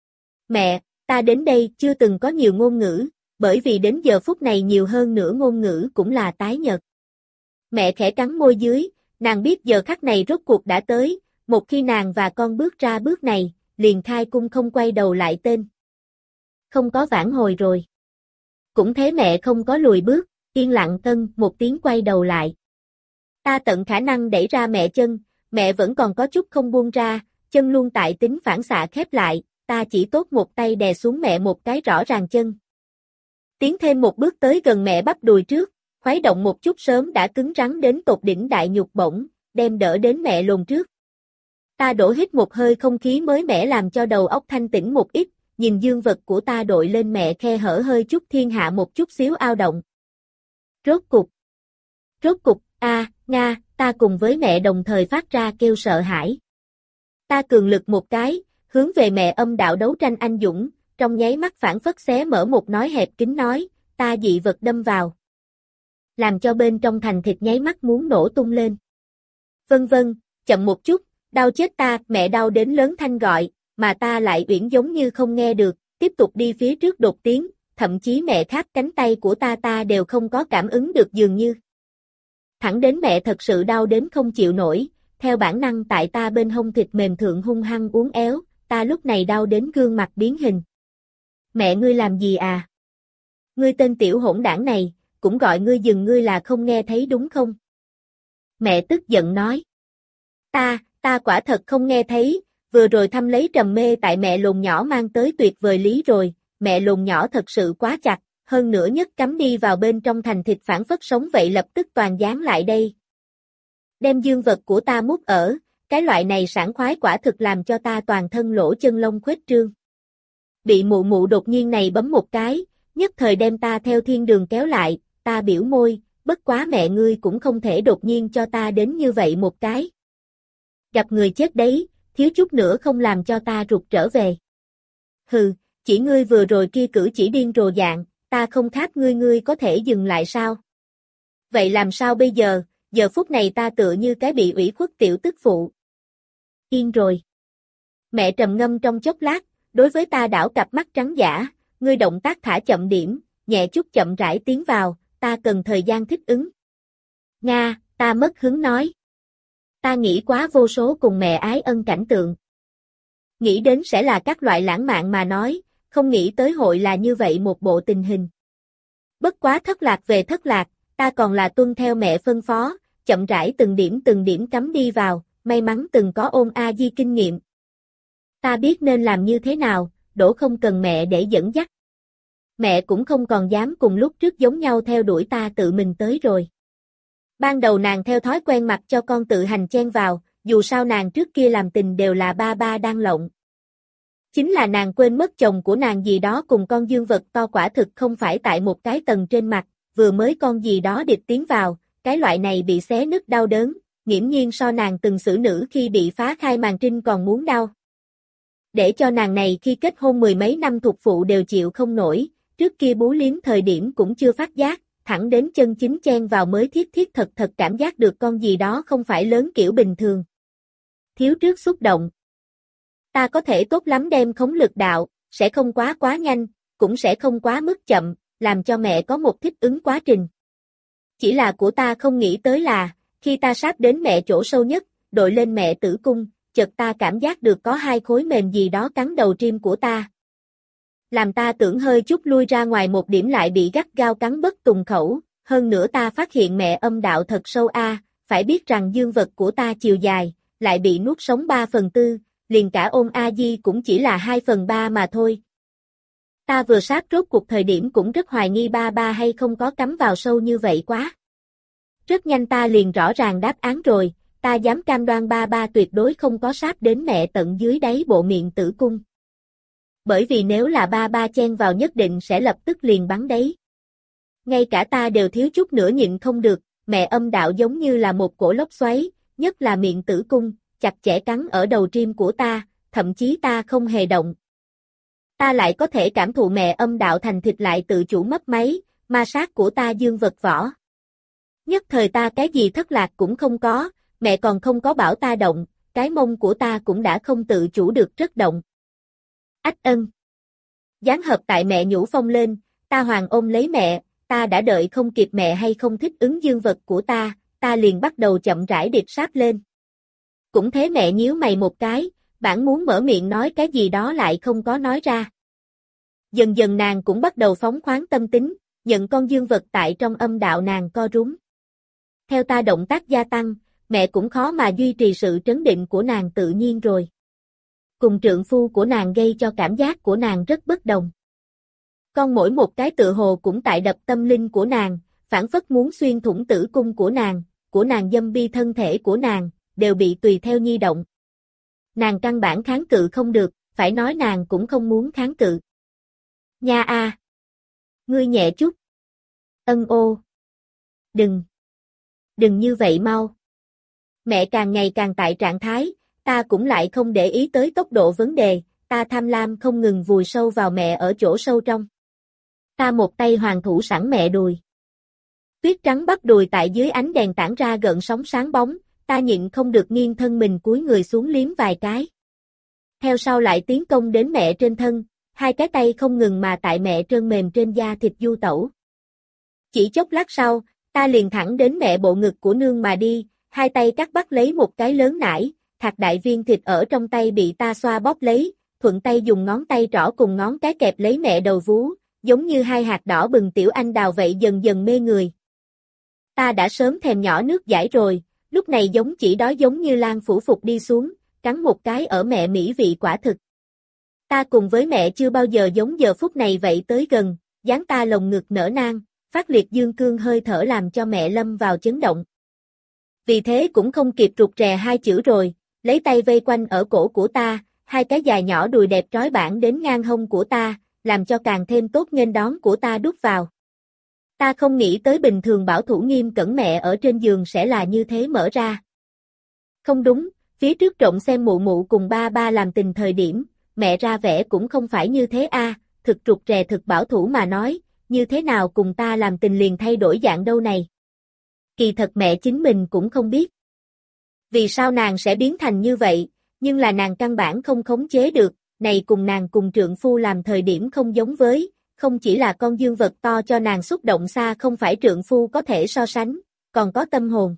Mẹ, ta đến đây chưa từng có nhiều ngôn ngữ, bởi vì đến giờ phút này nhiều hơn nửa ngôn ngữ cũng là tái nhợt. Mẹ khẽ cắn môi dưới, nàng biết giờ khắc này rốt cuộc đã tới, một khi nàng và con bước ra bước này, liền khai cung không quay đầu lại tên. Không có vãn hồi rồi. Cũng thế mẹ không có lùi bước, yên lặng tân một tiếng quay đầu lại. Ta tận khả năng đẩy ra mẹ chân, mẹ vẫn còn có chút không buông ra, chân luôn tại tính phản xạ khép lại, ta chỉ tốt một tay đè xuống mẹ một cái rõ ràng chân. Tiến thêm một bước tới gần mẹ bắp đùi trước, khuấy động một chút sớm đã cứng rắn đến tột đỉnh đại nhục bổng, đem đỡ đến mẹ lồn trước. Ta đổ hít một hơi không khí mới mẻ làm cho đầu óc thanh tĩnh một ít, nhìn dương vật của ta đội lên mẹ khe hở hơi chút thiên hạ một chút xíu ao động. Rốt cục. Rốt cục, a, nga, ta cùng với mẹ đồng thời phát ra kêu sợ hãi. Ta cường lực một cái, hướng về mẹ âm đạo đấu tranh anh dũng, trong nháy mắt phản phất xé mở một nói hẹp kín nói, ta dị vật đâm vào. Làm cho bên trong thành thịt nháy mắt muốn nổ tung lên. Vân vân, chậm một chút, đau chết ta, mẹ đau đến lớn thanh gọi, mà ta lại uyển giống như không nghe được, tiếp tục đi phía trước đột tiến, thậm chí mẹ khắp cánh tay của ta ta đều không có cảm ứng được dường như. Thẳng đến mẹ thật sự đau đến không chịu nổi, theo bản năng tại ta bên hông thịt mềm thượng hung hăng uốn éo, ta lúc này đau đến gương mặt biến hình. Mẹ ngươi làm gì à? Ngươi tên tiểu hỗn đảng này, cũng gọi ngươi dừng ngươi là không nghe thấy đúng không? Mẹ tức giận nói. Ta, ta quả thật không nghe thấy, vừa rồi thăm lấy trầm mê tại mẹ lồn nhỏ mang tới tuyệt vời lý rồi, mẹ lồn nhỏ thật sự quá chặt, hơn nữa nhất cắm đi vào bên trong thành thịt phản phất sống vậy lập tức toàn dán lại đây. Đem dương vật của ta mút ở, cái loại này sảng khoái quả thực làm cho ta toàn thân lỗ chân lông khuếch trương. Bị mụ mụ đột nhiên này bấm một cái, nhất thời đem ta theo thiên đường kéo lại, ta biểu môi, bất quá mẹ ngươi cũng không thể đột nhiên cho ta đến như vậy một cái. Gặp người chết đấy, thiếu chút nữa không làm cho ta rụt trở về. Hừ, chỉ ngươi vừa rồi kia cử chỉ điên rồ dạng, ta không kháp ngươi ngươi có thể dừng lại sao? Vậy làm sao bây giờ, giờ phút này ta tựa như cái bị ủy khuất tiểu tức phụ. Yên rồi. Mẹ trầm ngâm trong chốc lát, đối với ta đảo cặp mắt trắng dã, ngươi động tác thả chậm điểm, nhẹ chút chậm rãi tiến vào, ta cần thời gian thích ứng. Nga, ta mất hứng nói. Ta nghĩ quá vô số cùng mẹ ái ân cảnh tượng. Nghĩ đến sẽ là các loại lãng mạn mà nói, không nghĩ tới hội là như vậy một bộ tình hình. Bất quá thất lạc về thất lạc, ta còn là tuân theo mẹ phân phó, chậm rãi từng điểm từng điểm cắm đi vào, may mắn từng có ôn A Di kinh nghiệm. Ta biết nên làm như thế nào, đổ không cần mẹ để dẫn dắt. Mẹ cũng không còn dám cùng lúc trước giống nhau theo đuổi ta tự mình tới rồi. Ban đầu nàng theo thói quen mặc cho con tự hành chen vào, dù sao nàng trước kia làm tình đều là ba ba đang lộng. Chính là nàng quên mất chồng của nàng gì đó cùng con dương vật to quả thực không phải tại một cái tầng trên mặt, vừa mới con gì đó điệp tiến vào, cái loại này bị xé nứt đau đớn, nghiễm nhiên so nàng từng xử nữ khi bị phá khai màn trinh còn muốn đau. Để cho nàng này khi kết hôn mười mấy năm thuộc phụ đều chịu không nổi, trước kia bú liếm thời điểm cũng chưa phát giác, thẳng đến chân chính chen vào mới thiết thiết thật thật cảm giác được con gì đó không phải lớn kiểu bình thường. Thiếu trước xúc động. Ta có thể tốt lắm đem khống lực đạo, sẽ không quá quá nhanh, cũng sẽ không quá mức chậm, làm cho mẹ có một thích ứng quá trình. Chỉ là của ta không nghĩ tới là, khi ta sáp đến mẹ chỗ sâu nhất, đội lên mẹ tử cung, chợt ta cảm giác được có hai khối mềm gì đó cắn đầu tim của ta. Làm ta tưởng hơi chút lui ra ngoài một điểm lại bị gắt gao cắn bất tùng khẩu, hơn nữa ta phát hiện mẹ âm đạo thật sâu a, phải biết rằng dương vật của ta chiều dài, lại bị nuốt sống ba phần tư, liền cả ôm a di cũng chỉ là hai phần ba mà thôi. Ta vừa sáp rốt cuộc thời điểm cũng rất hoài nghi ba ba hay không có cắm vào sâu như vậy quá. Rất nhanh ta liền rõ ràng đáp án rồi, ta dám cam đoan ba ba tuyệt đối không có sáp đến mẹ tận dưới đáy bộ miệng tử cung. Bởi vì nếu là ba ba chen vào nhất định sẽ lập tức liền bắn đấy. Ngay cả ta đều thiếu chút nữa nhịn không được, mẹ âm đạo giống như là một cổ lốc xoáy, nhất là miệng tử cung, chặt chẽ cắn ở đầu tim của ta, thậm chí ta không hề động. Ta lại có thể cảm thụ mẹ âm đạo thành thịt lại tự chủ mấp máy, ma sát của ta dương vật vỏ. Nhất thời ta cái gì thất lạc cũng không có, mẹ còn không có bảo ta động, cái mông của ta cũng đã không tự chủ được rất động. Ách ân. Gián hợp tại mẹ nhũ phong lên, ta hoàng ôm lấy mẹ, ta đã đợi không kịp mẹ hay không thích ứng dương vật của ta, ta liền bắt đầu chậm rãi điệp sáp lên. Cũng thế mẹ nhíu mày một cái, bản muốn mở miệng nói cái gì đó lại không có nói ra. Dần dần nàng cũng bắt đầu phóng khoáng tâm tính, nhận con dương vật tại trong âm đạo nàng co rúm. Theo ta động tác gia tăng, mẹ cũng khó mà duy trì sự trấn định của nàng tự nhiên rồi. Cùng trượng phu của nàng gây cho cảm giác của nàng rất bất đồng. Con mỗi một cái tự hồ cũng tại đập tâm linh của nàng, phản phất muốn xuyên thủng tử cung của nàng, của nàng dâm bi thân thể của nàng, đều bị tùy theo nhi động. Nàng căn bản kháng cự không được, phải nói nàng cũng không muốn kháng cự. Nha a, ngươi nhẹ chút. Ân ô. Đừng. Đừng như vậy mau. Mẹ càng ngày càng tại trạng thái, ta cũng lại không để ý tới tốc độ vấn đề, ta tham lam không ngừng vùi sâu vào mẹ ở chỗ sâu trong. Ta một tay hoàn thủ sẵn mẹ đùi. Tuyết trắng bắp đùi tại dưới ánh đèn tản ra gợn sóng sáng bóng, ta nhịn không được nghiêng thân mình cúi người xuống liếm vài cái. Theo sau lại tiến công đến mẹ trên thân, hai cái tay không ngừng mà tại mẹ trơn mềm trên da thịt du tẩu. Chỉ chốc lát sau, ta liền thẳng đến mẹ bộ ngực của nương mà đi, hai tay cắt bắt lấy một cái lớn nải, thạc đại viên thịt ở trong tay bị ta xoa bóp lấy, thuận tay dùng ngón tay trỏ cùng ngón cái kẹp lấy mẹ đầu vú, giống như hai hạt đỏ bừng tiểu anh đào vậy dần dần mê người. Ta đã sớm thèm nhỏ nước dãi rồi, lúc này giống chỉ đói giống như lan phủ phục đi xuống, cắn một cái ở mẹ mỹ vị quả thực. Ta cùng với mẹ chưa bao giờ giống giờ phút này vậy tới gần, dán ta lồng ngực nở nang, phát liệt dương cương hơi thở làm cho mẹ lâm vào chấn động. Vì thế cũng không kịp rụt rè hai chữ rồi, lấy tay vây quanh ở cổ của ta, hai cái dài nhỏ đùi đẹp trói bản đến ngang hông của ta, làm cho càng thêm tốt nghênh đón của ta đút vào. Ta không nghĩ tới bình thường bảo thủ nghiêm cẩn mẹ ở trên giường sẽ là như thế mở ra. Không đúng, phía trước trộm xem mụ mụ cùng ba ba làm tình thời điểm, mẹ ra vẻ cũng không phải như thế a, thực rụt rè thực bảo thủ mà nói, như thế nào cùng ta làm tình liền thay đổi dạng đâu này. Kỳ thật mẹ chính mình cũng không biết. Vì sao nàng sẽ biến thành như vậy, nhưng là nàng căn bản không khống chế được, này cùng nàng cùng trượng phu làm thời điểm không giống với, không chỉ là con dương vật to cho nàng xúc động xa không phải trượng phu có thể so sánh, còn có tâm hồn.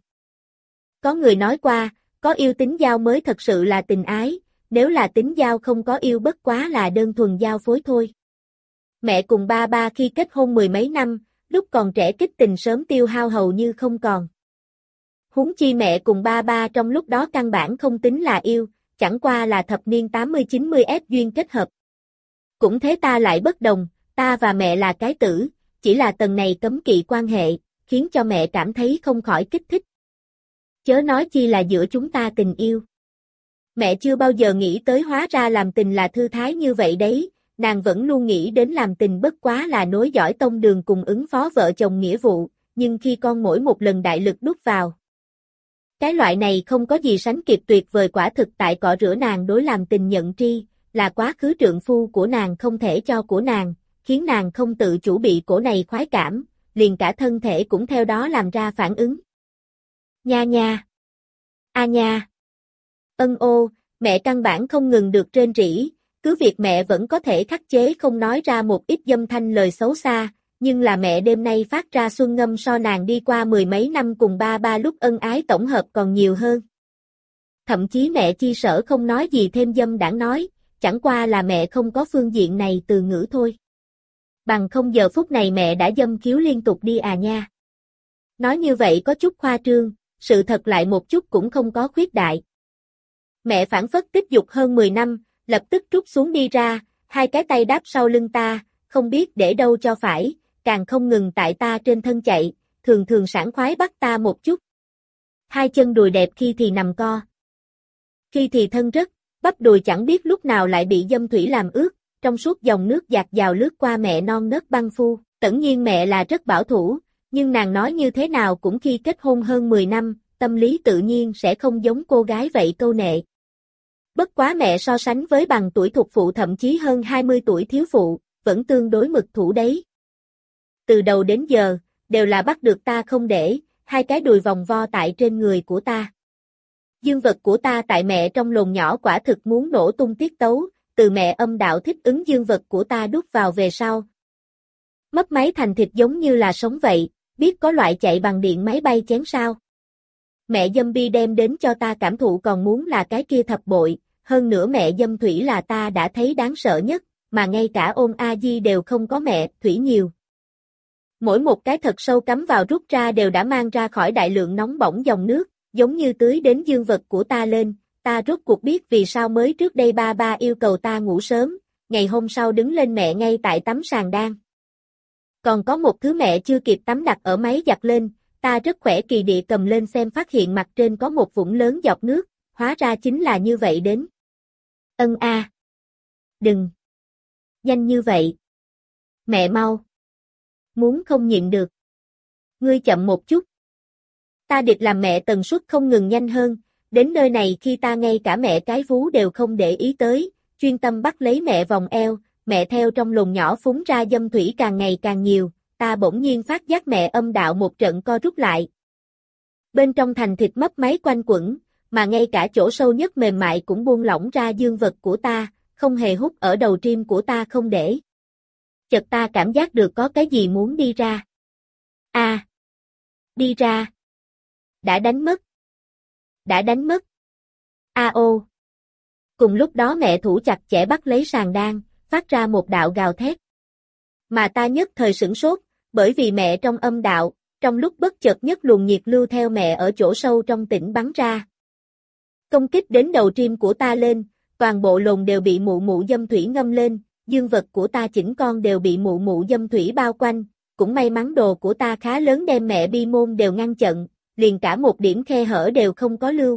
Có người nói qua, có yêu tính giao mới thật sự là tình ái, nếu là tính giao không có yêu bất quá là đơn thuần giao phối thôi. Mẹ cùng ba ba khi kết hôn mười mấy năm, lúc còn trẻ kích tình sớm tiêu hao hầu như không còn. Huống chi mẹ cùng ba ba trong lúc đó căn bản không tính là yêu, chẳng qua là thập niên tám mươi chín mươi ép duyên kết hợp. Cũng thế ta lại bất đồng, ta và mẹ là cái tử, chỉ là tầng này cấm kỵ quan hệ, khiến cho mẹ cảm thấy không khỏi kích thích. Chớ nói chi là giữa chúng ta tình yêu. Mẹ chưa bao giờ nghĩ tới hóa ra làm tình là thư thái như vậy đấy, nàng vẫn luôn nghĩ đến làm tình bất quá là nối dõi tông đường cùng ứng phó vợ chồng nghĩa vụ, nhưng khi con mỗi một lần đại lực đút vào. Cái loại này không có gì sánh kịp tuyệt vời quả thực tại cọ rửa nàng đối làm tình nhận tri, là quá khứ trượng phu của nàng không thể cho của nàng, khiến nàng không tự chủ bị cổ này khoái cảm, liền cả thân thể cũng theo đó làm ra phản ứng. Nha nha! A nha! Ân ô, mẹ căn bản không ngừng được rên rỉ, cứ việc mẹ vẫn có thể khắc chế không nói ra một ít dâm thanh lời xấu xa, nhưng là mẹ đêm nay phát ra xuân ngâm so nàng đi qua mười mấy năm cùng ba ba lúc ân ái tổng hợp còn nhiều hơn. Thậm chí mẹ chi sở không nói gì thêm dâm đảng nói, chẳng qua là mẹ không có phương diện này từ ngữ thôi. Bằng không giờ phút này mẹ đã dâm khiếu liên tục đi à nha. Nói như vậy có chút khoa trương, sự thật lại một chút cũng không có khuyết đại. Mẹ phản phất tích dục hơn mười năm, lập tức trút xuống đi ra, hai cái tay đáp sau lưng ta, không biết để đâu cho phải, càng không ngừng tại ta trên thân chạy, thường thường sảng khoái bắt ta một chút. Hai chân đùi đẹp khi thì nằm co, khi thì thân rất, bắp đùi chẳng biết lúc nào lại bị dâm thủy làm ướt, trong suốt dòng nước dạt dào lướt qua mẹ non nớt băng phu. Tất nhiên mẹ là rất bảo thủ, nhưng nàng nói như thế nào cũng khi kết hôn hơn mười năm, tâm lý tự nhiên sẽ không giống cô gái vậy câu nệ. Bất quá mẹ so sánh với bằng tuổi thục phụ thậm chí hơn hai mươi tuổi thiếu phụ, vẫn tương đối mực thủ đấy. Từ đầu đến giờ, đều là bắt được ta không để, hai cái đùi vòng vo tại trên người của ta. Dương vật của ta tại mẹ trong lồn nhỏ quả thực muốn nổ tung tiết tấu, từ mẹ âm đạo thích ứng dương vật của ta đút vào về sau. Mấp máy thành thịt giống như là sống vậy, biết có loại chạy bằng điện máy bay chén sao. Mẹ dâm bi đem đến cho ta cảm thụ còn muốn là cái kia thập bội, hơn nữa mẹ dâm thủy là ta đã thấy đáng sợ nhất, mà ngay cả ôn a di đều không có mẹ thủy nhiều. Mỗi một cái thật sâu cắm vào rút ra đều đã mang ra khỏi đại lượng nóng bỏng dòng nước, giống như tưới đến dương vật của ta lên, ta rốt cuộc biết vì sao mới trước đây ba ba yêu cầu ta ngủ sớm, ngày hôm sau đứng lên mẹ ngay tại tắm sàn đan. Còn có một thứ mẹ chưa kịp tắm đặt ở máy giặt lên, ta rất khỏe kỳ địa cầm lên xem phát hiện mặt trên có một vũng lớn giọt nước, hóa ra chính là như vậy đến. Ân a. À. Đừng. Nhanh như vậy. Mẹ mau. Muốn không nhịn được. Ngươi chậm một chút. Ta địch làm mẹ tần suất không ngừng nhanh hơn, đến nơi này khi ta ngay cả mẹ cái vú đều không để ý tới, chuyên tâm bắt lấy mẹ vòng eo, mẹ theo trong lồn nhỏ phúng ra dâm thủy càng ngày càng nhiều, ta bỗng nhiên phát giác mẹ âm đạo một trận co rút lại. Bên trong thành thịt mấp máy quanh quẩn, mà ngay cả chỗ sâu nhất mềm mại cũng buông lỏng ra dương vật của ta, không hề hút ở đầu tim của ta không để. Chợt ta cảm giác được có cái gì muốn đi ra. A. À, đi ra. Đã đánh mất. Đã đánh mất. A ô. Cùng lúc đó mẹ thủ chặt chẽ bắt lấy sàn đan, phát ra một đạo gào thét. Mà ta nhất thời sửng sốt, bởi vì mẹ trong âm đạo, trong lúc bất chợt nhất luồng nhiệt lưu theo mẹ ở chỗ sâu trong tĩnh bắn ra. Công kích đến đầu tim của ta lên, toàn bộ lồn đều bị mụ mụ dâm thủy ngâm lên, dương vật của ta chỉnh con đều bị mụ mụ dâm thủy bao quanh, cũng may mắn đồ của ta khá lớn đem mẹ bi môn đều ngăn chặn, liền cả một điểm khe hở đều không có lưu.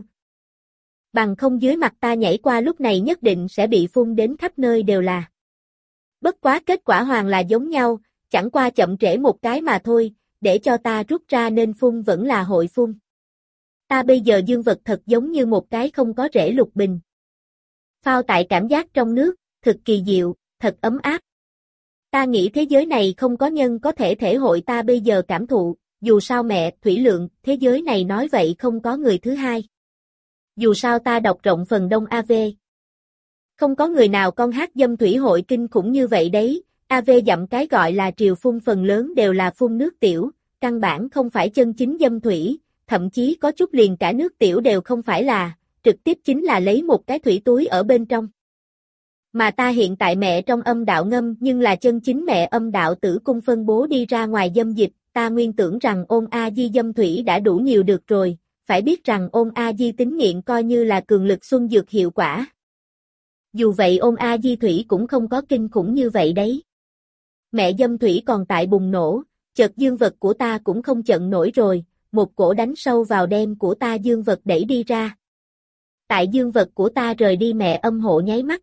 Bằng không dưới mặt ta nhảy qua lúc này nhất định sẽ bị phun đến khắp nơi đều là. Bất quá kết quả hoàn là giống nhau, chẳng qua chậm trễ một cái mà thôi, để cho ta rút ra nên phun vẫn là hội phun. Ta bây giờ dương vật thật giống như một cái không có rễ lục bình. Phao tại cảm giác trong nước, thực kỳ diệu, thật ấm áp. Ta nghĩ thế giới này không có nhân có thể thể hội ta bây giờ cảm thụ, dù sao mẹ, thủy lượng, thế giới này nói vậy không có người thứ hai. Dù sao ta đọc rộng phần đông a vê. Không có người nào con hát dâm thủy hội kinh khủng như vậy đấy, a vê dặm cái gọi là triều phun phần lớn đều là phun nước tiểu, căn bản không phải chân chính dâm thủy, thậm chí có chút liền cả nước tiểu đều không phải là, trực tiếp chính là lấy một cái thủy túi ở bên trong. Mà ta hiện tại mẹ trong âm đạo ngâm nhưng là chân chính mẹ âm đạo tử cung phân bố đi ra ngoài dâm dịch, ta nguyên tưởng rằng ôn a di dâm thủy đã đủ nhiều được rồi, phải biết rằng ôn a di tính nghiện coi như là cường lực xuân dược hiệu quả. Dù vậy ôn a di thủy cũng không có kinh khủng như vậy đấy. Mẹ dâm thủy còn tại bùng nổ, chợt dương vật của ta cũng không chận nổi rồi, một cổ đánh sâu vào đem của ta dương vật đẩy đi ra. Tại dương vật của ta rời đi mẹ âm hộ nháy mắt.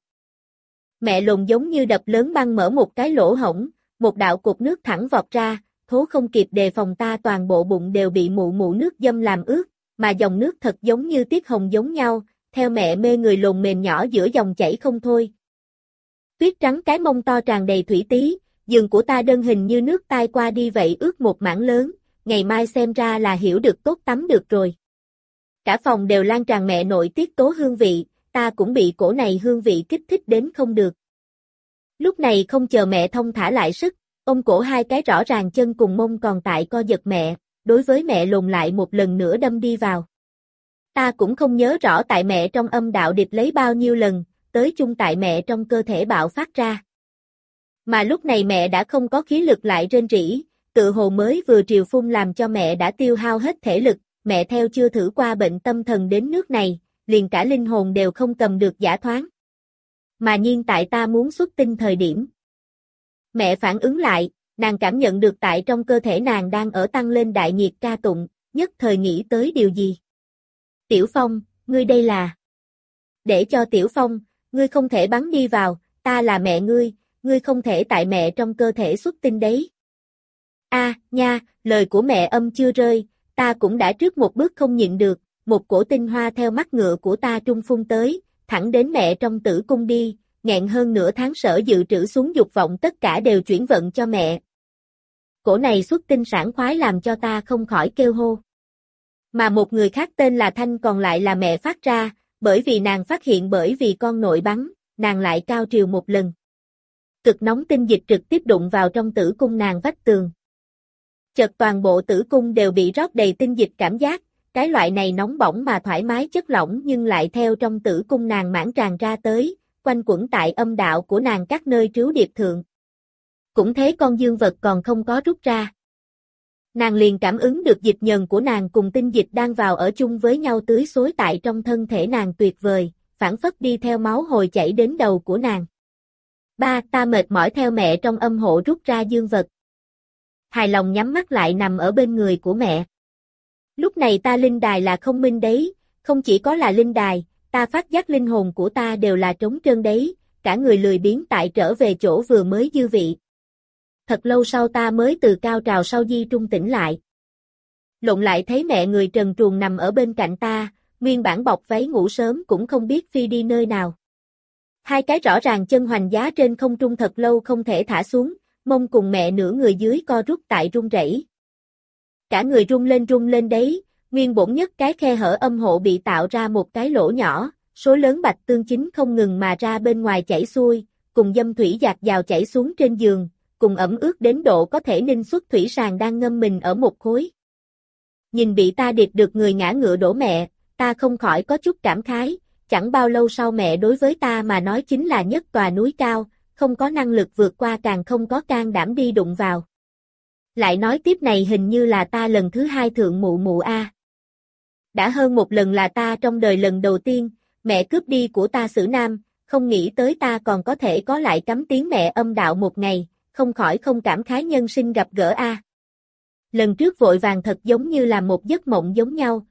Mẹ lồn giống như đập lớn băng mở một cái lỗ hổng, một đạo cột nước thẳng vọt ra, thố không kịp đề phòng ta toàn bộ bụng đều bị mụ mụ nước dâm làm ướt, mà dòng nước thật giống như tiết hồng giống nhau, theo mẹ mê người lồn mềm nhỏ giữa dòng chảy không thôi. Tuyết trắng cái mông to tràn đầy thủy tí, giường của ta đơn hình như nước tai qua đi vậy ướt một mảng lớn, ngày mai xem ra là hiểu được tốt tắm được rồi. Cả phòng đều lan tràn mẹ nội tiết tố hương vị, ta cũng bị cổ này hương vị kích thích đến không được. Lúc này không chờ mẹ thông thả lại sức, ôm cổ hai cái rõ ràng chân cùng mông còn tại co giật mẹ, đối với mẹ lồn lại một lần nữa đâm đi vào. Ta cũng không nhớ rõ tại mẹ trong âm đạo địch lấy bao nhiêu lần, tới chung tại mẹ trong cơ thể bạo phát ra. Mà lúc này mẹ đã không có khí lực lại rên rỉ, tự hồ mới vừa triều phun làm cho mẹ đã tiêu hao hết thể lực, mẹ theo chưa thử qua bệnh tâm thần đến nước này, liền cả linh hồn đều không cầm được giả thoáng. Mà nhiên tại ta muốn xuất tinh thời điểm. Mẹ phản ứng lại, nàng cảm nhận được tại trong cơ thể nàng đang ở tăng lên đại nhiệt ca tụng, nhất thời nghĩ tới điều gì. Tiểu Phong, ngươi đây là... Để cho Tiểu Phong, ngươi không thể bắn đi vào, ta là mẹ ngươi, ngươi không thể tại mẹ trong cơ thể xuất tinh đấy. A, à, nha, lời của mẹ âm chưa rơi, ta cũng đã trước một bước không nhịn được, một cổ tinh hoa theo mắt ngựa của ta trung phun tới, thẳng đến mẹ trong tử cung đi, nghẹn hơn nửa tháng sở dự trữ xuống dục vọng tất cả đều chuyển vận cho mẹ. Cổ này xuất tinh sảng khoái làm cho ta không khỏi kêu hô. Mà một người khác tên là Thanh còn lại là mẹ phát ra, bởi vì nàng phát hiện bởi vì con nội bắn, nàng lại cao triều một lần. Cực nóng tinh dịch trực tiếp đụng vào trong tử cung nàng vách tường. Chợt toàn bộ tử cung đều bị rót đầy tinh dịch cảm giác, cái loại này nóng bỏng mà thoải mái chất lỏng nhưng lại theo trong tử cung nàng mãn tràn ra tới, quanh quẩn tại âm đạo của nàng các nơi trứu điệp thượng. Cũng thế con dương vật còn không có rút ra. Nàng liền cảm ứng được dịch nhờn của nàng cùng tinh dịch đang vào ở chung với nhau tưới xối tại trong thân thể nàng tuyệt vời, phản phất đi theo máu hồi chảy đến đầu của nàng. Ba, ta mệt mỏi theo mẹ trong âm hộ rút ra dương vật. Hài lòng nhắm mắt lại nằm ở bên người của mẹ. Lúc này ta linh đài là không minh đấy, không chỉ có là linh đài, ta phát giác linh hồn của ta đều là trống trơn đấy, cả người lười biếng tại trở về chỗ vừa mới dư vị. Thật lâu sau ta mới từ cao trào sau di trung tỉnh lại. Lộn lại thấy mẹ người trần truồng nằm ở bên cạnh ta, nguyên bản bọc váy ngủ sớm cũng không biết phi đi nơi nào. Hai cái rõ ràng chân hoành giá trên không trung thật lâu không thể thả xuống, mông cùng mẹ nửa người dưới co rút tại run rẩy. Cả người rung lên rung lên đấy, nguyên bổn nhất cái khe hở âm hộ bị tạo ra một cái lỗ nhỏ, số lớn bạch tương chính không ngừng mà ra bên ngoài chảy xuôi, cùng dâm thủy dạt dào chảy xuống trên giường, cùng ẩm ướt đến độ có thể ninh xuất thủy sàn đang ngâm mình ở một khối. Nhìn bị ta điệp được người ngã ngựa đổ mẹ, ta không khỏi có chút cảm khái, chẳng bao lâu sau mẹ đối với ta mà nói chính là nhất tòa núi cao, không có năng lực vượt qua càng không có can đảm đi đụng vào. Lại nói tiếp này hình như là ta lần thứ hai thượng mụ mụ a. Đã hơn một lần là ta trong đời lần đầu tiên, mẹ cướp đi của ta xử nam, không nghĩ tới ta còn có thể có lại cắm tiếng mẹ âm đạo một ngày, không khỏi không cảm khái nhân sinh gặp gỡ a. Lần trước vội vàng thật giống như là một giấc mộng giống nhau.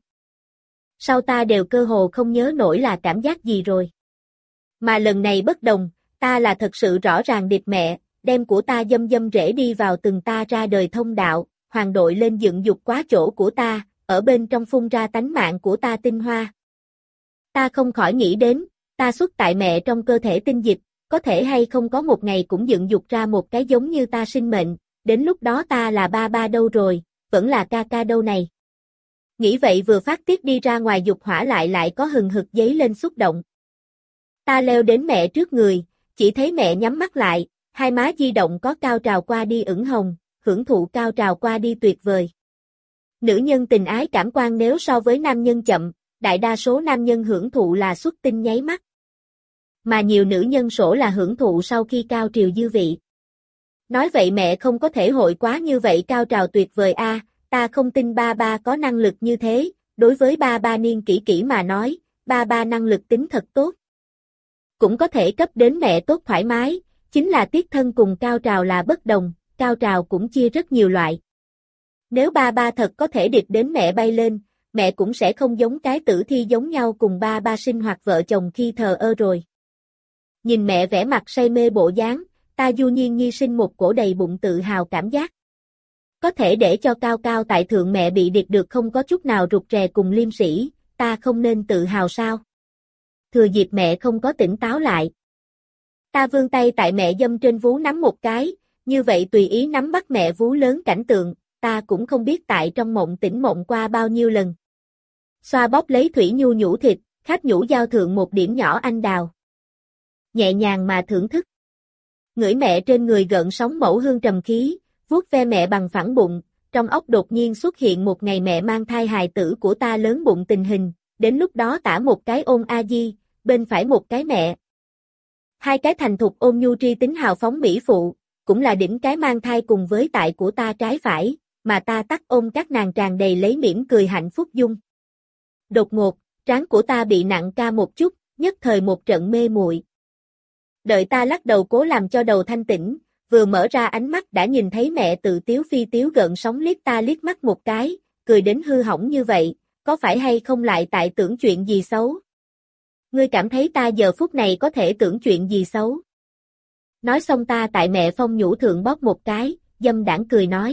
Sau ta đều cơ hồ không nhớ nổi là cảm giác gì rồi. Mà lần này bất đồng, ta là thật sự rõ ràng điệp mẹ, đem của ta dâm dâm rễ đi vào từng ta ra đời thông đạo, hoàng đội lên dựng dục quá chỗ của ta, ở bên trong phun ra tánh mạng của ta tinh hoa. Ta không khỏi nghĩ đến, ta xuất tại mẹ trong cơ thể tinh dịch, có thể hay không có một ngày cũng dựng dục ra một cái giống như ta sinh mệnh, đến lúc đó ta là ba ba đâu rồi, vẫn là ca ca đâu này. Nghĩ vậy vừa phát tiết đi ra ngoài dục hỏa lại lại có hừng hực giấy lên xúc động. Ta leo đến mẹ trước người, chỉ thấy mẹ nhắm mắt lại, hai má di động có cao trào qua đi ửng hồng, hưởng thụ cao trào qua đi tuyệt vời. Nữ nhân tình ái cảm quan nếu so với nam nhân chậm, đại đa số nam nhân hưởng thụ là xuất tinh nháy mắt. Mà nhiều nữ nhân sổ là hưởng thụ sau khi cao triều dư vị. Nói vậy mẹ không có thể hội quá như vậy cao trào tuyệt vời a, ta không tin ba ba có năng lực như thế, đối với ba ba niên kỷ kỷ mà nói, ba ba năng lực tính thật tốt. Cũng có thể cấp đến mẹ tốt thoải mái, Chính là tiết thân cùng cao trào là bất đồng, cao trào cũng chia rất nhiều loại. Nếu ba ba thật có thể điệp đến mẹ bay lên, mẹ cũng sẽ không giống cái tử thi giống nhau cùng ba ba sinh hoạt vợ chồng khi thờ ơ rồi. Nhìn mẹ vẻ mặt say mê bộ dáng, ta du nhiên nhi sinh một cổ đầy bụng tự hào cảm giác. Có thể để cho cao cao tại thượng mẹ bị điệp được không có chút nào rụt rè cùng liêm sĩ, ta không nên tự hào sao? Thừa dịp mẹ không có tỉnh táo lại. Ta vươn tay tại mẹ dâm trên vú nắm một cái, như vậy tùy ý nắm bắt mẹ vú lớn cảnh tượng, ta cũng không biết tại trong mộng tỉnh mộng qua bao nhiêu lần. Xoa bóp lấy thủy nhu nhũ thịt, khách nhũ giao thượng một điểm nhỏ anh đào. Nhẹ nhàng mà thưởng thức. Ngửi mẹ trên người gợn sóng mẫu hương trầm khí, vuốt ve mẹ bằng phẳng bụng, trong óc đột nhiên xuất hiện một ngày mẹ mang thai hài tử của ta lớn bụng tình hình, đến lúc đó tả một cái ôm a di, bên phải một cái mẹ. Hai cái thành thục ôm nhu tri tính hào phóng mỹ phụ, cũng là đỉnh cái mang thai cùng với tại của ta trái phải, mà ta tắt ôm các nàng tràn đầy lấy mỉm cười hạnh phúc dung. Đột ngột, trán của ta bị nặng ca một chút, nhất thời một trận mê muội. Đợi ta lắc đầu cố làm cho đầu thanh tĩnh, vừa mở ra ánh mắt đã nhìn thấy mẹ tự tiếu phi tiếu gợn sóng liếc ta liếc mắt một cái, cười đến hư hỏng như vậy, có phải hay không lại tại tưởng chuyện gì xấu? Ngươi cảm thấy ta giờ phút này có thể tưởng chuyện gì xấu? Nói xong ta tại mẹ phong nhũ thượng bóp một cái, dâm đãng cười nói.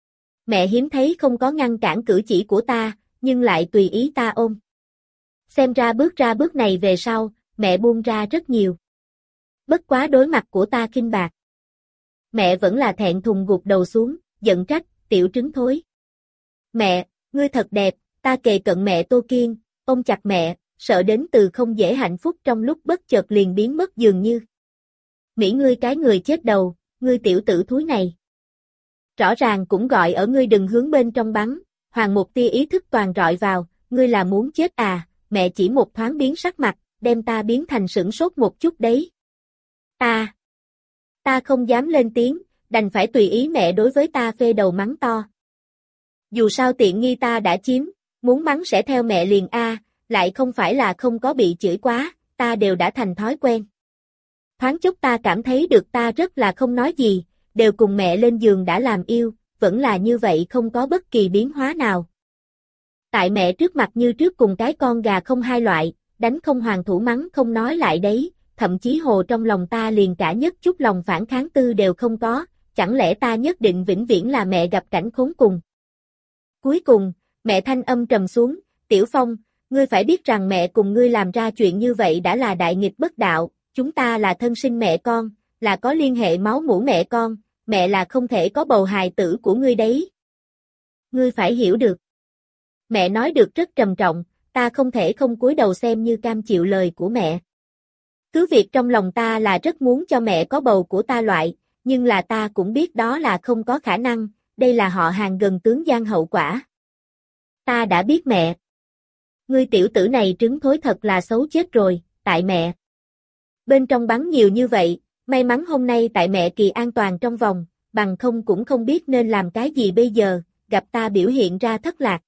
Mẹ hiếm thấy không có ngăn cản cử chỉ của ta, nhưng lại tùy ý ta ôm. Xem ra bước ra bước này về sau, mẹ buông ra rất nhiều. Bất quá đối mặt của ta khinh bạc. Mẹ vẫn là thẹn thùng gục đầu xuống, giận trách, tiểu trứng thối. Mẹ, ngươi thật đẹp, ta kề cận mẹ Tô Kiên, ôm chặt mẹ, sợ đến từ không dễ hạnh phúc trong lúc bất chợt liền biến mất dường như. Mỹ ngươi cái người chết đầu, ngươi tiểu tử thúi này. Rõ ràng cũng gọi ở ngươi đừng hướng bên trong bắn, hoàng một tia ý thức toàn rọi vào, ngươi là muốn chết à, mẹ chỉ một thoáng biến sắc mặt, đem ta biến thành sửng sốt một chút đấy. Ta, ta không dám lên tiếng, đành phải tùy ý mẹ đối với ta phê đầu mắng to. Dù sao tiện nghi ta đã chiếm, muốn mắng sẽ theo mẹ liền a, lại không phải là không có bị chửi quá, ta đều đã thành thói quen. Thoáng chốc ta cảm thấy được ta rất là không nói gì, đều cùng mẹ lên giường đã làm yêu, vẫn là như vậy không có bất kỳ biến hóa nào. Tại mẹ trước mặt như trước cùng cái con gà không hai loại, đánh không hoàng thủ mắng không nói lại đấy, thậm chí hồ trong lòng ta liền cả nhất chút lòng phản kháng tư đều không có, chẳng lẽ ta nhất định vĩnh viễn là mẹ gặp cảnh khốn cùng. Cuối cùng, mẹ thanh âm trầm xuống, Tiểu Phong, ngươi phải biết rằng mẹ cùng ngươi làm ra chuyện như vậy đã là đại nghịch bất đạo, chúng ta là thân sinh mẹ con, là có liên hệ máu mủ mẹ con, mẹ là không thể có bầu hài tử của ngươi đấy. Ngươi phải hiểu được. Mẹ nói được rất trầm trọng, ta không thể không cúi đầu xem như cam chịu lời của mẹ. Cứ việc trong lòng ta là rất muốn cho mẹ có bầu của ta loại, nhưng là ta cũng biết đó là không có khả năng, đây là họ hàng gần tướng giang hậu quả. Ta đã biết mẹ. Ngươi tiểu tử này trứng thối thật là xấu chết rồi, tại mẹ. Bên trong bắn nhiều như vậy, may mắn hôm nay tại mẹ kỳ an toàn trong vòng, bằng không cũng không biết nên làm cái gì bây giờ, gặp ta biểu hiện ra thất lạc.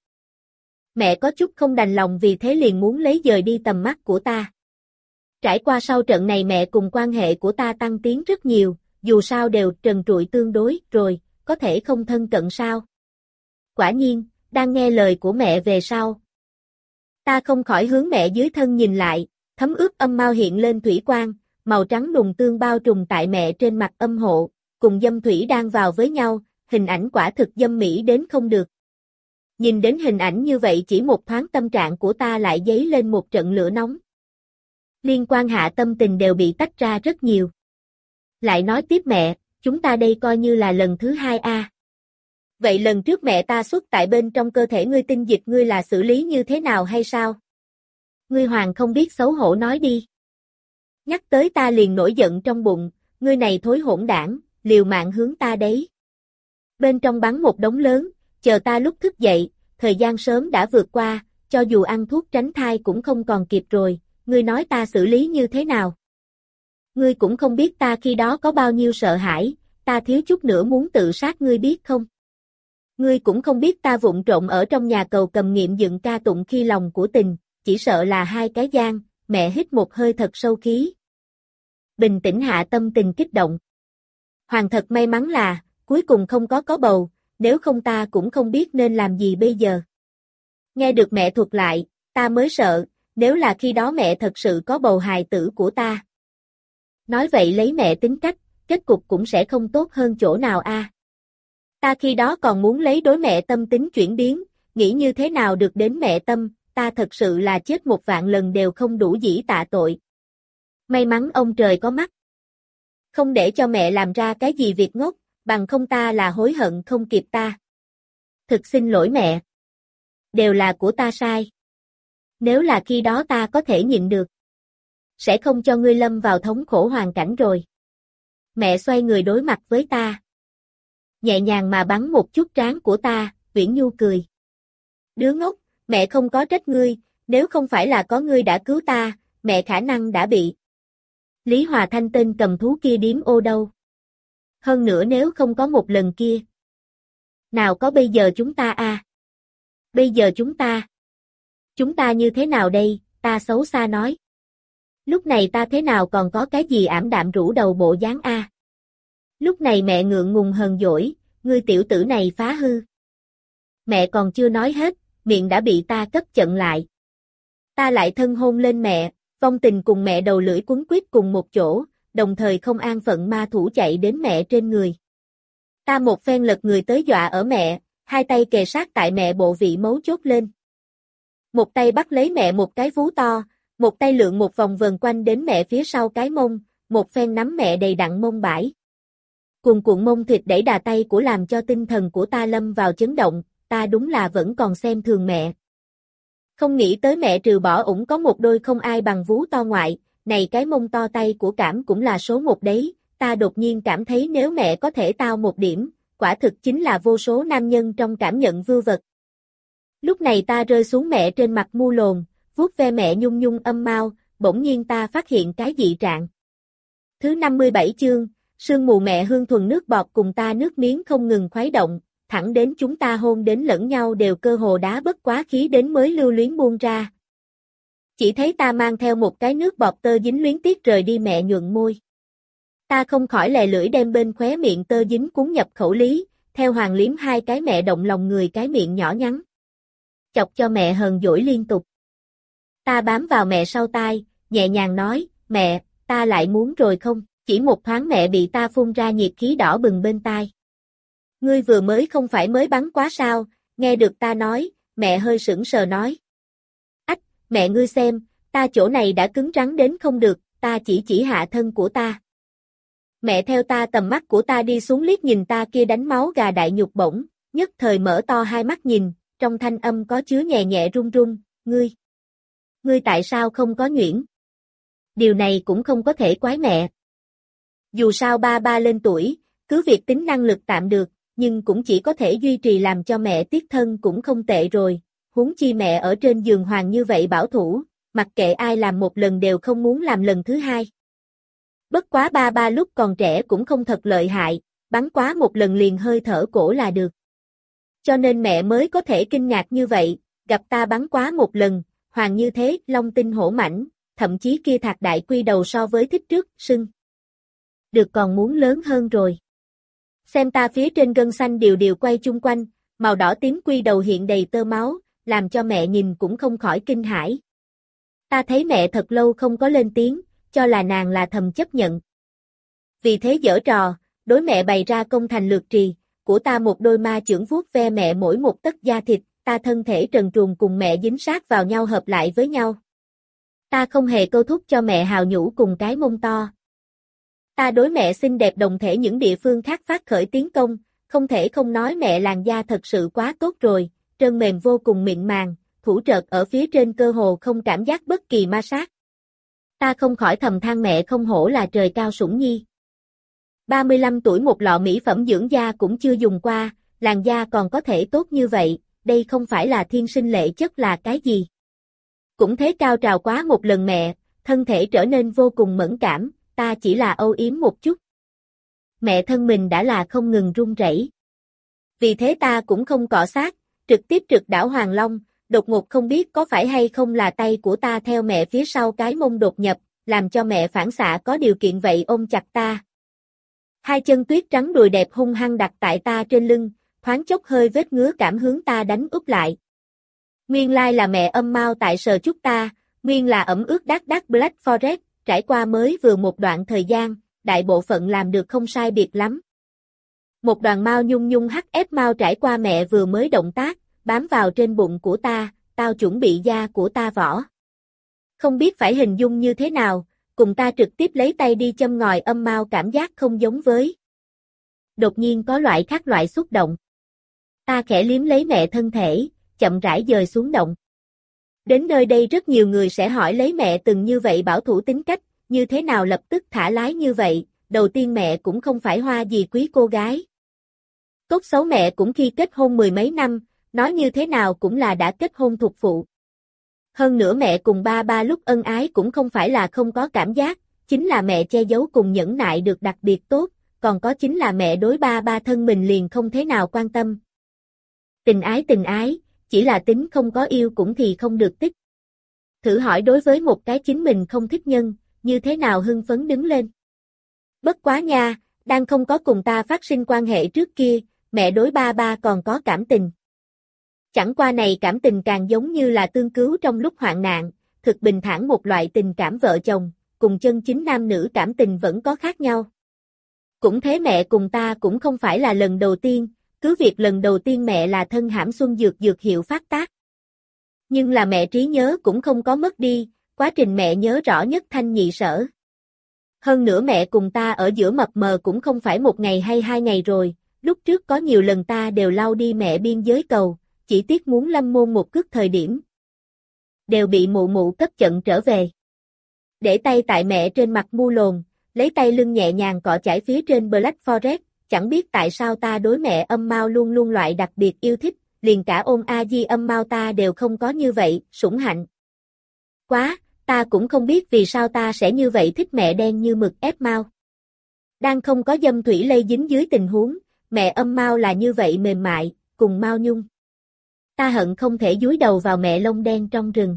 Mẹ có chút không đành lòng vì thế liền muốn lấy dời đi tầm mắt của ta. Trải qua sau trận này mẹ cùng quan hệ của ta tăng tiến rất nhiều, dù sao đều trần trụi tương đối rồi, có thể không thân cận sao. Quả nhiên, đang nghe lời của mẹ về sau. Ta không khỏi hướng mẹ dưới thân nhìn lại, thấm ướt âm mau hiện lên thủy quang, màu trắng đùng tương bao trùm tại mẹ trên mặt âm hộ, cùng dâm thủy đang vào với nhau, hình ảnh quả thực dâm mỹ đến không được. Nhìn đến hình ảnh như vậy chỉ một thoáng tâm trạng của ta lại dấy lên một trận lửa nóng. Liên quan hạ tâm tình đều bị tách ra rất nhiều. Lại nói tiếp mẹ, chúng ta đây coi như là lần thứ hai a. À. Vậy lần trước mẹ ta xuất tại bên trong cơ thể ngươi tinh dịch ngươi là xử lý như thế nào hay sao? Ngươi hoàng không biết xấu hổ nói đi. Nhắc tới ta liền nổi giận trong bụng, ngươi này thối hỗn đảng, liều mạng hướng ta đấy. Bên trong bắn một đống lớn, chờ ta lúc thức dậy, thời gian sớm đã vượt qua, cho dù ăn thuốc tránh thai cũng không còn kịp rồi, ngươi nói ta xử lý như thế nào? Ngươi cũng không biết ta khi đó có bao nhiêu sợ hãi, ta thiếu chút nữa muốn tự sát ngươi biết không? Ngươi cũng không biết ta vụng trộm ở trong nhà cầu cầm nghiệm dựng ca tụng khi lòng của tình, chỉ sợ là hai cái gian, mẹ hít một hơi thật sâu khí. bình tĩnh hạ tâm tình kích động. Hoàng thật may mắn là, cuối cùng không có có bầu, nếu không ta cũng không biết nên làm gì bây giờ. Nghe được mẹ thuật lại, ta mới sợ, nếu là khi đó mẹ thật sự có bầu hài tử của ta. Nói vậy lấy mẹ tính cách, kết cục cũng sẽ không tốt hơn chỗ nào a. À. Ta khi đó còn muốn lấy đối mẹ Tâm tính chuyển biến, nghĩ như thế nào được đến mẹ Tâm, ta thật sự là chết một vạn lần đều không đủ dĩ tạ tội. May mắn ông trời có mắt. Không để cho mẹ làm ra cái gì việc ngốc, bằng không ta là hối hận không kịp ta. Thực xin lỗi mẹ. Đều là của ta sai. Nếu là khi đó ta có thể nhịn được, sẽ không cho ngươi lâm vào thống khổ hoàn cảnh rồi. Mẹ xoay người đối mặt với ta. Nhẹ nhàng mà bắn một chút trán của ta, Uyển Nhu cười. Đứa ngốc, mẹ không có trách ngươi, nếu không phải là có ngươi đã cứu ta, mẹ khả năng đã bị Lý Hòa Thanh tên cầm thú kia điếm ô đâu. Hơn nữa nếu không có một lần kia. Nào có bây giờ chúng ta a? À? Bây giờ chúng ta. Chúng ta như thế nào đây, ta xấu xa nói. Lúc này ta thế nào còn có cái gì ảm đạm rũ đầu bộ dáng a? À? Lúc này mẹ ngượng ngùng hờn dỗi, ngươi tiểu tử này phá hư. Mẹ còn chưa nói hết, miệng đã bị ta cấp chặn lại. Ta lại thân hôn lên mẹ, vong tình cùng mẹ đầu lưỡi quấn quýt cùng một chỗ, đồng thời không an phận ma thủ chạy đến mẹ trên người. Ta một phen lật người tới dọa ở mẹ, hai tay kề sát tại mẹ bộ vị mấu chốt lên. Một tay bắt lấy mẹ một cái vú to, một tay lượn một vòng vần quanh đến mẹ phía sau cái mông, một phen nắm mẹ đầy đặn mông bãi. Cuồn cuộn mông thịt đẩy đà tay của làm cho tinh thần của ta lâm vào chấn động, ta đúng là vẫn còn xem thường mẹ. Không nghĩ tới mẹ trừ bỏ ủng có một đôi không ai bằng vú to ngoại, này cái mông to tay của cảm cũng là số một đấy, ta đột nhiên cảm thấy nếu mẹ có thể tao một điểm, quả thực chính là vô số nam nhân trong cảm nhận vưu vật. Lúc này ta rơi xuống mẹ trên mặt mu lồn, vuốt ve mẹ nhung nhung âm mau, bỗng nhiên ta phát hiện cái dị trạng. Thứ năm mươi bảy chương, sương mù mẹ hương thuần nước bọt cùng ta nước miếng không ngừng khuấy động, thẳng đến chúng ta hôn đến lẫn nhau đều cơ hồ đá bất quá khí đến mới lưu luyến buông ra. Chỉ thấy ta mang theo một cái nước bọt tơ dính luyến tiếc rời đi mẹ nhuận môi. Ta không khỏi lè lưỡi đem bên khóe miệng tơ dính cuốn nhập khẩu lý, theo hoàng liếm hai cái mẹ động lòng người cái miệng nhỏ nhắn. Chọc cho mẹ hờn dỗi liên tục. Ta bám vào mẹ sau tai, nhẹ nhàng nói, mẹ, ta lại muốn rồi không, chỉ một thoáng mẹ bị ta phun ra nhiệt khí đỏ bừng bên tai. Ngươi vừa mới không phải mới bắn quá sao, nghe được ta nói, mẹ hơi sững sờ nói. Ách, mẹ ngươi xem, ta chỗ này đã cứng rắn đến không được, ta chỉ chỉ hạ thân của ta. Mẹ theo ta tầm mắt của ta đi xuống liếc nhìn ta kia đánh máu gà đại nhục bổng, nhất thời mở to hai mắt nhìn, trong thanh âm có chứa nhẹ nhẹ run run, ngươi. Ngươi tại sao không có nhuyễn? Điều này cũng không có thể quái mẹ. Dù sao ba ba lên tuổi, cứ việc tính năng lực tạm được, nhưng cũng chỉ có thể duy trì làm cho mẹ tiếc thân cũng không tệ rồi, huống chi mẹ ở trên giường hoàng như vậy bảo thủ, mặc kệ ai làm một lần đều không muốn làm lần thứ hai. Bất quá ba ba lúc còn trẻ cũng không thật lợi hại, bắn quá một lần liền hơi thở cổ là được. Cho nên mẹ mới có thể kinh ngạc như vậy, gặp ta bắn quá một lần, hoàng như thế, long tinh hổ mãnh, thậm chí kia thạc đại quy đầu so với thích trước, sưng. Được còn muốn lớn hơn rồi. Xem ta phía trên gân xanh điều điều quay chung quanh, màu đỏ tím quy đầu hiện đầy tơ máu, làm cho mẹ nhìn cũng không khỏi kinh hãi. Ta thấy mẹ thật lâu không có lên tiếng, cho là nàng là thầm chấp nhận. Vì thế giở trò, đối mẹ bày ra công thành lược trì, của ta một đôi ma chưởng vuốt ve mẹ mỗi một tấc da thịt, ta thân thể trần truồng cùng mẹ dính sát vào nhau hợp lại với nhau. Ta không hề câu thúc cho mẹ hào nhũ cùng cái mông to. Ta đối mẹ xinh đẹp đồng thể những địa phương khác phát khởi tiến công, không thể không nói mẹ làn da thật sự quá tốt rồi, trơn mềm vô cùng mịn màng, thủ trợt ở phía trên cơ hồ không cảm giác bất kỳ ma sát. Ta không khỏi thầm than mẹ không hổ là trời cao sủng nhi. ba mươi lăm tuổi một lọ mỹ phẩm dưỡng da cũng chưa dùng qua, làn da còn có thể tốt như vậy, đây không phải là thiên sinh lệ chất là cái gì. Cũng thế cao trào quá một lần mẹ, thân thể trở nên vô cùng mẫn cảm, ta chỉ là âu yếm một chút. Mẹ thân mình đã là không ngừng run rẩy. Vì thế ta cũng không cọ sát, trực tiếp trực đảo Hoàng Long, đột ngột không biết có phải hay không là tay của ta theo mẹ phía sau cái mông đột nhập, làm cho mẹ phản xạ có điều kiện vậy ôm chặt ta. Hai chân tuyết trắng đùi đẹp hung hăng đặt tại ta trên lưng, thoáng chốc hơi vết ngứa cảm hướng ta đánh úp lại. Nguyên lai là mẹ âm mau tại sờ chút ta, nguyên là ẩm ướt đát đát Black Forest, trải qua mới vừa một đoạn thời gian, đại bộ phận làm được không sai biệt lắm. Một đoàn mao nhung nhung hắc ép mau trải qua mẹ vừa mới động tác, bám vào trên bụng của ta, tao chuẩn bị da của ta vỏ. Không biết phải hình dung như thế nào, cùng ta trực tiếp lấy tay đi châm ngòi âm mau cảm giác không giống với. Đột nhiên có loại khác loại xúc động. Ta khẽ liếm lấy mẹ thân thể, chậm rãi dời xuống động. Đến nơi đây rất nhiều người sẽ hỏi lấy mẹ từng như vậy bảo thủ tính cách, như thế nào lập tức thả lái như vậy, đầu tiên mẹ cũng không phải hoa gì quý cô gái. Tốt xấu mẹ cũng khi kết hôn mười mấy năm, nói như thế nào cũng là đã kết hôn thuộc phụ. Hơn nữa mẹ cùng ba ba lúc ân ái cũng không phải là không có cảm giác, chính là mẹ che giấu cùng nhẫn nại được đặc biệt tốt, còn có chính là mẹ đối ba ba thân mình liền không thế nào quan tâm. Tình ái tình ái, chỉ là tính không có yêu cũng thì không được tích. Thử hỏi đối với một cái chính mình không thích nhân, như thế nào hưng phấn đứng lên. Bất quá nha, đang không có cùng ta phát sinh quan hệ trước kia, mẹ đối ba ba còn có cảm tình. Chẳng qua này cảm tình càng giống như là tương cứu trong lúc hoạn nạn, thực bình thản một loại tình cảm vợ chồng, cùng chân chính nam nữ cảm tình vẫn có khác nhau. Cũng thế mẹ cùng ta cũng không phải là lần đầu tiên, cứ việc lần đầu tiên mẹ là thân hãm xuân dược dược hiệu phát tác. Nhưng là mẹ trí nhớ cũng không có mất đi, quá trình mẹ nhớ rõ nhất thanh nhị sở. Hơn nữa mẹ cùng ta ở giữa mập mờ cũng không phải một ngày hay hai ngày rồi, lúc trước có nhiều lần ta đều lao đi mẹ biên giới cầu, chỉ tiếc muốn lâm môn một cước thời điểm. Đều bị mụ mụ cấp chận trở về. Để tay tại mẹ trên mặt mu lồn, lấy tay lưng nhẹ nhàng cọ chải phía trên Black Forest, chẳng biết tại sao ta đối mẹ âm mau luôn luôn loại đặc biệt yêu thích, liền cả ôm a di âm mau ta đều không có như vậy, sủng hạnh. Quá, ta cũng không biết vì sao ta sẽ như vậy thích mẹ đen như mực ép mau. Đang không có dâm thủy lây dính dưới tình huống, mẹ âm mau là như vậy mềm mại, cùng mau nhung. Ta hận không thể dúi đầu vào mẹ lông đen trong rừng.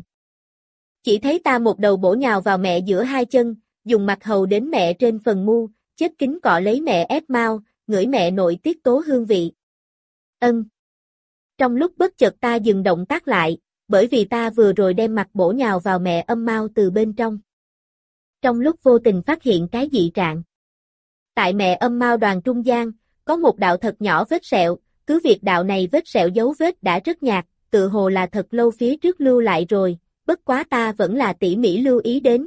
Chỉ thấy ta một đầu bổ nhào vào mẹ giữa hai chân, dùng mặt hầu đến mẹ trên phần mu, chết kính cọ lấy mẹ ép mau, ngửi mẹ nội tiết tố hương vị. Ân. Trong lúc bất chợt ta dừng động tác lại, bởi vì ta vừa rồi đem mặt bổ nhào vào mẹ âm mau từ bên trong. Trong lúc vô tình phát hiện cái dị trạng. Tại mẹ âm mau đoàn trung gian, có một đạo thật nhỏ vết sẹo, cứ việc đạo này vết sẹo dấu vết đã rất nhạt, tự hồ là thật lâu phía trước lưu lại rồi, bất quá ta vẫn là tỉ mỉ lưu ý đến.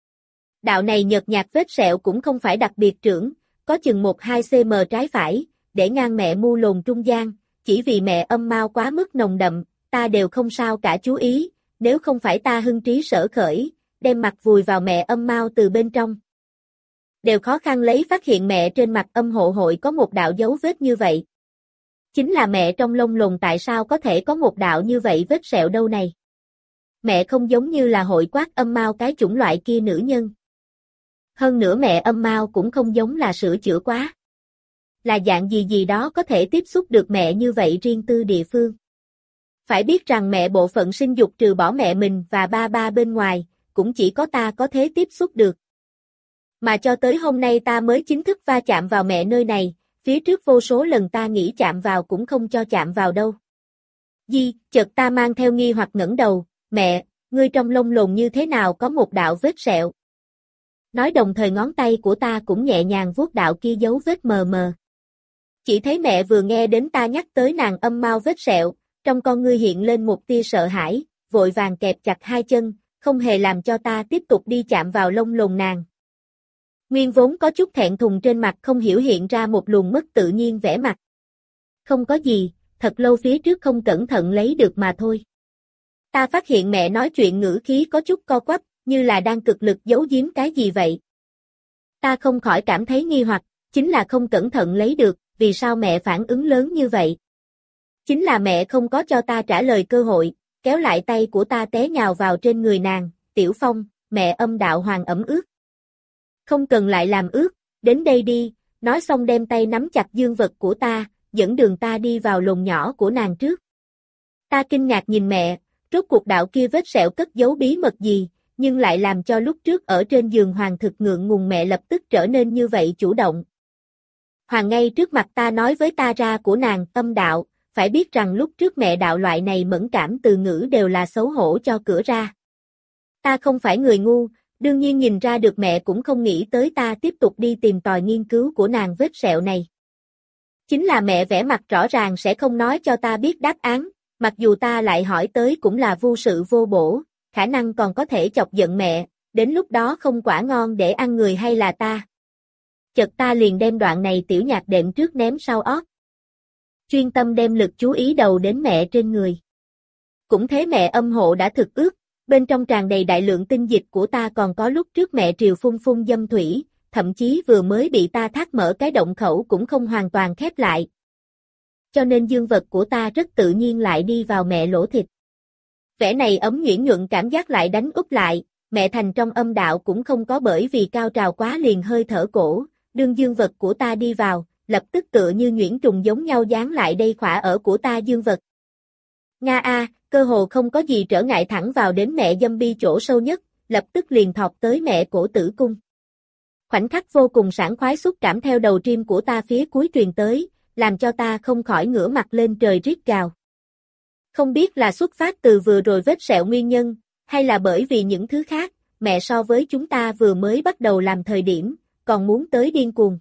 Đạo này nhợt nhạt vết sẹo cũng không phải đặc biệt trưởng, có chừng một hai xăng-ti-mét trái phải, để ngang mẹ mu lồn trung gian, chỉ vì mẹ âm mau quá mức nồng đậm, ta đều không sao cả chú ý, nếu không phải ta hưng trí sở khởi, đem mặt vùi vào mẹ âm mau từ bên trong. Đều khó khăn lấy phát hiện mẹ trên mặt âm hộ hội có một đạo dấu vết như vậy. Chính là mẹ trong lông lồn tại sao có thể có một đạo như vậy vết sẹo đâu này. Mẹ không giống như là hội quát âm mau cái chủng loại kia nữ nhân. Hơn nữa mẹ âm mau cũng không giống là sửa chữa quá. Là dạng gì gì đó có thể tiếp xúc được mẹ như vậy riêng tư địa phương. Phải biết rằng mẹ bộ phận sinh dục trừ bỏ mẹ mình và ba ba bên ngoài, cũng chỉ có ta có thể tiếp xúc được. Mà cho tới hôm nay ta mới chính thức va chạm vào mẹ nơi này, phía trước vô số lần ta nghĩ chạm vào cũng không cho chạm vào đâu. Di, chợt ta mang theo nghi hoặc ngẩng đầu, mẹ, ngươi trong lông lồn như thế nào có một đạo vết sẹo. Nói đồng thời ngón tay của ta cũng nhẹ nhàng vuốt đạo kia dấu vết mờ mờ. Chỉ thấy mẹ vừa nghe đến ta nhắc tới nàng âm mau vết sẹo, trong con ngươi hiện lên một tia sợ hãi, vội vàng kẹp chặt hai chân, không hề làm cho ta tiếp tục đi chạm vào lông lồn nàng. Nguyên vốn có chút thẹn thùng trên mặt không hiểu hiện ra một luồng mất tự nhiên vẻ mặt. Không có gì, thật lâu phía trước không cẩn thận lấy được mà thôi. Ta phát hiện mẹ nói chuyện ngữ khí có chút co quắp, như là đang cực lực giấu giếm cái gì vậy. Ta không khỏi cảm thấy nghi hoặc, chính là không cẩn thận lấy được, vì sao mẹ phản ứng lớn như vậy. Chính là mẹ không có cho ta trả lời cơ hội, kéo lại tay của ta té nhào vào trên người nàng, Tiểu Phong, mẹ âm đạo hoàng ẩm ướt. Không cần lại làm ướt, đến đây đi, nói xong đem tay nắm chặt dương vật của ta, dẫn đường ta đi vào lồn nhỏ của nàng trước. Ta kinh ngạc nhìn mẹ, rốt cuộc đạo kia vết sẹo cất giấu bí mật gì, nhưng lại làm cho lúc trước ở trên giường Hoàng thực ngượng ngùng mẹ lập tức trở nên như vậy chủ động. Hoàng ngay trước mặt ta nói với ta ra của nàng, âm đạo, phải biết rằng lúc trước mẹ đạo loại này mẫn cảm từ ngữ đều là xấu hổ cho cửa ra. Ta không phải người ngu, đương nhiên nhìn ra được mẹ cũng không nghĩ tới ta tiếp tục đi tìm tòi nghiên cứu của nàng vết sẹo này. Chính là mẹ vẻ mặt rõ ràng sẽ không nói cho ta biết đáp án, mặc dù ta lại hỏi tới cũng là vô sự vô bổ, khả năng còn có thể chọc giận mẹ, đến lúc đó không quả ngon để ăn người hay là ta. Chợt ta liền đem đoạn này tiểu nhạc đệm trước ném sau ót. Chuyên tâm đem lực chú ý đầu đến mẹ trên người. Cũng thế mẹ âm hộ đã thực ướt, bên trong tràn đầy đại lượng tinh dịch của ta còn có lúc trước mẹ triều phun phun dâm thủy, thậm chí vừa mới bị ta thác mở cái động khẩu cũng không hoàn toàn khép lại. Cho nên dương vật của ta rất tự nhiên lại đi vào mẹ lỗ thịt. Vẻ này ấm nhuyễn nhuận cảm giác lại đánh úp lại, mẹ thành trong âm đạo cũng không có bởi vì cao trào quá liền hơi thở cổ, đương dương vật của ta đi vào, lập tức tựa như nhuyễn trùng giống nhau dán lại đây khỏa ở của ta dương vật. Nga a, cơ hồ không có gì trở ngại thẳng vào đến mẹ dâm bi chỗ sâu nhất, lập tức liền thọt tới mẹ cổ tử cung. Khoảnh khắc vô cùng sảng khoái xúc cảm theo đầu tim của ta phía cuối truyền tới, làm cho ta không khỏi ngửa mặt lên trời rít gào. Không biết là xuất phát từ vừa rồi vết sẹo nguyên nhân, hay là bởi vì những thứ khác, mẹ so với chúng ta vừa mới bắt đầu làm thời điểm, còn muốn tới điên cuồng.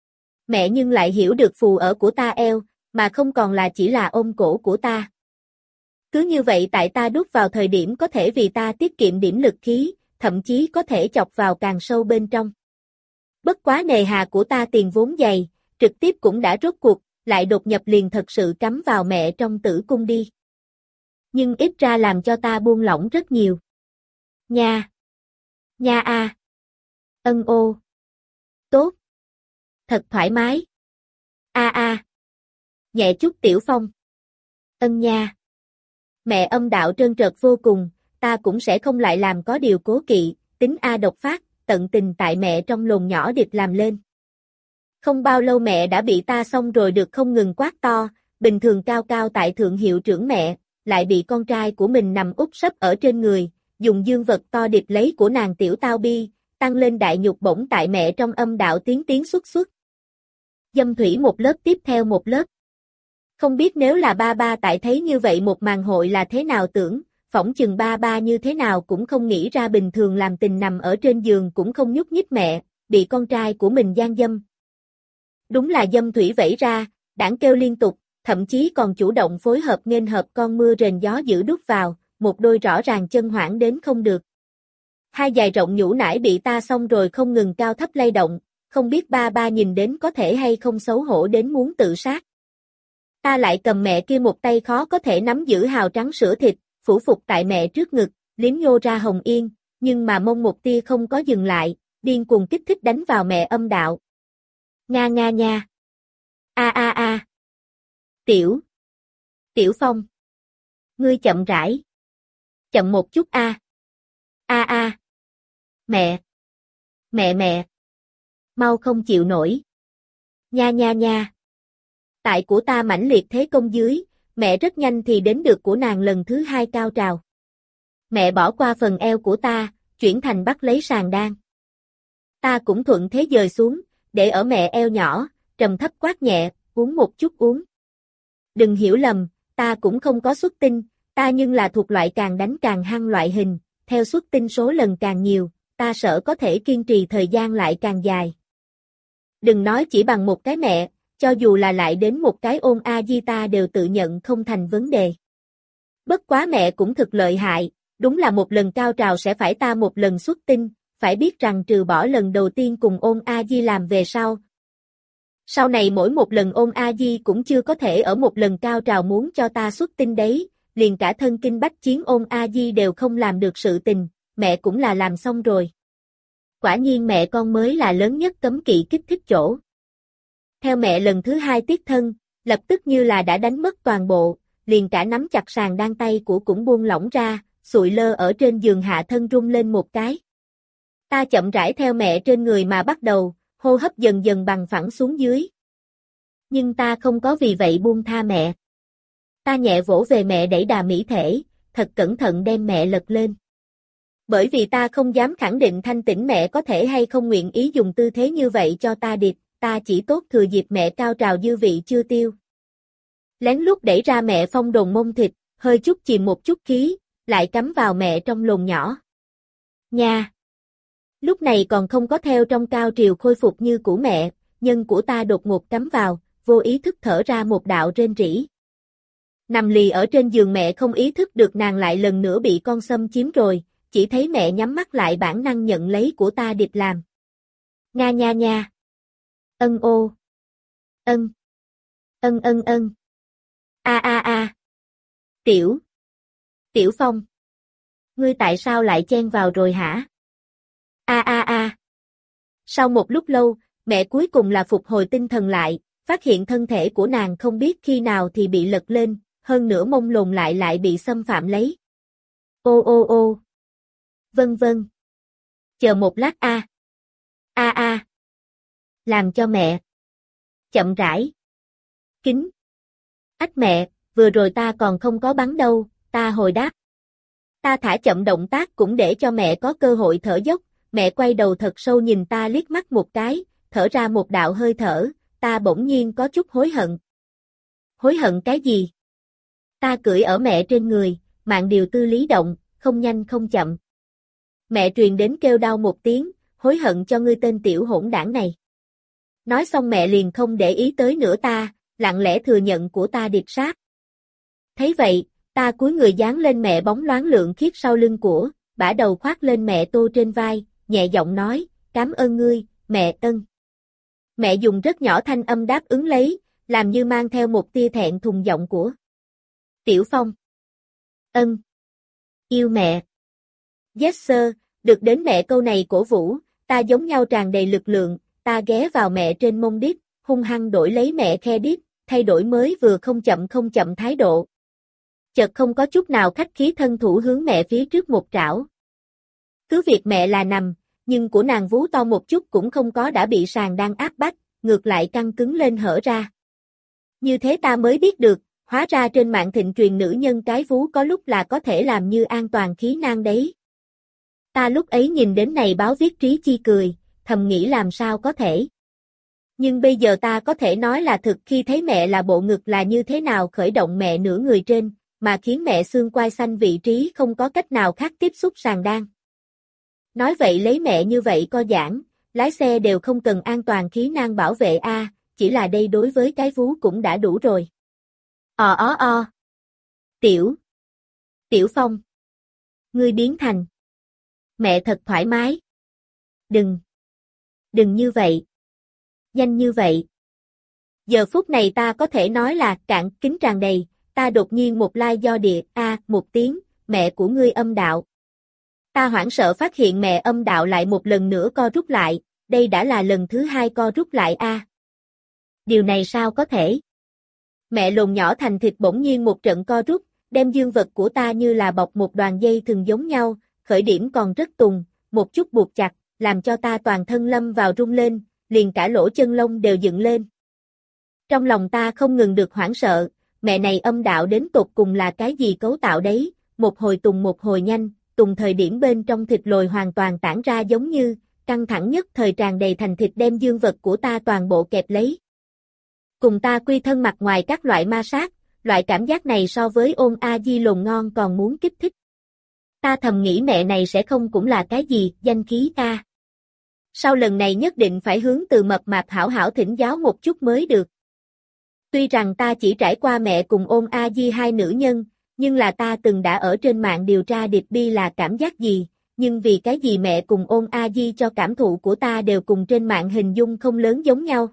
Mẹ nhưng lại hiểu được phù ở của ta eo, mà không còn là chỉ là ôm cổ của ta. Cứ như vậy tại ta đút vào thời điểm có thể vì ta tiết kiệm điểm lực khí, thậm chí có thể chọc vào càng sâu bên trong. Bất quá nề hà của ta tiền vốn dày, trực tiếp cũng đã rốt cuộc, lại đột nhập liền thật sự cắm vào mẹ trong tử cung đi. Nhưng ít ra làm cho ta buông lỏng rất nhiều. Nha! Nha a! Ân ô! Tốt! Thật thoải mái! A a! Nhẹ chút tiểu phong! Ân nha! Mẹ âm đạo trơn trợt vô cùng, ta cũng sẽ không lại làm có điều cố kỵ, tính A độc phát, tận tình tại mẹ trong lồn nhỏ điệp làm lên. Không bao lâu mẹ đã bị ta xong rồi được không ngừng quát to, bình thường cao cao tại thượng hiệu trưởng mẹ, lại bị con trai của mình nằm úp sấp ở trên người, dùng dương vật to điệp lấy của nàng tiểu tao bi, tăng lên đại nhục bổng tại mẹ trong âm đạo tiến tiến xuất xuất. Dâm thủy một lớp tiếp theo một lớp. Không biết nếu là ba ba tại thấy như vậy một màn hội là thế nào tưởng, phỏng chừng ba ba như thế nào cũng không nghĩ ra bình thường làm tình nằm ở trên giường cũng không nhúc nhích mẹ, bị con trai của mình gian dâm. Đúng là dâm thủy vẩy ra, đảng kêu liên tục, thậm chí còn chủ động phối hợp nghênh hợp con mưa rền gió dữ đút vào, một đôi rõ ràng chân hoảng đến không được. Hai dài rộng nhũ nải bị ta xong rồi không ngừng cao thấp lay động, không biết ba ba nhìn đến có thể hay không xấu hổ đến muốn tự sát. Ta lại cầm mẹ kia một tay khó có thể nắm giữ hào trắng sữa thịt, phủ phục tại mẹ trước ngực, liếm nhô ra hồng yên, nhưng mà mông một tia không có dừng lại, điên cuồng kích thích đánh vào mẹ âm đạo. Nga nga nha. A a a. Tiểu. Tiểu Phong. Ngươi chậm rãi. Chậm một chút a. A a. Mẹ. Mẹ mẹ. Mau không chịu nổi. Nha nha nha. Tại của ta mãnh liệt thế công dưới, mẹ rất nhanh thì đến được của nàng lần thứ hai cao trào. Mẹ bỏ qua phần eo của ta, chuyển thành bắt lấy sàn đan. Ta cũng thuận thế dời xuống, để ở mẹ eo nhỏ, trầm thấp quát nhẹ, uống một chút uống. Đừng hiểu lầm, ta cũng không có xuất tinh, ta nhưng là thuộc loại càng đánh càng hăng loại hình, theo xuất tinh số lần càng nhiều, ta sợ có thể kiên trì thời gian lại càng dài. Đừng nói chỉ bằng một cái mẹ, cho dù là lại đến một cái ôn a di ta đều tự nhận không thành vấn đề. Bất quá mẹ cũng thực lợi hại, đúng là một lần cao trào sẽ phải ta một lần xuất tinh, phải biết rằng trừ bỏ lần đầu tiên cùng ôn a di làm về sau. Sau này mỗi một lần ôn a di cũng chưa có thể ở một lần cao trào muốn cho ta xuất tinh đấy, liền cả thân kinh bách chiến ôn a di đều không làm được sự tình, mẹ cũng là làm xong rồi. Quả nhiên mẹ con mới là lớn nhất cấm kỵ kích thích chỗ. Theo mẹ lần thứ hai tiết thân, lập tức như là đã đánh mất toàn bộ, liền cả nắm chặt sàn đan tay của cũng buông lỏng ra, sụi lơ ở trên giường hạ thân rung lên một cái. Ta chậm rãi theo mẹ trên người mà bắt đầu, hô hấp dần dần bằng phẳng xuống dưới. Nhưng ta không có vì vậy buông tha mẹ. Ta nhẹ vỗ về mẹ đẩy đà mỹ thể, thật cẩn thận đem mẹ lật lên. Bởi vì ta không dám khẳng định thanh tỉnh mẹ có thể hay không nguyện ý dùng tư thế như vậy cho ta điệp, ta chỉ tốt thừa dịp mẹ cao trào dư vị chưa tiêu. Lén lút đẩy ra mẹ phong đồn mông thịt, hơi chút chìm một chút khí, lại cắm vào mẹ trong lồn nhỏ. Nha! Lúc này còn không có theo trong cao triều khôi phục như của mẹ, nhân của ta đột ngột cắm vào, vô ý thức thở ra một đạo rên rỉ. Nằm lì ở trên giường mẹ không ý thức được nàng lại lần nữa bị con xâm chiếm rồi, chỉ thấy mẹ nhắm mắt lại bản năng nhận lấy của ta điệp làm. Nga nha nha. Ân ô. Ân. Ân ân ân. A a a. Tiểu. Tiểu Phong. Ngươi tại sao lại chen vào rồi hả? A a a. Sau một lúc lâu, mẹ cuối cùng là phục hồi tinh thần lại, phát hiện thân thể của nàng không biết khi nào thì bị lật lên, hơn nữa mông lồn lại lại bị xâm phạm lấy. Ô ô ô. Vân vân. Chờ một lát a. A a. Làm cho mẹ. Chậm rãi. Kính. Ách mẹ, vừa rồi ta còn không có bắn đâu, ta hồi đáp. Ta thả chậm động tác cũng để cho mẹ có cơ hội thở dốc, mẹ quay đầu thật sâu nhìn ta liếc mắt một cái, thở ra một đạo hơi thở, ta bỗng nhiên có chút hối hận. Hối hận cái gì? Ta cưỡi ở mẹ trên người, mạng điều tư lý động, không nhanh không chậm. Mẹ truyền đến kêu đau một tiếng, hối hận cho ngươi tên tiểu hỗn đảng này. Nói xong mẹ liền không để ý tới nữa ta, lặng lẽ thừa nhận của ta điệp sát. Thấy vậy, ta cúi người dán lên mẹ bóng loáng lượng khiết sau lưng của, bả đầu khoác lên mẹ tô trên vai, nhẹ giọng nói, cảm ơn ngươi, mẹ ân. Mẹ dùng rất nhỏ thanh âm đáp ứng lấy, làm như mang theo một tia thẹn thùng giọng của Tiểu Phong. Ân. Yêu mẹ. Yes sir, được đến mẹ câu này cổ vũ, ta giống nhau tràn đầy lực lượng, ta ghé vào mẹ trên mông đít, hung hăng đổi lấy mẹ khe đít, thay đổi mới vừa không chậm không chậm thái độ. Chợt không có chút nào khách khí thân thủ hướng mẹ phía trước một trảo. Cứ việc mẹ là nằm, nhưng của nàng vú to một chút cũng không có đã bị sàn đang áp bách, ngược lại căng cứng lên hở ra. Như thế ta mới biết được, hóa ra trên mạng thịnh truyền nữ nhân cái vú có lúc là có thể làm như an toàn khí nang đấy. Ta lúc ấy nhìn đến này báo viết trí chi cười, thầm nghĩ làm sao có thể. Nhưng bây giờ ta có thể nói là thực khi thấy mẹ là bộ ngực là như thế nào khởi động mẹ nửa người trên, mà khiến mẹ xương quai xanh vị trí không có cách nào khác tiếp xúc sàn đan. Nói vậy lấy mẹ như vậy co giãn, lái xe đều không cần an toàn khí nang bảo vệ a, chỉ là đây đối với cái vú cũng đã đủ rồi. Ò ó o. Tiểu. Tiểu Phong. Ngươi biến thành. Mẹ thật thoải mái. Đừng. Đừng như vậy. Nhanh như vậy. Giờ phút này ta có thể nói là cạn kính tràn đầy, ta đột nhiên một lai do địa a một tiếng, mẹ của ngươi âm đạo. Ta hoảng sợ phát hiện mẹ âm đạo lại một lần nữa co rút lại, đây đã là lần thứ hai co rút lại a. Điều này sao có thể? Mẹ lồn nhỏ thành thịt bỗng nhiên một trận co rút, đem dương vật của ta như là bọc một đoàn dây thừng giống nhau, khởi điểm còn rất tùng, một chút buộc chặt, làm cho ta toàn thân lâm vào rung lên, liền cả lỗ chân lông đều dựng lên. Trong lòng ta không ngừng được hoảng sợ, mẹ này âm đạo đến tột cùng là cái gì cấu tạo đấy, một hồi tùng một hồi nhanh, tùng thời điểm bên trong thịt lồi hoàn toàn tản ra giống như, căng thẳng nhất thời tràn đầy thành thịt đem dương vật của ta toàn bộ kẹp lấy. Cùng ta quy thân mặt ngoài các loại ma sát, loại cảm giác này so với ôm a di lồn ngon còn muốn kích thích. Ta thầm nghĩ mẹ này sẽ không cũng là cái gì, danh khí a. Sau lần này nhất định phải hướng từ mập mạp hảo hảo thỉnh giáo một chút mới được. Tuy rằng ta chỉ trải qua mẹ cùng ôm a di hai nữ nhân, nhưng là ta từng đã ở trên mạng điều tra điệp bi là cảm giác gì, nhưng vì cái gì mẹ cùng ôm a di cho cảm thụ của ta đều cùng trên mạng hình dung không lớn giống nhau.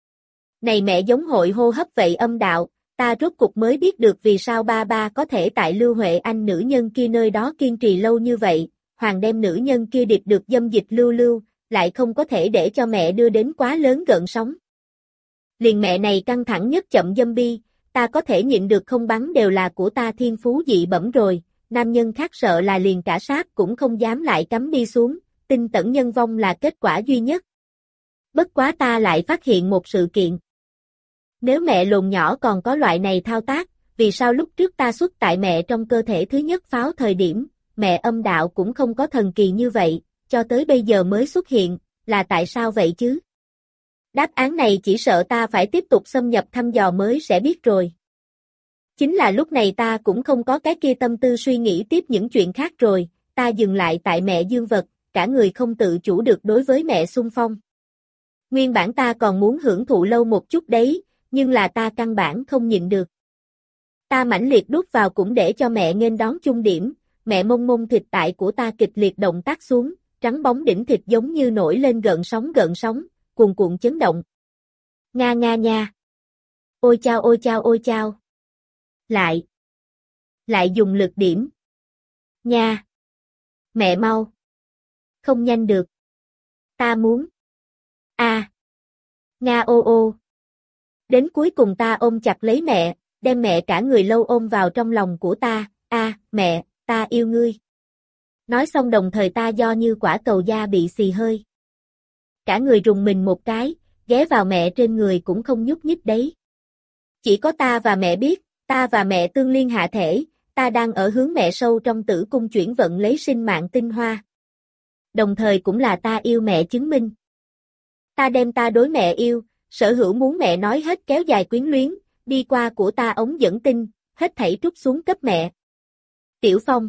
Này mẹ giống hội hô hấp vậy âm đạo, ta rốt cục mới biết được vì sao ba ba có thể tại Lưu Huệ Anh nữ nhân kia nơi đó kiên trì lâu như vậy, hoàng đem nữ nhân kia điệp được dâm dịch lưu lưu, lại không có thể để cho mẹ đưa đến quá lớn gợn sóng. Liền mẹ này căng thẳng nhất chậm dâm bi, ta có thể nhịn được không bắn đều là của ta thiên phú dị bẩm rồi, nam nhân khác sợ là liền cả sát cũng không dám lại cắm đi xuống, tinh tẩn nhân vong là kết quả duy nhất. Bất quá ta lại phát hiện một sự kiện. Nếu mẹ lồn nhỏ còn có loại này thao tác, vì sao lúc trước ta xuất tại mẹ trong cơ thể thứ nhất pháo thời điểm, mẹ mẹ âm đạo cũng không có thần kỳ như vậy, cho tới bây giờ mới xuất hiện, là tại sao vậy chứ? Đáp án này chỉ sợ ta phải tiếp tục xâm nhập thăm dò mới sẽ biết rồi. Chính là lúc này ta cũng không có cái kia tâm tư suy nghĩ tiếp những chuyện khác rồi, ta dừng lại tại mẹ dương vật, cả người không tự chủ được đối với mẹ xung phong. Nguyên bản ta còn muốn hưởng thụ lâu một chút đấy, nhưng là ta căn bản không nhịn được. Ta mãnh liệt đút vào cũng để cho mẹ nghênh đón chung điểm, mẹ mông mông thịt tại của ta kịch liệt động tác xuống, trắng bóng đỉnh thịt giống như nổi lên gợn sóng gợn sóng, cuồn cuộn chấn động. Nga nga nha. Ôi chao ôi chao ôi chao. Lại. Lại dùng lực điểm. Nha. Mẹ mau. Không nhanh được. Ta muốn. A. À. Nga ô ô. Đến cuối cùng ta ôm chặt lấy mẹ, đem mẹ cả người lâu ôm vào trong lòng của ta, a, à, mẹ, ta yêu ngươi. Nói xong đồng thời ta do như quả cầu da bị xì hơi. Cả người rùng mình một cái, ghé vào mẹ trên người cũng không nhúc nhích đấy. Chỉ có ta và mẹ biết, ta và mẹ tương liên hạ thể, ta đang ở hướng mẹ sâu trong tử cung chuyển vận lấy sinh mạng tinh hoa. Đồng thời cũng là ta yêu mẹ chứng minh. Ta đem ta đối mẹ yêu, sở hữu muốn mẹ nói hết kéo dài quyến luyến, đi qua của ta ống dẫn tinh, hết thảy trút xuống cấp mẹ. Tiểu Phong.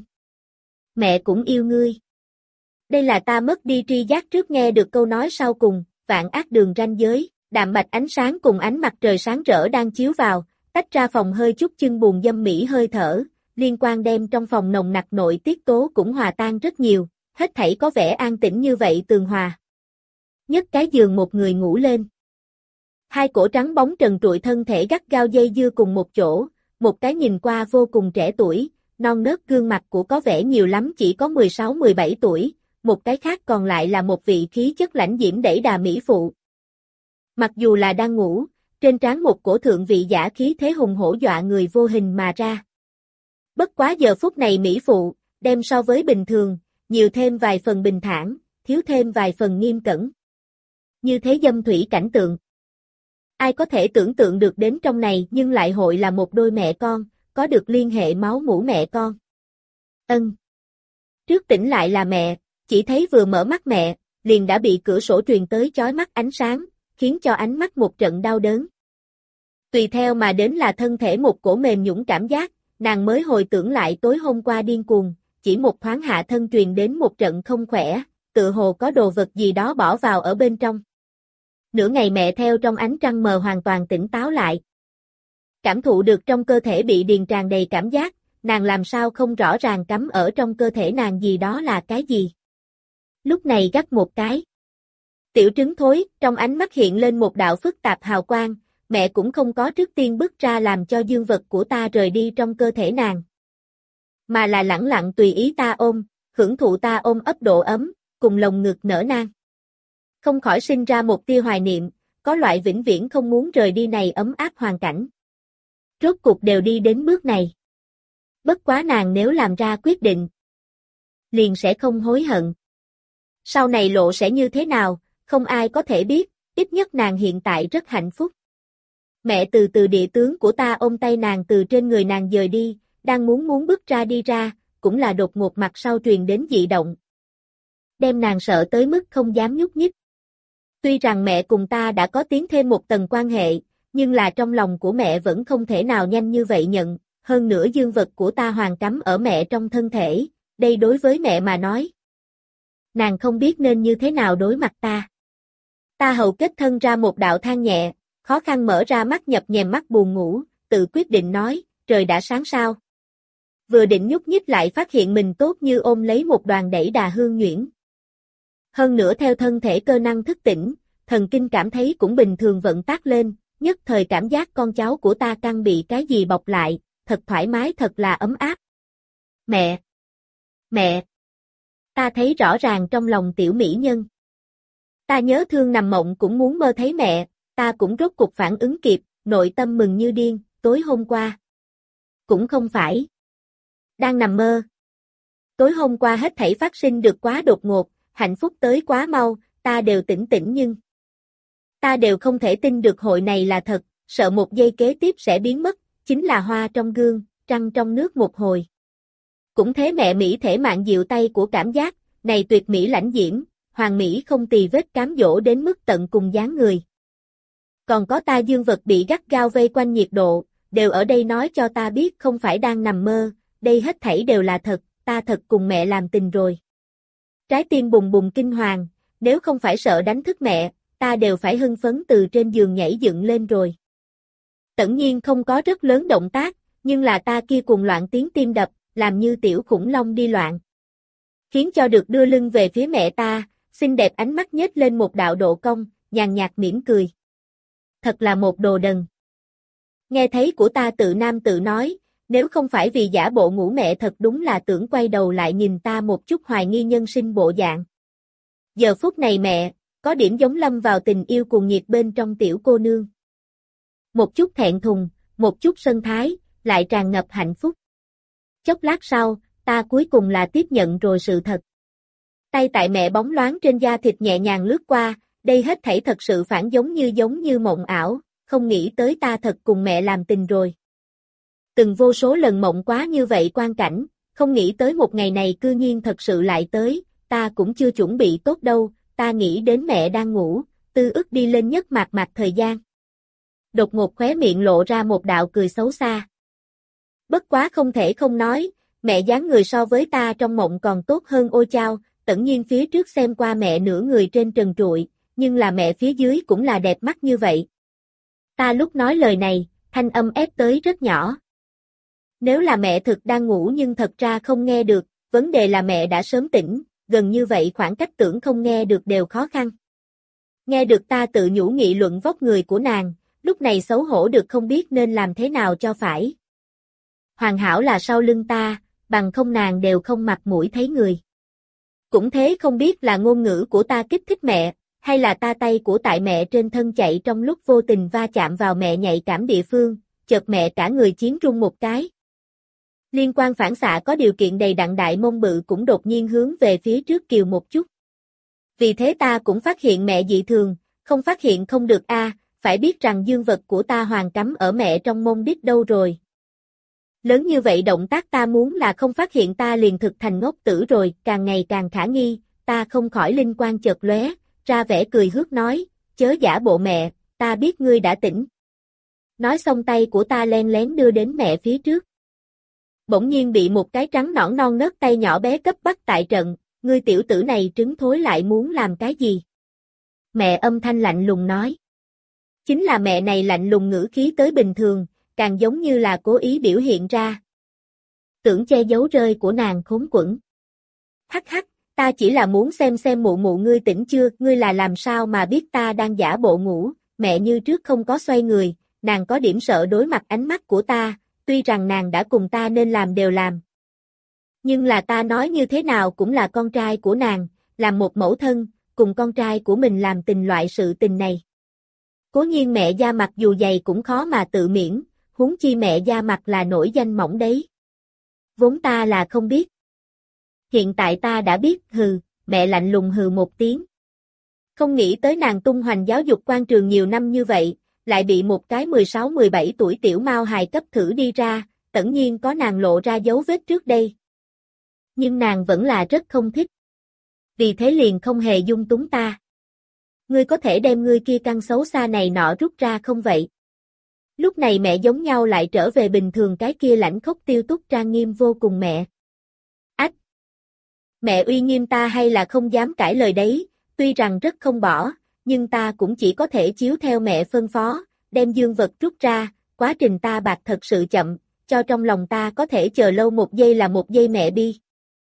Mẹ cũng yêu ngươi. Đây là ta mất đi tri giác trước nghe được câu nói sau cùng, vạn ác đường ranh giới, đạm bạch ánh sáng cùng ánh mặt trời sáng rỡ đang chiếu vào, tách ra phòng hơi chút chưng buồn dâm mỹ hơi thở, liên quan đem trong phòng nồng nặc nội tiết tố cũng hòa tan rất nhiều, hết thảy có vẻ an tĩnh như vậy tường hòa. Nhất cái giường một người ngủ lên. Hai cổ trắng bóng trần trụi thân thể gắt gao dây dưa cùng một chỗ, một cái nhìn qua vô cùng trẻ tuổi, non nớt gương mặt của có vẻ nhiều lắm chỉ có mười sáu mười bảy tuổi, một cái khác còn lại là một vị khí chất lãnh diễm đẩy đà mỹ phụ. Mặc dù là đang ngủ, trên trán một cổ thượng vị giả khí thế hùng hổ dọa người vô hình mà ra. Bất quá giờ phút này mỹ phụ, đem so với bình thường, nhiều thêm vài phần bình thản, thiếu thêm vài phần nghiêm cẩn. Như thế dâm thủy cảnh tượng. Ai có thể tưởng tượng được đến trong này nhưng lại hội là một đôi mẹ con, có được liên hệ máu mủ mẹ con. Ân. Trước tỉnh lại là mẹ, chỉ thấy vừa mở mắt mẹ, liền đã bị cửa sổ truyền tới chói mắt ánh sáng, khiến cho ánh mắt một trận đau đớn. Tùy theo mà đến là thân thể một cổ mềm nhũn cảm giác, nàng mới hồi tưởng lại tối hôm qua điên cuồng, chỉ một thoáng hạ thân truyền đến một trận không khỏe, tựa hồ có đồ vật gì đó bỏ vào ở bên trong. Nửa ngày mẹ theo trong ánh trăng mờ hoàn toàn tỉnh táo lại. Cảm thụ được trong cơ thể bị điền tràn đầy cảm giác, nàng làm sao không rõ ràng cắm ở trong cơ thể nàng gì đó là cái gì. Lúc này gắt một cái. Tiểu trứng thối, trong ánh mắt hiện lên một đạo phức tạp hào quang, mẹ cũng không có trước tiên bước ra làm cho dương vật của ta rời đi trong cơ thể nàng. Mà là lẳng lặng tùy ý ta ôm, hưởng thụ ta ôm ấp độ ấm, cùng lồng ngực nở nang. Không khỏi sinh ra một tia hoài niệm, có loại vĩnh viễn không muốn rời đi này ấm áp hoàn cảnh. Rốt cục đều đi đến bước này. Bất quá nàng nếu làm ra quyết định, liền sẽ không hối hận. Sau này lộ sẽ như thế nào, không ai có thể biết, ít nhất nàng hiện tại rất hạnh phúc. Mẹ từ từ địa tướng của ta ôm tay nàng từ trên người nàng dời đi, đang muốn muốn bước ra đi ra, cũng là đột ngột mặt sau truyền đến dị động. Đem nàng sợ tới mức không dám nhúc nhích. Tuy rằng mẹ cùng ta đã có tiến thêm một tầng quan hệ, nhưng là trong lòng của mẹ vẫn không thể nào nhanh như vậy nhận, hơn nữa dương vật của ta hoàn cắm ở mẹ trong thân thể, đây đối với mẹ mà nói. Nàng không biết nên như thế nào đối mặt ta. Ta hầu kết thân ra một đạo than nhẹ, khó khăn mở ra mắt nhập nhèm mắt buồn ngủ, tự quyết định nói, trời đã sáng sao. Vừa định nhúc nhích lại phát hiện mình tốt như ôm lấy một đoàn đẩy đà hương nhuyễn. Hơn nữa theo thân thể cơ năng thức tỉnh, thần kinh cảm thấy cũng bình thường vận tác lên, nhất thời cảm giác con cháu của ta căng bị cái gì bọc lại, thật thoải mái thật là ấm áp. Mẹ! Mẹ! Ta thấy rõ ràng trong lòng tiểu mỹ nhân. Ta nhớ thương nằm mộng cũng muốn mơ thấy mẹ, ta cũng rốt cục phản ứng kịp, nội tâm mừng như điên, tối hôm qua. Cũng không phải. Đang nằm mơ. Tối hôm qua hết thảy phát sinh được quá đột ngột, hạnh phúc tới quá mau, ta đều tỉnh tỉnh nhưng. Ta đều không thể tin được hội này là thật, sợ một giây kế tiếp sẽ biến mất, chính là hoa trong gương, trăng trong nước một hồi. Cũng thế mẹ Mỹ thể mạng dịu tay của cảm giác, này tuyệt mỹ lãnh diễm, hoàng mỹ không tì vết cám dỗ đến mức tận cùng dáng người. Còn có ta dương vật bị gắt gao vây quanh nhiệt độ, đều ở đây nói cho ta biết không phải đang nằm mơ, đây hết thảy đều là thật, ta thật cùng mẹ làm tình rồi. Trái tim bùng bùng kinh hoàng, nếu không phải sợ đánh thức mẹ, ta đều phải hưng phấn từ trên giường nhảy dựng lên rồi. Tất nhiên không có rất lớn động tác, nhưng là ta kia cuồng loạn tiếng tim đập, làm như tiểu khủng long đi loạn. Khiến cho được đưa lưng về phía mẹ ta, xinh đẹp ánh mắt nhếch lên một đạo độ cong, nhàn nhạt mỉm cười. Thật là một đồ đần. Nghe thấy của ta tự nam tự nói, nếu không phải vì giả bộ ngủ mẹ thật đúng là tưởng quay đầu lại nhìn ta một chút hoài nghi nhân sinh bộ dạng. Giờ phút này mẹ, có điểm giống lâm vào tình yêu cuồng nhiệt bên trong tiểu cô nương. Một chút thẹn thùng, một chút sân thái, lại tràn ngập hạnh phúc. Chốc lát sau, ta cuối cùng là tiếp nhận rồi sự thật. Tay tại mẹ bóng loáng trên da thịt nhẹ nhàng lướt qua, đây hết thảy thật sự phản giống như giống như mộng ảo, không nghĩ tới ta thật cùng mẹ làm tình rồi. Từng vô số lần mộng quá như vậy quan cảnh, không nghĩ tới một ngày này cư nhiên thật sự lại tới, ta cũng chưa chuẩn bị tốt đâu, ta nghĩ đến mẹ đang ngủ, tư ức đi lên nhất mạc mạc thời gian. Đột ngột khóe miệng lộ ra một đạo cười xấu xa. Bất quá không thể không nói, mẹ dáng người so với ta trong mộng còn tốt hơn ôi chao, tất nhiên phía trước xem qua mẹ nửa người trên trần trụi, nhưng là mẹ phía dưới cũng là đẹp mắt như vậy. Ta lúc nói lời này, thanh âm ép tới rất nhỏ. Nếu là mẹ thực đang ngủ nhưng thật ra không nghe được, vấn đề là mẹ đã sớm tỉnh, gần như vậy khoảng cách tưởng không nghe được đều khó khăn. Nghe được ta tự nhủ nghị luận vóc người của nàng, lúc này xấu hổ được không biết nên làm thế nào cho phải. Hoàn hảo là sau lưng ta, bằng không nàng đều không mặt mũi thấy người. Cũng thế không biết là ngôn ngữ của ta kích thích mẹ, hay là ta tay của tại mẹ trên thân chạy trong lúc vô tình va chạm vào mẹ nhạy cảm địa phương, chợt mẹ cả người chiến rung một cái. Liên quan phản xạ có điều kiện đầy đặn đại mông bự cũng đột nhiên hướng về phía trước kiều một chút. Vì thế ta cũng phát hiện mẹ dị thường, không phát hiện không được a, phải biết rằng dương vật của ta hoàn cắm ở mẹ trong mông đít đâu rồi. Lớn như vậy động tác ta muốn là không phát hiện ta liền thực thành ngốc tử rồi, càng ngày càng khả nghi, ta không khỏi linh quan chợt lóe, ra vẻ cười hước nói, chớ giả bộ mẹ, ta biết ngươi đã tỉnh. Nói xong tay của ta len lén đưa đến mẹ phía trước. Bỗng nhiên bị một cái trắng nõn non nớt tay nhỏ bé cấp bắt tại trận, ngươi tiểu tử này trứng thối lại muốn làm cái gì? Mẹ âm thanh lạnh lùng nói. Chính là mẹ này lạnh lùng ngữ khí tới bình thường, càng giống như là cố ý biểu hiện ra. Tưởng che giấu rơi của nàng khốn quẫn. Hắc hắc, ta chỉ là muốn xem xem mụ mụ ngươi tỉnh chưa, ngươi là làm sao mà biết ta đang giả bộ ngủ, mẹ như trước không có xoay người, nàng có điểm sợ đối mặt ánh mắt của ta, tuy rằng nàng đã cùng ta nên làm đều làm. Nhưng là ta nói như thế nào cũng là con trai của nàng, làm một mẫu thân, cùng con trai của mình làm tình loại sự tình này. Cố nhiên mẹ da mặt dù dày cũng khó mà tự miễn, huống chi mẹ da mặt là nổi danh mỏng đấy. Vốn ta là không biết. Hiện tại ta đã biết, hừ, mẹ lạnh lùng hừ một tiếng. Không nghĩ tới nàng tung hoành giáo dục quan trường nhiều năm như vậy, lại bị một cái mười sáu mười bảy tuổi tiểu mao hài cấp thử đi ra, tất nhiên có nàng lộ ra dấu vết trước đây. Nhưng nàng vẫn là rất không thích. Vì thế liền không hề dung túng ta. Ngươi có thể đem ngươi kia căn xấu xa này nọ rút ra không vậy? Lúc này mẹ giống nhau lại trở về bình thường cái kia lãnh khốc tiêu túc trang nghiêm vô cùng mẹ. Ách! Mẹ uy nghiêm ta hay là không dám cãi lời đấy, tuy rằng rất không bỏ, nhưng ta cũng chỉ có thể chiếu theo mẹ phân phó, đem dương vật rút ra, quá trình ta bạc thật sự chậm, cho trong lòng ta có thể chờ lâu một giây là một giây mẹ bi.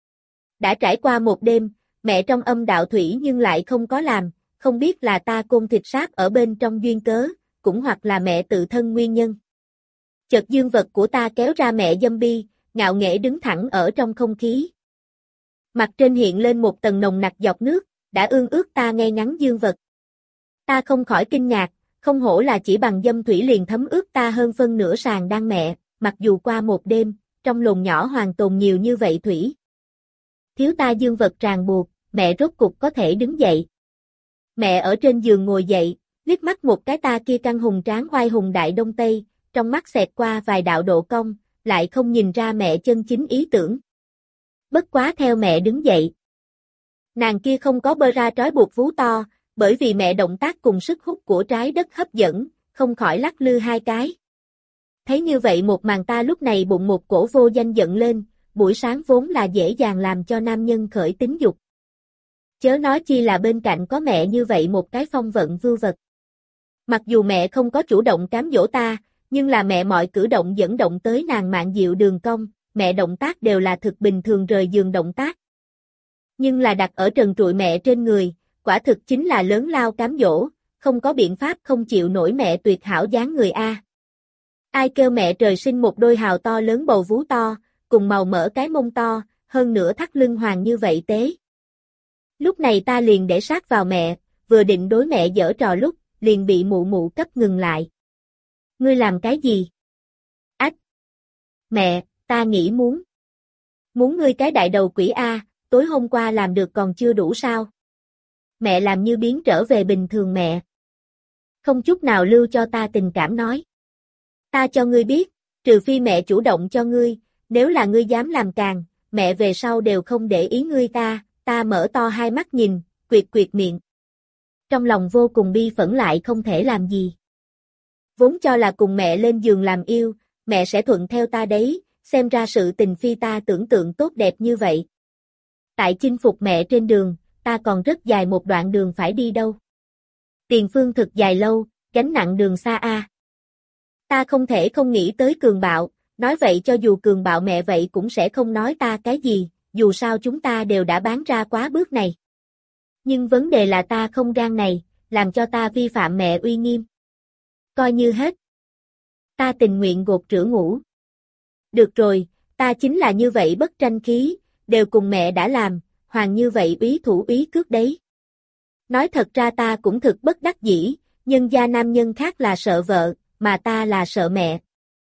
Đã trải qua một đêm, mẹ trong âm đạo thủy nhưng lại không có làm, không biết là ta côn thịt sáp ở bên trong duyên cớ, cũng hoặc là mẹ tự thân nguyên nhân. Chợt dương vật của ta kéo ra mẹ dâm bi, ngạo nghễ đứng thẳng ở trong không khí. Mặt trên hiện lên một tầng nồng nặc giọt nước, đã ương ướt ta ngay ngắn dương vật. Ta không khỏi kinh ngạc, không hổ là chỉ bằng dâm thủy liền thấm ướt ta hơn phân nửa sàn đang mẹ, mặc dù qua một đêm, trong lồn nhỏ hoàn tồn nhiều như vậy thủy. Thiếu ta dương vật ràng buộc, mẹ rốt cục có thể đứng dậy. Mẹ ở trên giường ngồi dậy, liếc mắt một cái ta kia căng hùng tráng oai hùng đại đông tây, trong mắt xẹt qua vài đạo độ cong, lại không nhìn ra mẹ chân chính ý tưởng. Bất quá theo mẹ đứng dậy. Nàng kia không có bơ ra trói buộc vú to, bởi vì mẹ động tác cùng sức hút của trái đất hấp dẫn, không khỏi lắc lư hai cái. Thấy như vậy một màn ta lúc này bụng một cổ vô danh giận lên, buổi sáng vốn là dễ dàng làm cho nam nhân khởi tính dục. Chớ nói chi là bên cạnh có mẹ như vậy một cái phong vận vưu vật. Mặc dù mẹ không có chủ động cám dỗ ta, nhưng là mẹ mọi cử động dẫn động tới nàng mạn diệu đường cong, mẹ động tác đều là thực bình thường rời giường động tác. Nhưng là đặt ở trần trụi mẹ trên người, quả thực chính là lớn lao cám dỗ, không có biện pháp không chịu nổi mẹ tuyệt hảo dáng người a. Ai kêu mẹ trời sinh một đôi hào to lớn bầu vú to, cùng màu mỡ cái mông to, hơn nữa thắt lưng hoàng như vậy tế. Lúc này ta liền để sát vào mẹ, vừa định đối mẹ giở trò lúc, liền bị mụ mụ cấp ngừng lại. Ngươi làm cái gì? Ách! Mẹ, ta nghĩ muốn. Muốn ngươi cái đại đầu quỷ A, tối hôm qua làm được còn chưa đủ sao? Mẹ làm như biến trở về bình thường mẹ. Không chút nào lưu cho ta tình cảm nói. Ta cho ngươi biết, trừ phi mẹ chủ động cho ngươi, nếu là ngươi dám làm càng, mẹ về sau đều không để ý ngươi ta, ta mở to hai mắt nhìn, quyệt quyệt miệng. Trong lòng vô cùng bi phẫn lại không thể làm gì. Vốn cho là cùng mẹ lên giường làm yêu, mẹ sẽ thuận theo ta đấy, xem ra sự tình phi ta tưởng tượng tốt đẹp như vậy. Tại chinh phục mẹ trên đường, ta còn rất dài một đoạn đường phải đi đâu. Tiền phương thực dài lâu, gánh nặng đường xa a. Ta không thể không nghĩ tới cường bạo, nói vậy cho dù cường bạo mẹ vậy cũng sẽ không nói ta cái gì, dù sao chúng ta đều đã bán ra quá bước này. Nhưng vấn đề là ta không gan này, làm cho ta vi phạm mẹ uy nghiêm. Coi như hết. Ta tình nguyện gột rửa ngủ. Được rồi, ta chính là như vậy bất tranh khí, đều cùng mẹ đã làm, hoàng như vậy úy thủ úy cước đấy. Nói thật ra ta cũng thực bất đắc dĩ, nhân gia nam nhân khác là sợ vợ, mà ta là sợ mẹ.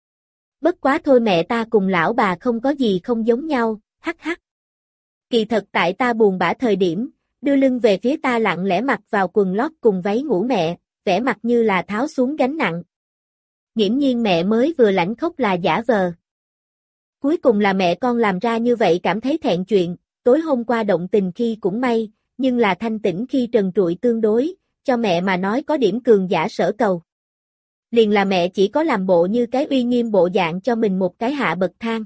Bất quá thôi mẹ ta cùng lão bà không có gì không giống nhau, hắc hắc. Kỳ thật tại ta buồn bã thời điểm, đưa lưng về phía ta lặng lẽ mặc vào quần lót cùng váy ngủ mẹ, vẻ mặt như là tháo xuống gánh nặng. Nghiễm nhiên mẹ mới vừa lãnh khóc là giả vờ. Cuối cùng là mẹ con làm ra như vậy cảm thấy thẹn chuyện, tối hôm qua động tình khi cũng may, nhưng là thanh tĩnh khi trần trụi tương đối, cho mẹ mà nói có điểm cường giả sở cầu. Liền là mẹ chỉ có làm bộ như cái uy nghiêm bộ dạng cho mình một cái hạ bậc thang.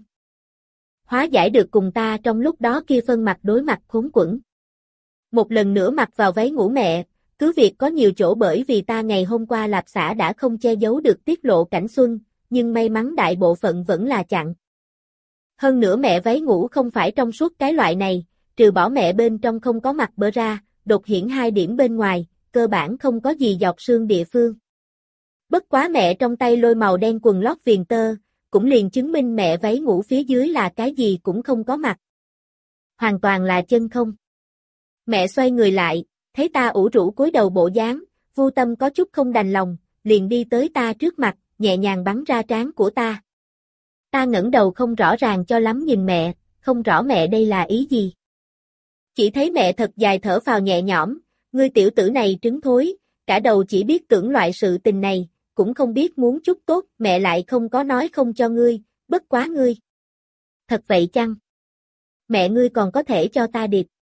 Hóa giải được cùng ta trong lúc đó kia phân mặt đối mặt khốn quẫn. Một lần nữa mặc vào váy ngủ mẹ, cứ việc có nhiều chỗ bởi vì ta ngày hôm qua lạp xả đã không che giấu được tiết lộ cảnh xuân, nhưng may mắn đại bộ phận vẫn là chặn. Hơn nữa mẹ váy ngủ không phải trong suốt cái loại này, trừ bỏ mẹ bên trong không có mặt bơ ra, đột hiển hai điểm bên ngoài, cơ bản không có gì dọc xương địa phương. Bất quá mẹ trong tay lôi màu đen quần lót viền tơ, cũng liền chứng minh mẹ váy ngủ phía dưới là cái gì cũng không có mặt. Hoàn toàn là chân không. Mẹ xoay người lại, thấy ta ủ rũ cúi đầu bộ dáng, Vu Tâm có chút không đành lòng, liền đi tới ta trước mặt, nhẹ nhàng bắn ra trán của ta. Ta ngẩng đầu không rõ ràng cho lắm nhìn mẹ, không rõ mẹ đây là ý gì. Chỉ thấy mẹ thật dài thở phào nhẹ nhõm, ngươi tiểu tử này trứng thối, cả đầu chỉ biết tưởng loại sự tình này, cũng không biết muốn chút tốt, mẹ lại không có nói không cho ngươi, bất quá ngươi. Thật vậy chăng? Mẹ ngươi còn có thể cho ta điệp.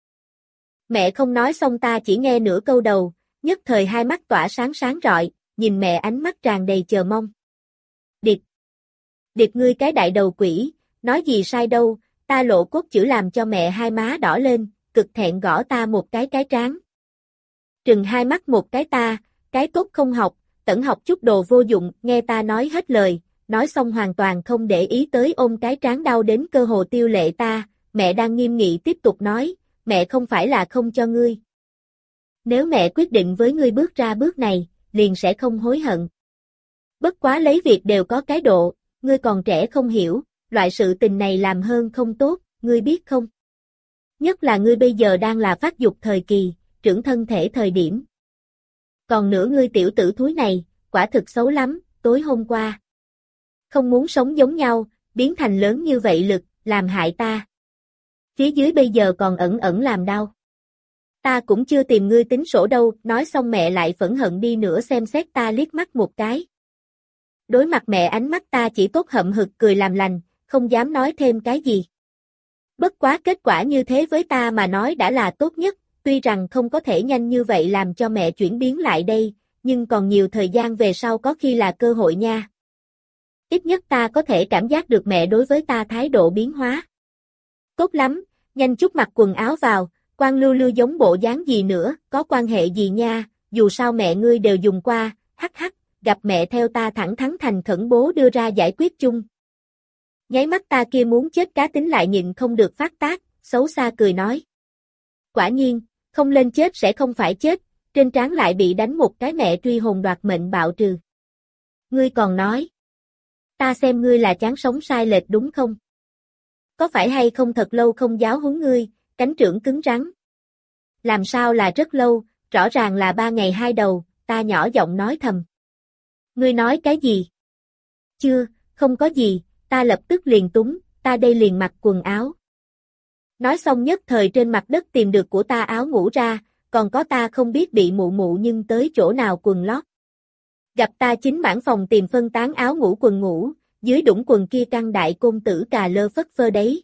Mẹ không nói xong ta chỉ nghe nửa câu đầu, nhất thời hai mắt tỏa sáng sáng rọi, nhìn mẹ ánh mắt tràn đầy chờ mong. Điệp. Điệp ngươi cái đại đầu quỷ, nói gì sai đâu, ta lộ cốt chữ làm cho mẹ hai má đỏ lên, cực thẹn gõ ta một cái cái trán. Trừng hai mắt một cái ta, cái tốt không học, tẩn học chút đồ vô dụng, nghe ta nói hết lời, nói xong hoàn toàn không để ý tới ôm cái trán đau đến cơ hồ tiêu lệ ta, mẹ đang nghiêm nghị tiếp tục nói, mẹ không phải là không cho ngươi. Nếu mẹ quyết định với ngươi bước ra bước này, liền sẽ không hối hận. Bất quá lấy việc đều có cái độ, ngươi còn trẻ không hiểu, loại sự tình này làm hơn không tốt, ngươi biết không? Nhất là ngươi bây giờ đang là phát dục thời kỳ, trưởng thân thể thời điểm. Còn nữa ngươi tiểu tử thúi này, quả thực xấu lắm, tối hôm qua. Không muốn sống giống nhau, biến thành lớn như vậy lực, làm hại ta. Phía dưới bây giờ còn ẩn ẩn làm đau. Ta cũng chưa tìm ngươi tính sổ đâu, nói xong mẹ lại phẫn hận đi nữa xem xét ta liếc mắt một cái. Đối mặt mẹ ánh mắt ta chỉ tốt hậm hực cười làm lành, không dám nói thêm cái gì. Bất quá kết quả như thế với ta mà nói đã là tốt nhất, tuy rằng không có thể nhanh như vậy làm cho mẹ chuyển biến lại đây, nhưng còn nhiều thời gian về sau có khi là cơ hội nha. Ít nhất ta có thể cảm giác được mẹ đối với ta thái độ biến hóa. Tốt lắm, nhanh chút mặc quần áo vào, quan lưu lưu giống bộ dáng gì nữa, có quan hệ gì nha, dù sao mẹ ngươi đều dùng qua, hắc hắc, gặp mẹ theo ta thẳng thắn thành khẩn bố đưa ra giải quyết chung. Nháy mắt ta kia muốn chết cá tính lại nhịn không được phát tác, xấu xa cười nói. Quả nhiên, không lên chết sẽ không phải chết, trên trán lại bị đánh một cái mẹ truy hồn đoạt mệnh bạo trừ. Ngươi còn nói, ta xem ngươi là chán sống sai lệch đúng không? Có phải hay không thật lâu không giáo huấn ngươi, cánh trưởng cứng rắn? Làm sao là rất lâu, rõ ràng là ba ngày hai đầu, ta nhỏ giọng nói thầm. Ngươi nói cái gì? Chưa, không có gì, ta lập tức liền túng, ta đây liền mặc quần áo. Nói xong nhất thời trên mặt đất tìm được của ta áo ngủ ra, còn có ta không biết bị mụ mụ nhưng tới chỗ nào quần lót. Gặp ta chính mãn phòng tìm phân tán áo ngủ quần ngủ, dưới đũng quần kia căng đại côn tử cà lơ phất phơ đấy.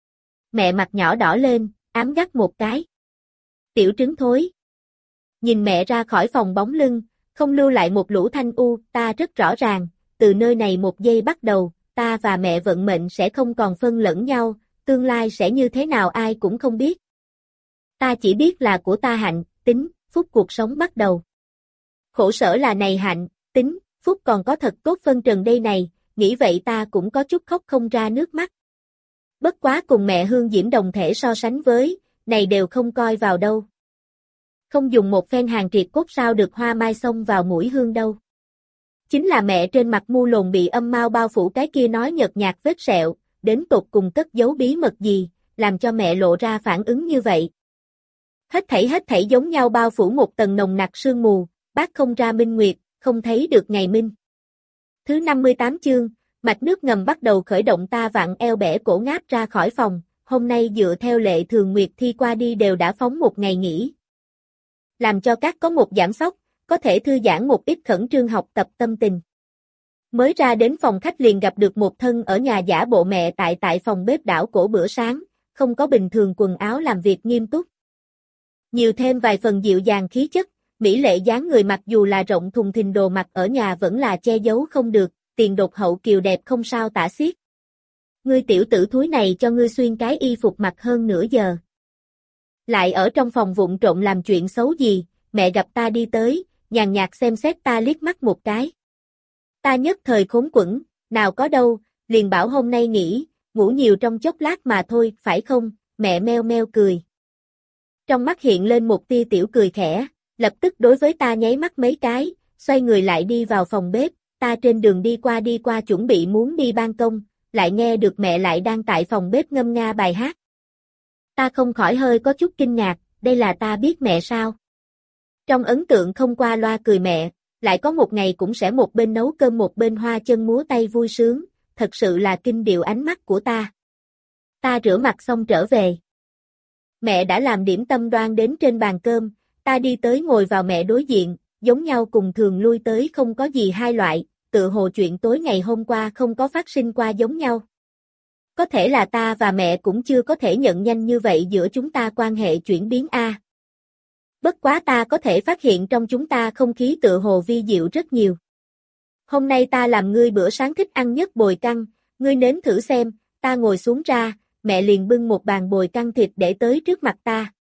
Mẹ mặt nhỏ đỏ lên, ám gắt một cái. Tiểu trứng thối. Nhìn mẹ ra khỏi phòng bóng lưng, không lưu lại một lũ thanh u, ta rất rõ ràng, từ nơi này một giây bắt đầu, ta và mẹ vận mệnh sẽ không còn phân lẫn nhau, tương lai sẽ như thế nào ai cũng không biết. Ta chỉ biết là của ta hạnh, tính, phúc cuộc sống bắt đầu. Khổ sở là này hạnh, tính, phúc còn có thật tốt phân trần đây này, nghĩ vậy ta cũng có chút khóc không ra nước mắt. Bất quá cùng mẹ Hương Diễm đồng thể so sánh với, này đều không coi vào đâu. Không dùng một phen hàng triệt cốt sao được hoa mai xông vào mũi Hương đâu. Chính là mẹ trên mặt mu lồn bị âm mao bao phủ cái kia nói nhợt nhạt vết sẹo, đến tột cùng cất giấu bí mật gì, làm cho mẹ lộ ra phản ứng như vậy. Hết thảy hết thảy giống nhau bao phủ một tầng nồng nặc sương mù, bác không ra minh nguyệt, không thấy được ngày minh. Thứ năm mươi tám chương, mạch nước ngầm bắt đầu khởi động ta vặn eo bẻ cổ ngáp ra khỏi phòng, hôm nay dựa theo lệ thường nguyệt thi qua đi đều đã phóng một ngày nghỉ. Làm cho các có một giảm sóc, có thể thư giãn một ít khẩn trương học tập tâm tình. Mới ra đến phòng khách liền gặp được một thân ở nhà giả bộ mẹ tại tại phòng bếp đảo cổ bữa sáng, không có bình thường quần áo làm việc nghiêm túc. Nhiều thêm vài phần dịu dàng khí chất, mỹ lệ dáng người mặc dù là rộng thùng thình đồ mặc ở nhà vẫn là che giấu không được, tiền đột hậu kiều đẹp không sao tả xiết. Ngươi tiểu tử thúi này cho ngươi xuyên cái y phục mặc hơn nửa giờ. Lại ở trong phòng vụng trộm làm chuyện xấu gì, mẹ gặp ta đi tới, nhàn nhạt xem xét ta liếc mắt một cái. Ta nhất thời khốn quẫn, nào có đâu, liền bảo hôm nay nghỉ, ngủ nhiều trong chốc lát mà thôi, phải không, mẹ meo meo cười. Trong mắt hiện lên một tia tiểu cười khẽ, lập tức đối với ta nháy mắt mấy cái, xoay người lại đi vào phòng bếp, ta trên đường đi qua đi qua chuẩn bị muốn đi ban công, lại nghe được mẹ lại đang tại phòng bếp ngâm nga bài hát. Ta không khỏi hơi có chút kinh ngạc, đây là ta biết mẹ sao? Trong ấn tượng không qua loa cười mẹ, lại có một ngày cũng sẽ một bên nấu cơm một bên hoa chân múa tay vui sướng, thật sự là kinh điệu ánh mắt của ta. Ta rửa mặt xong trở về. Mẹ đã làm điểm tâm đoan đến trên bàn cơm, ta đi tới ngồi vào mẹ đối diện, giống nhau cùng thường lui tới không có gì hai loại, tự hồ chuyện tối ngày hôm qua không có phát sinh qua giống nhau. Có thể là ta và mẹ cũng chưa có thể nhận nhanh như vậy giữa chúng ta quan hệ chuyển biến a. Bất quá ta có thể phát hiện trong chúng ta không khí tự hồ vi diệu rất nhiều. Hôm nay ta làm ngươi bữa sáng thích ăn nhất bồi căng, ngươi nếm thử xem, ta ngồi xuống ra, mẹ liền bưng một bàn bồi căng thịt để tới trước mặt ta.